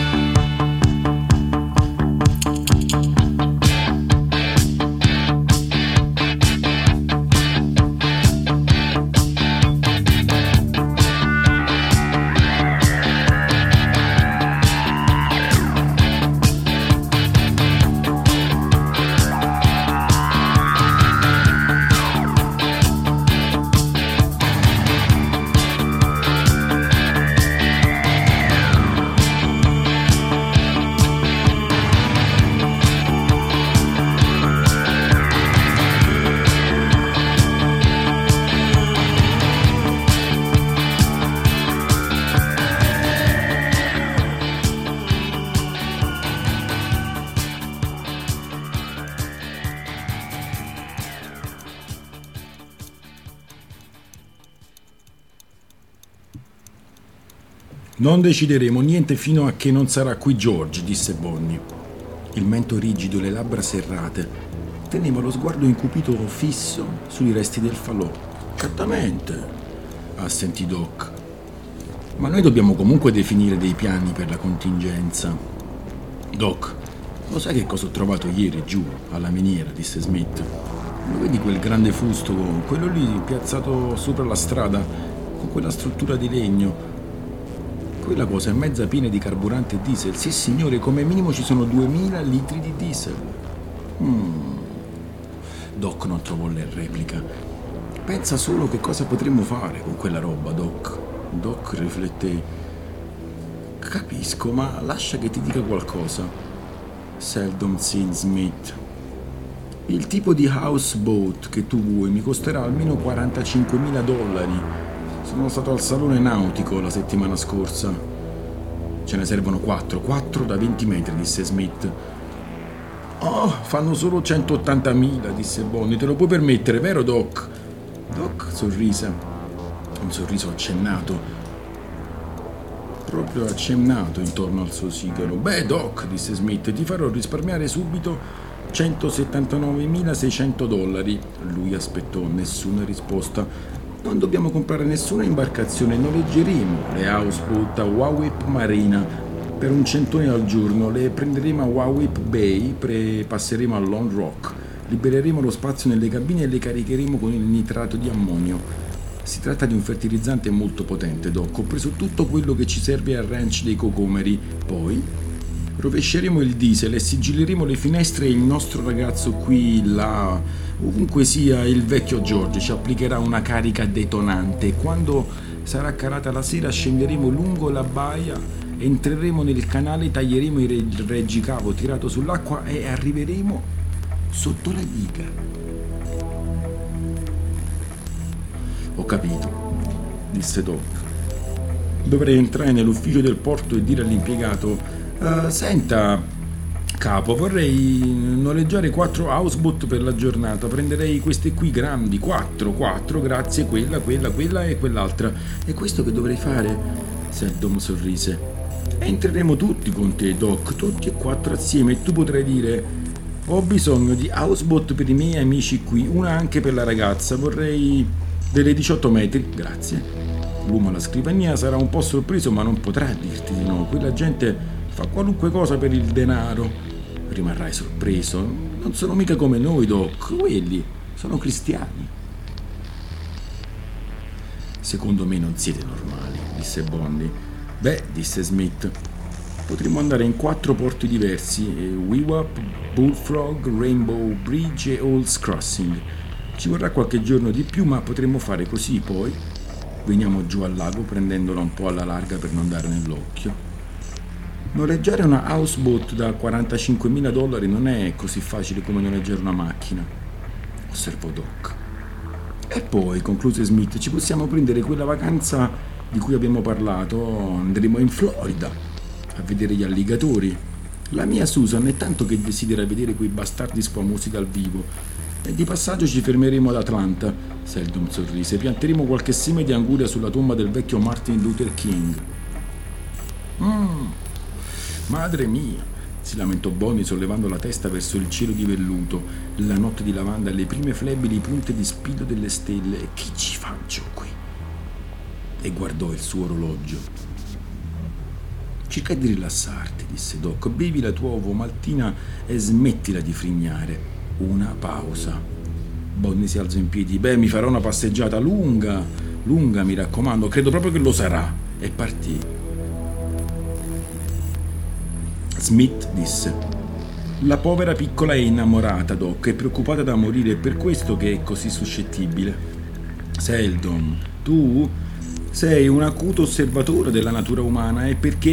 Non decideremo niente fino a che non sarà qui George, disse Bonnie. Il mento rigido e le labbra serrate. Teneva lo sguardo incupito fisso sui resti del falò. Certamente, assentì Doc. Ma noi dobbiamo comunque definire dei piani per la contingenza. Doc, lo sai che cosa ho trovato ieri giù, alla miniera, disse Smith. Lo vedi quel grande fusto, quello lì piazzato sopra la strada, con quella struttura di legno? Quella cosa è mezza piena di carburante e diesel. Sì, signore, come minimo ci sono 2000 litri di diesel. Doc non trovò la replica. Pensa solo che cosa potremmo fare con quella roba, Doc. Doc rifletté. Capisco, ma lascia che ti dica qualcosa. Seldom Seen Smith. Il tipo di houseboat che tu vuoi mi costerà almeno $45.000. Sono stato al salone nautico la settimana scorsa. Ce ne servono 4 da 20 metri, disse Smith. Oh, fanno solo 180.000, disse Bonnie. Te lo puoi permettere, vero Doc? Doc sorrise. Un sorriso accennato. Proprio accennato intorno al suo sigaro. Beh, Doc, disse Smith, ti farò risparmiare subito $179.600. Lui aspettò nessuna risposta. Non dobbiamo comprare nessuna imbarcazione, noleggeremo le houseboat a Wawip Marina per $100 al giorno, le prenderemo a Wawip Bay, passeremo a Lone Rock, libereremo lo spazio nelle cabine e le caricheremo con il nitrato di ammonio. Si tratta di un fertilizzante molto potente, Doc. Ho preso tutto quello che ci serve al ranch dei cocomeri. Poi rovesceremo il diesel e sigilleremo le finestre e il nostro ragazzo qui, là, ovunque sia il vecchio George, ci applicherà una carica detonante. Quando sarà calata la sera scenderemo lungo la baia, entreremo nel canale, taglieremo il reggicavo tirato sull'acqua e arriveremo sotto la diga. Ho capito, disse Doc. Dovrei entrare nell'ufficio del porto e dire all'impiegato: senta, capo, vorrei noleggiare 4 houseboat per la giornata. Prenderei queste qui grandi, 4, grazie, quella e quell'altra. E questo che dovrei fare? Seldom sorrise. Entreremo tutti con te, Doc, tutti e 4 assieme, e tu potrai dire: ho bisogno di houseboat per i miei amici qui, una anche per la ragazza, vorrei delle 18 metri, grazie. L'uomo alla scrivania sarà un po' sorpreso, ma non potrà dirti di no. Quella gente fa qualunque cosa per il denaro. Rimarrai sorpreso. Non sono mica come noi, Doc. Quelli sono cristiani. Secondo me non siete normali, disse Bonnie. Beh, disse Smith, potremmo andare in 4 porti diversi: Wewap, Bullfrog, Rainbow Bridge e Old's Crossing. Ci vorrà qualche giorno di più, ma potremmo fare così. Poi veniamo giù al lago prendendola un po' alla larga per non dare nell'occhio. Noleggiare una houseboat da $45.000 non è così facile come noleggiare una macchina, osservò Doc. E poi, concluse Smith, ci possiamo prendere quella vacanza di cui abbiamo parlato, andremo in Florida a vedere gli alligatori. La mia Susan è tanto che desidera vedere quei bastardi squamosi dal vivo. E di passaggio ci fermeremo ad Atlanta. Seldon sorrise. Pianteremo qualche seme di anguria sulla tomba del vecchio Martin Luther King. Madre mia, si lamentò Bonnie sollevando la testa verso il cielo di velluto, la notte di lavanda e le prime flebili punte di spillo delle stelle. Che ci faccio qui? E guardò il suo orologio. Cerca di rilassarti, disse Doc. Bevi la tua ovomaltina e smettila di frignare. Una pausa. Bonnie si alzò in piedi. Beh, mi farò una passeggiata lunga, mi raccomando, credo proprio che lo sarà. E partì. Smith disse: la povera piccola è innamorata, Doc, è preoccupata da morire, è per questo che è così suscettibile. Seldon, tu sei un acuto osservatore della natura umana, e perché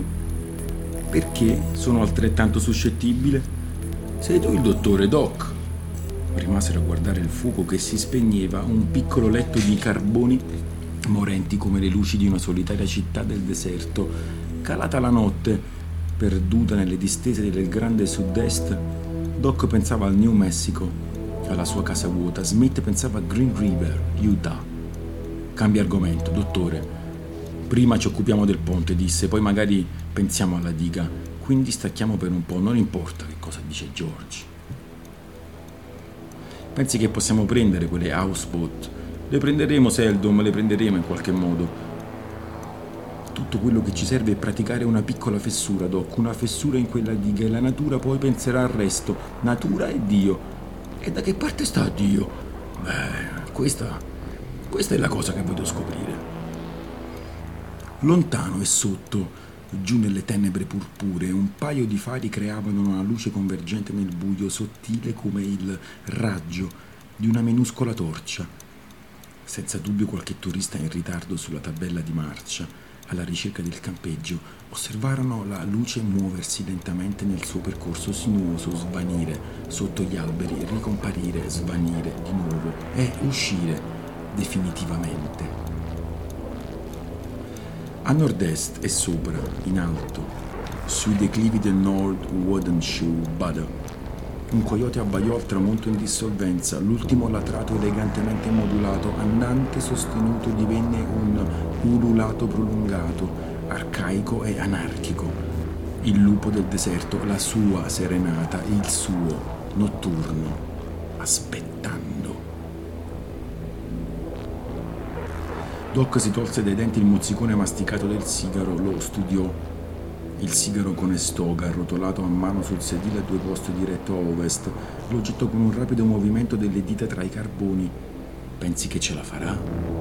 sono altrettanto suscettibile? Sei tu il dottore, Doc. Rimasero a guardare il fuoco che si spegneva, un piccolo letto di carboni morenti come le luci di una solitaria città del deserto. Calata la notte, perduta nelle distese del grande sud-est, Doc pensava al New Mexico, alla sua casa vuota. Smith pensava a Green River, Utah. Cambia argomento, dottore. Prima ci occupiamo del ponte, disse, poi magari pensiamo alla diga. Quindi stacchiamo per un po', non importa che cosa dice George. Pensi che possiamo prendere quelle houseboat? Le prenderemo, Seldon, le prenderemo in qualche modo. Tutto quello che ci serve è praticare una piccola fessura, Doc, una fessura in quella diga, e la natura poi penserà al resto. Natura e Dio. E da che parte sta Dio? Beh, questa è la cosa che voglio scoprire. Lontano e sotto, giù nelle tenebre purpuree, un paio di fari creavano una luce convergente nel buio, sottile come il raggio di una minuscola torcia. Senza dubbio qualche turista in ritardo sulla tabella di marcia, alla ricerca del campeggio, osservarono la luce muoversi lentamente nel suo percorso sinuoso, svanire sotto gli alberi, ricomparire, svanire di nuovo e uscire definitivamente. A nord-est e sopra, in alto, sui declivi del North Woodenshaw Butte, un coyote abbaiò al tramonto in dissolvenza. L'ultimo latrato elegantemente modulato, andante sostenuto, divenne un ululato prolungato, arcaico e anarchico. Il lupo del deserto, la sua serenata, il suo notturno, aspettando. Doc si tolse dai denti il mozzicone masticato del sigaro, lo studiò. Il sigaro con estoga, arrotolato a mano sul sedile a due posti diretto a ovest, lo gettò con un rapido movimento delle dita tra i carboni. Pensi che ce la farà?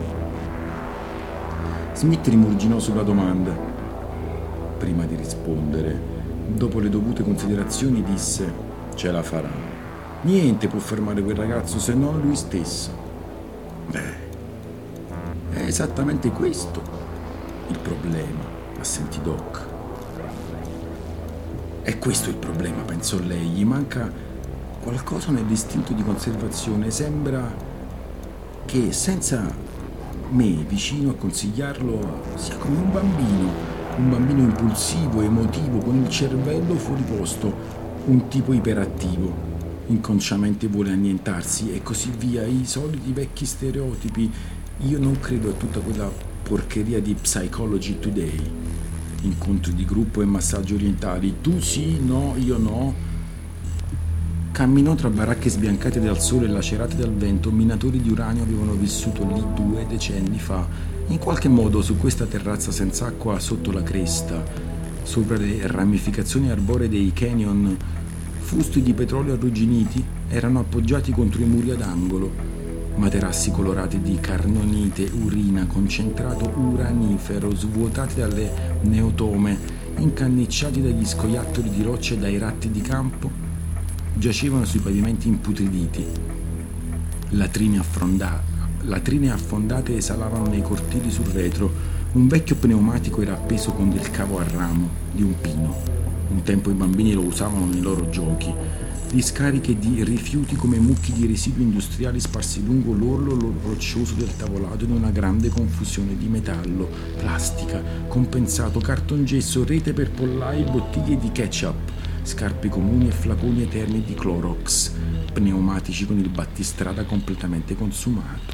Smith rimurginò sulla domanda. Prima di rispondere, dopo le dovute considerazioni, disse: ce la farà. Niente può fermare quel ragazzo se non lui stesso. Beh, è esattamente questo il problema, assentì Doc. È questo il problema, pensò lei. Gli manca qualcosa nell'istinto di conservazione. Sembra che senza me vicino a consigliarlo sia come un bambino impulsivo, emotivo, con il cervello fuori posto, un tipo iperattivo. Inconsciamente vuole annientarsi e così via, i soliti vecchi stereotipi. Io non credo a tutta quella porcheria di Psychology Today. Incontri di gruppo e massaggi orientali. Tu sì, no, io no. Camminò tra baracche sbiancate dal sole e lacerate dal vento. Minatori di uranio avevano vissuto lì 2 decenni fa. In qualche modo su questa terrazza senza acqua sotto la cresta, sopra le ramificazioni arboree dei canyon, fusti di petrolio arrugginiti erano appoggiati contro i muri ad angolo. Materassi colorati di carnonite, urina, concentrato uranifero, svuotati dalle neotome, incannicciati dagli scoiattoli di rocce e dai ratti di campo, giacevano sui pavimenti imputriditi. Latrine affondate esalavano nei cortili sul retro. Un vecchio pneumatico era appeso con del cavo a ramo di un pino. Un tempo i bambini lo usavano nei loro giochi. Discariche di rifiuti come mucchi di residui industriali sparsi lungo l'orlo roccioso del tavolato in una grande confusione di metallo, plastica, compensato, cartongesso, rete per pollai, bottiglie di ketchup, scarpe comuni e flaconi eterni di Clorox, pneumatici con il battistrada completamente consumato.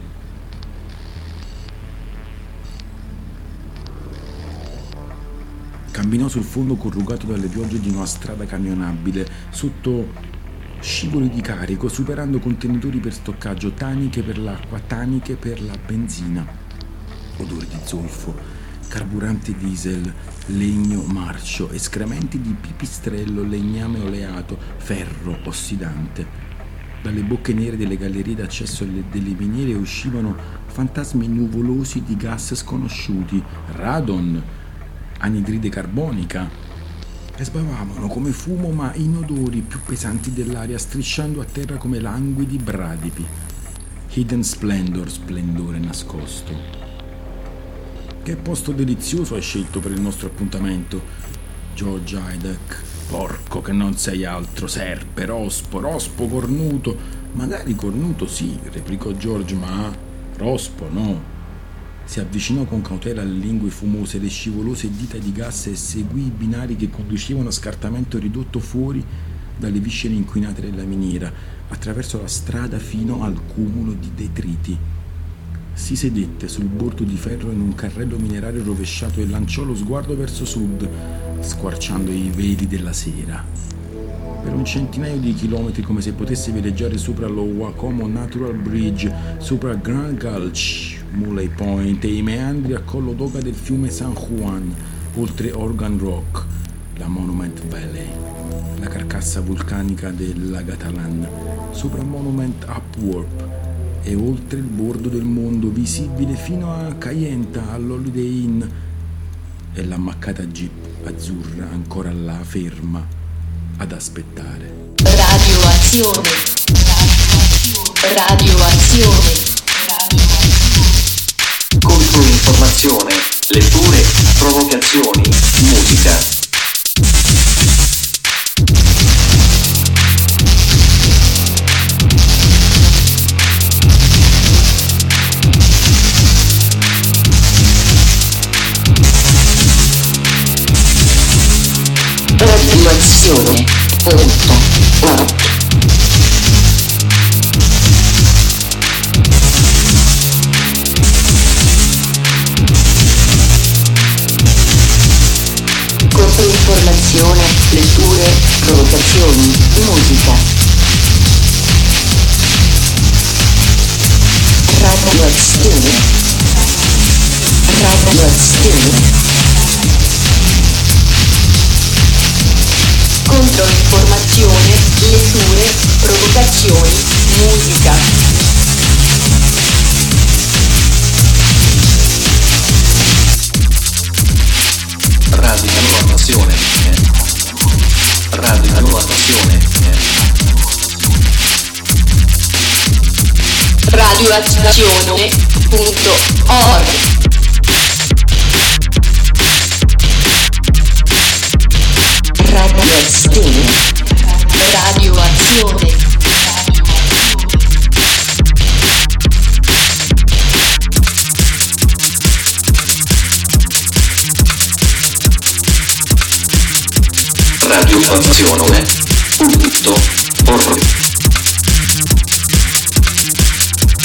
Camminò sul fondo corrugato dalle piogge di una strada camionabile, sotto scivoli di carico, superando contenitori per stoccaggio, taniche per l'acqua, taniche per la benzina, odore di zolfo, carburante diesel, legno marcio, escrementi di pipistrello, legname oleato, ferro ossidante. Dalle bocche nere delle gallerie d'accesso delle miniere uscivano fantasmi nuvolosi di gas sconosciuti, radon, anidride carbonica, e sbavavano come fumo ma in odori più pesanti dell'aria, strisciando a terra come languidi bradipi. Hidden Splendor, splendore nascosto. Che posto delizioso hai scelto per il nostro appuntamento, George Hydak. Porco che non sei altro, serpe, rospo cornuto. Magari cornuto sì, replicò George, ma rospo no. Si avvicinò con cautela alle lingue fumose, le scivolose dita di gas e seguì i binari che conducevano a scartamento ridotto fuori dalle viscere inquinate della miniera, attraverso la strada fino al cumulo di detriti. Si sedette sul bordo di ferro in un carrello minerario rovesciato e lanciò lo sguardo verso sud, squarciando i veli della sera. Per un centinaio di chilometri, come se potesse veleggiare sopra lo Wacomo Natural Bridge, sopra Grand Gulch, Muley Point e i meandri a collo d'oca del fiume San Juan, oltre Organ Rock, la Monument Valley, la carcassa vulcanica dell'Agatalan, sopra Monument Upwarp e oltre il bordo del mondo, visibile fino a Kayenta, all'Holiday Inn, e l'ammaccata jeep azzurra ancora là ferma ad aspettare. Radioazione. Controinformazione, letture, provocazioni, musica. Radioazione.org. Controinformazione, letture, provocazioni, musica. Radioazione. Controinformazione, letture, provocazioni, musica. Radioazione. Radioazione.org. Radioazione. Radioazione.org.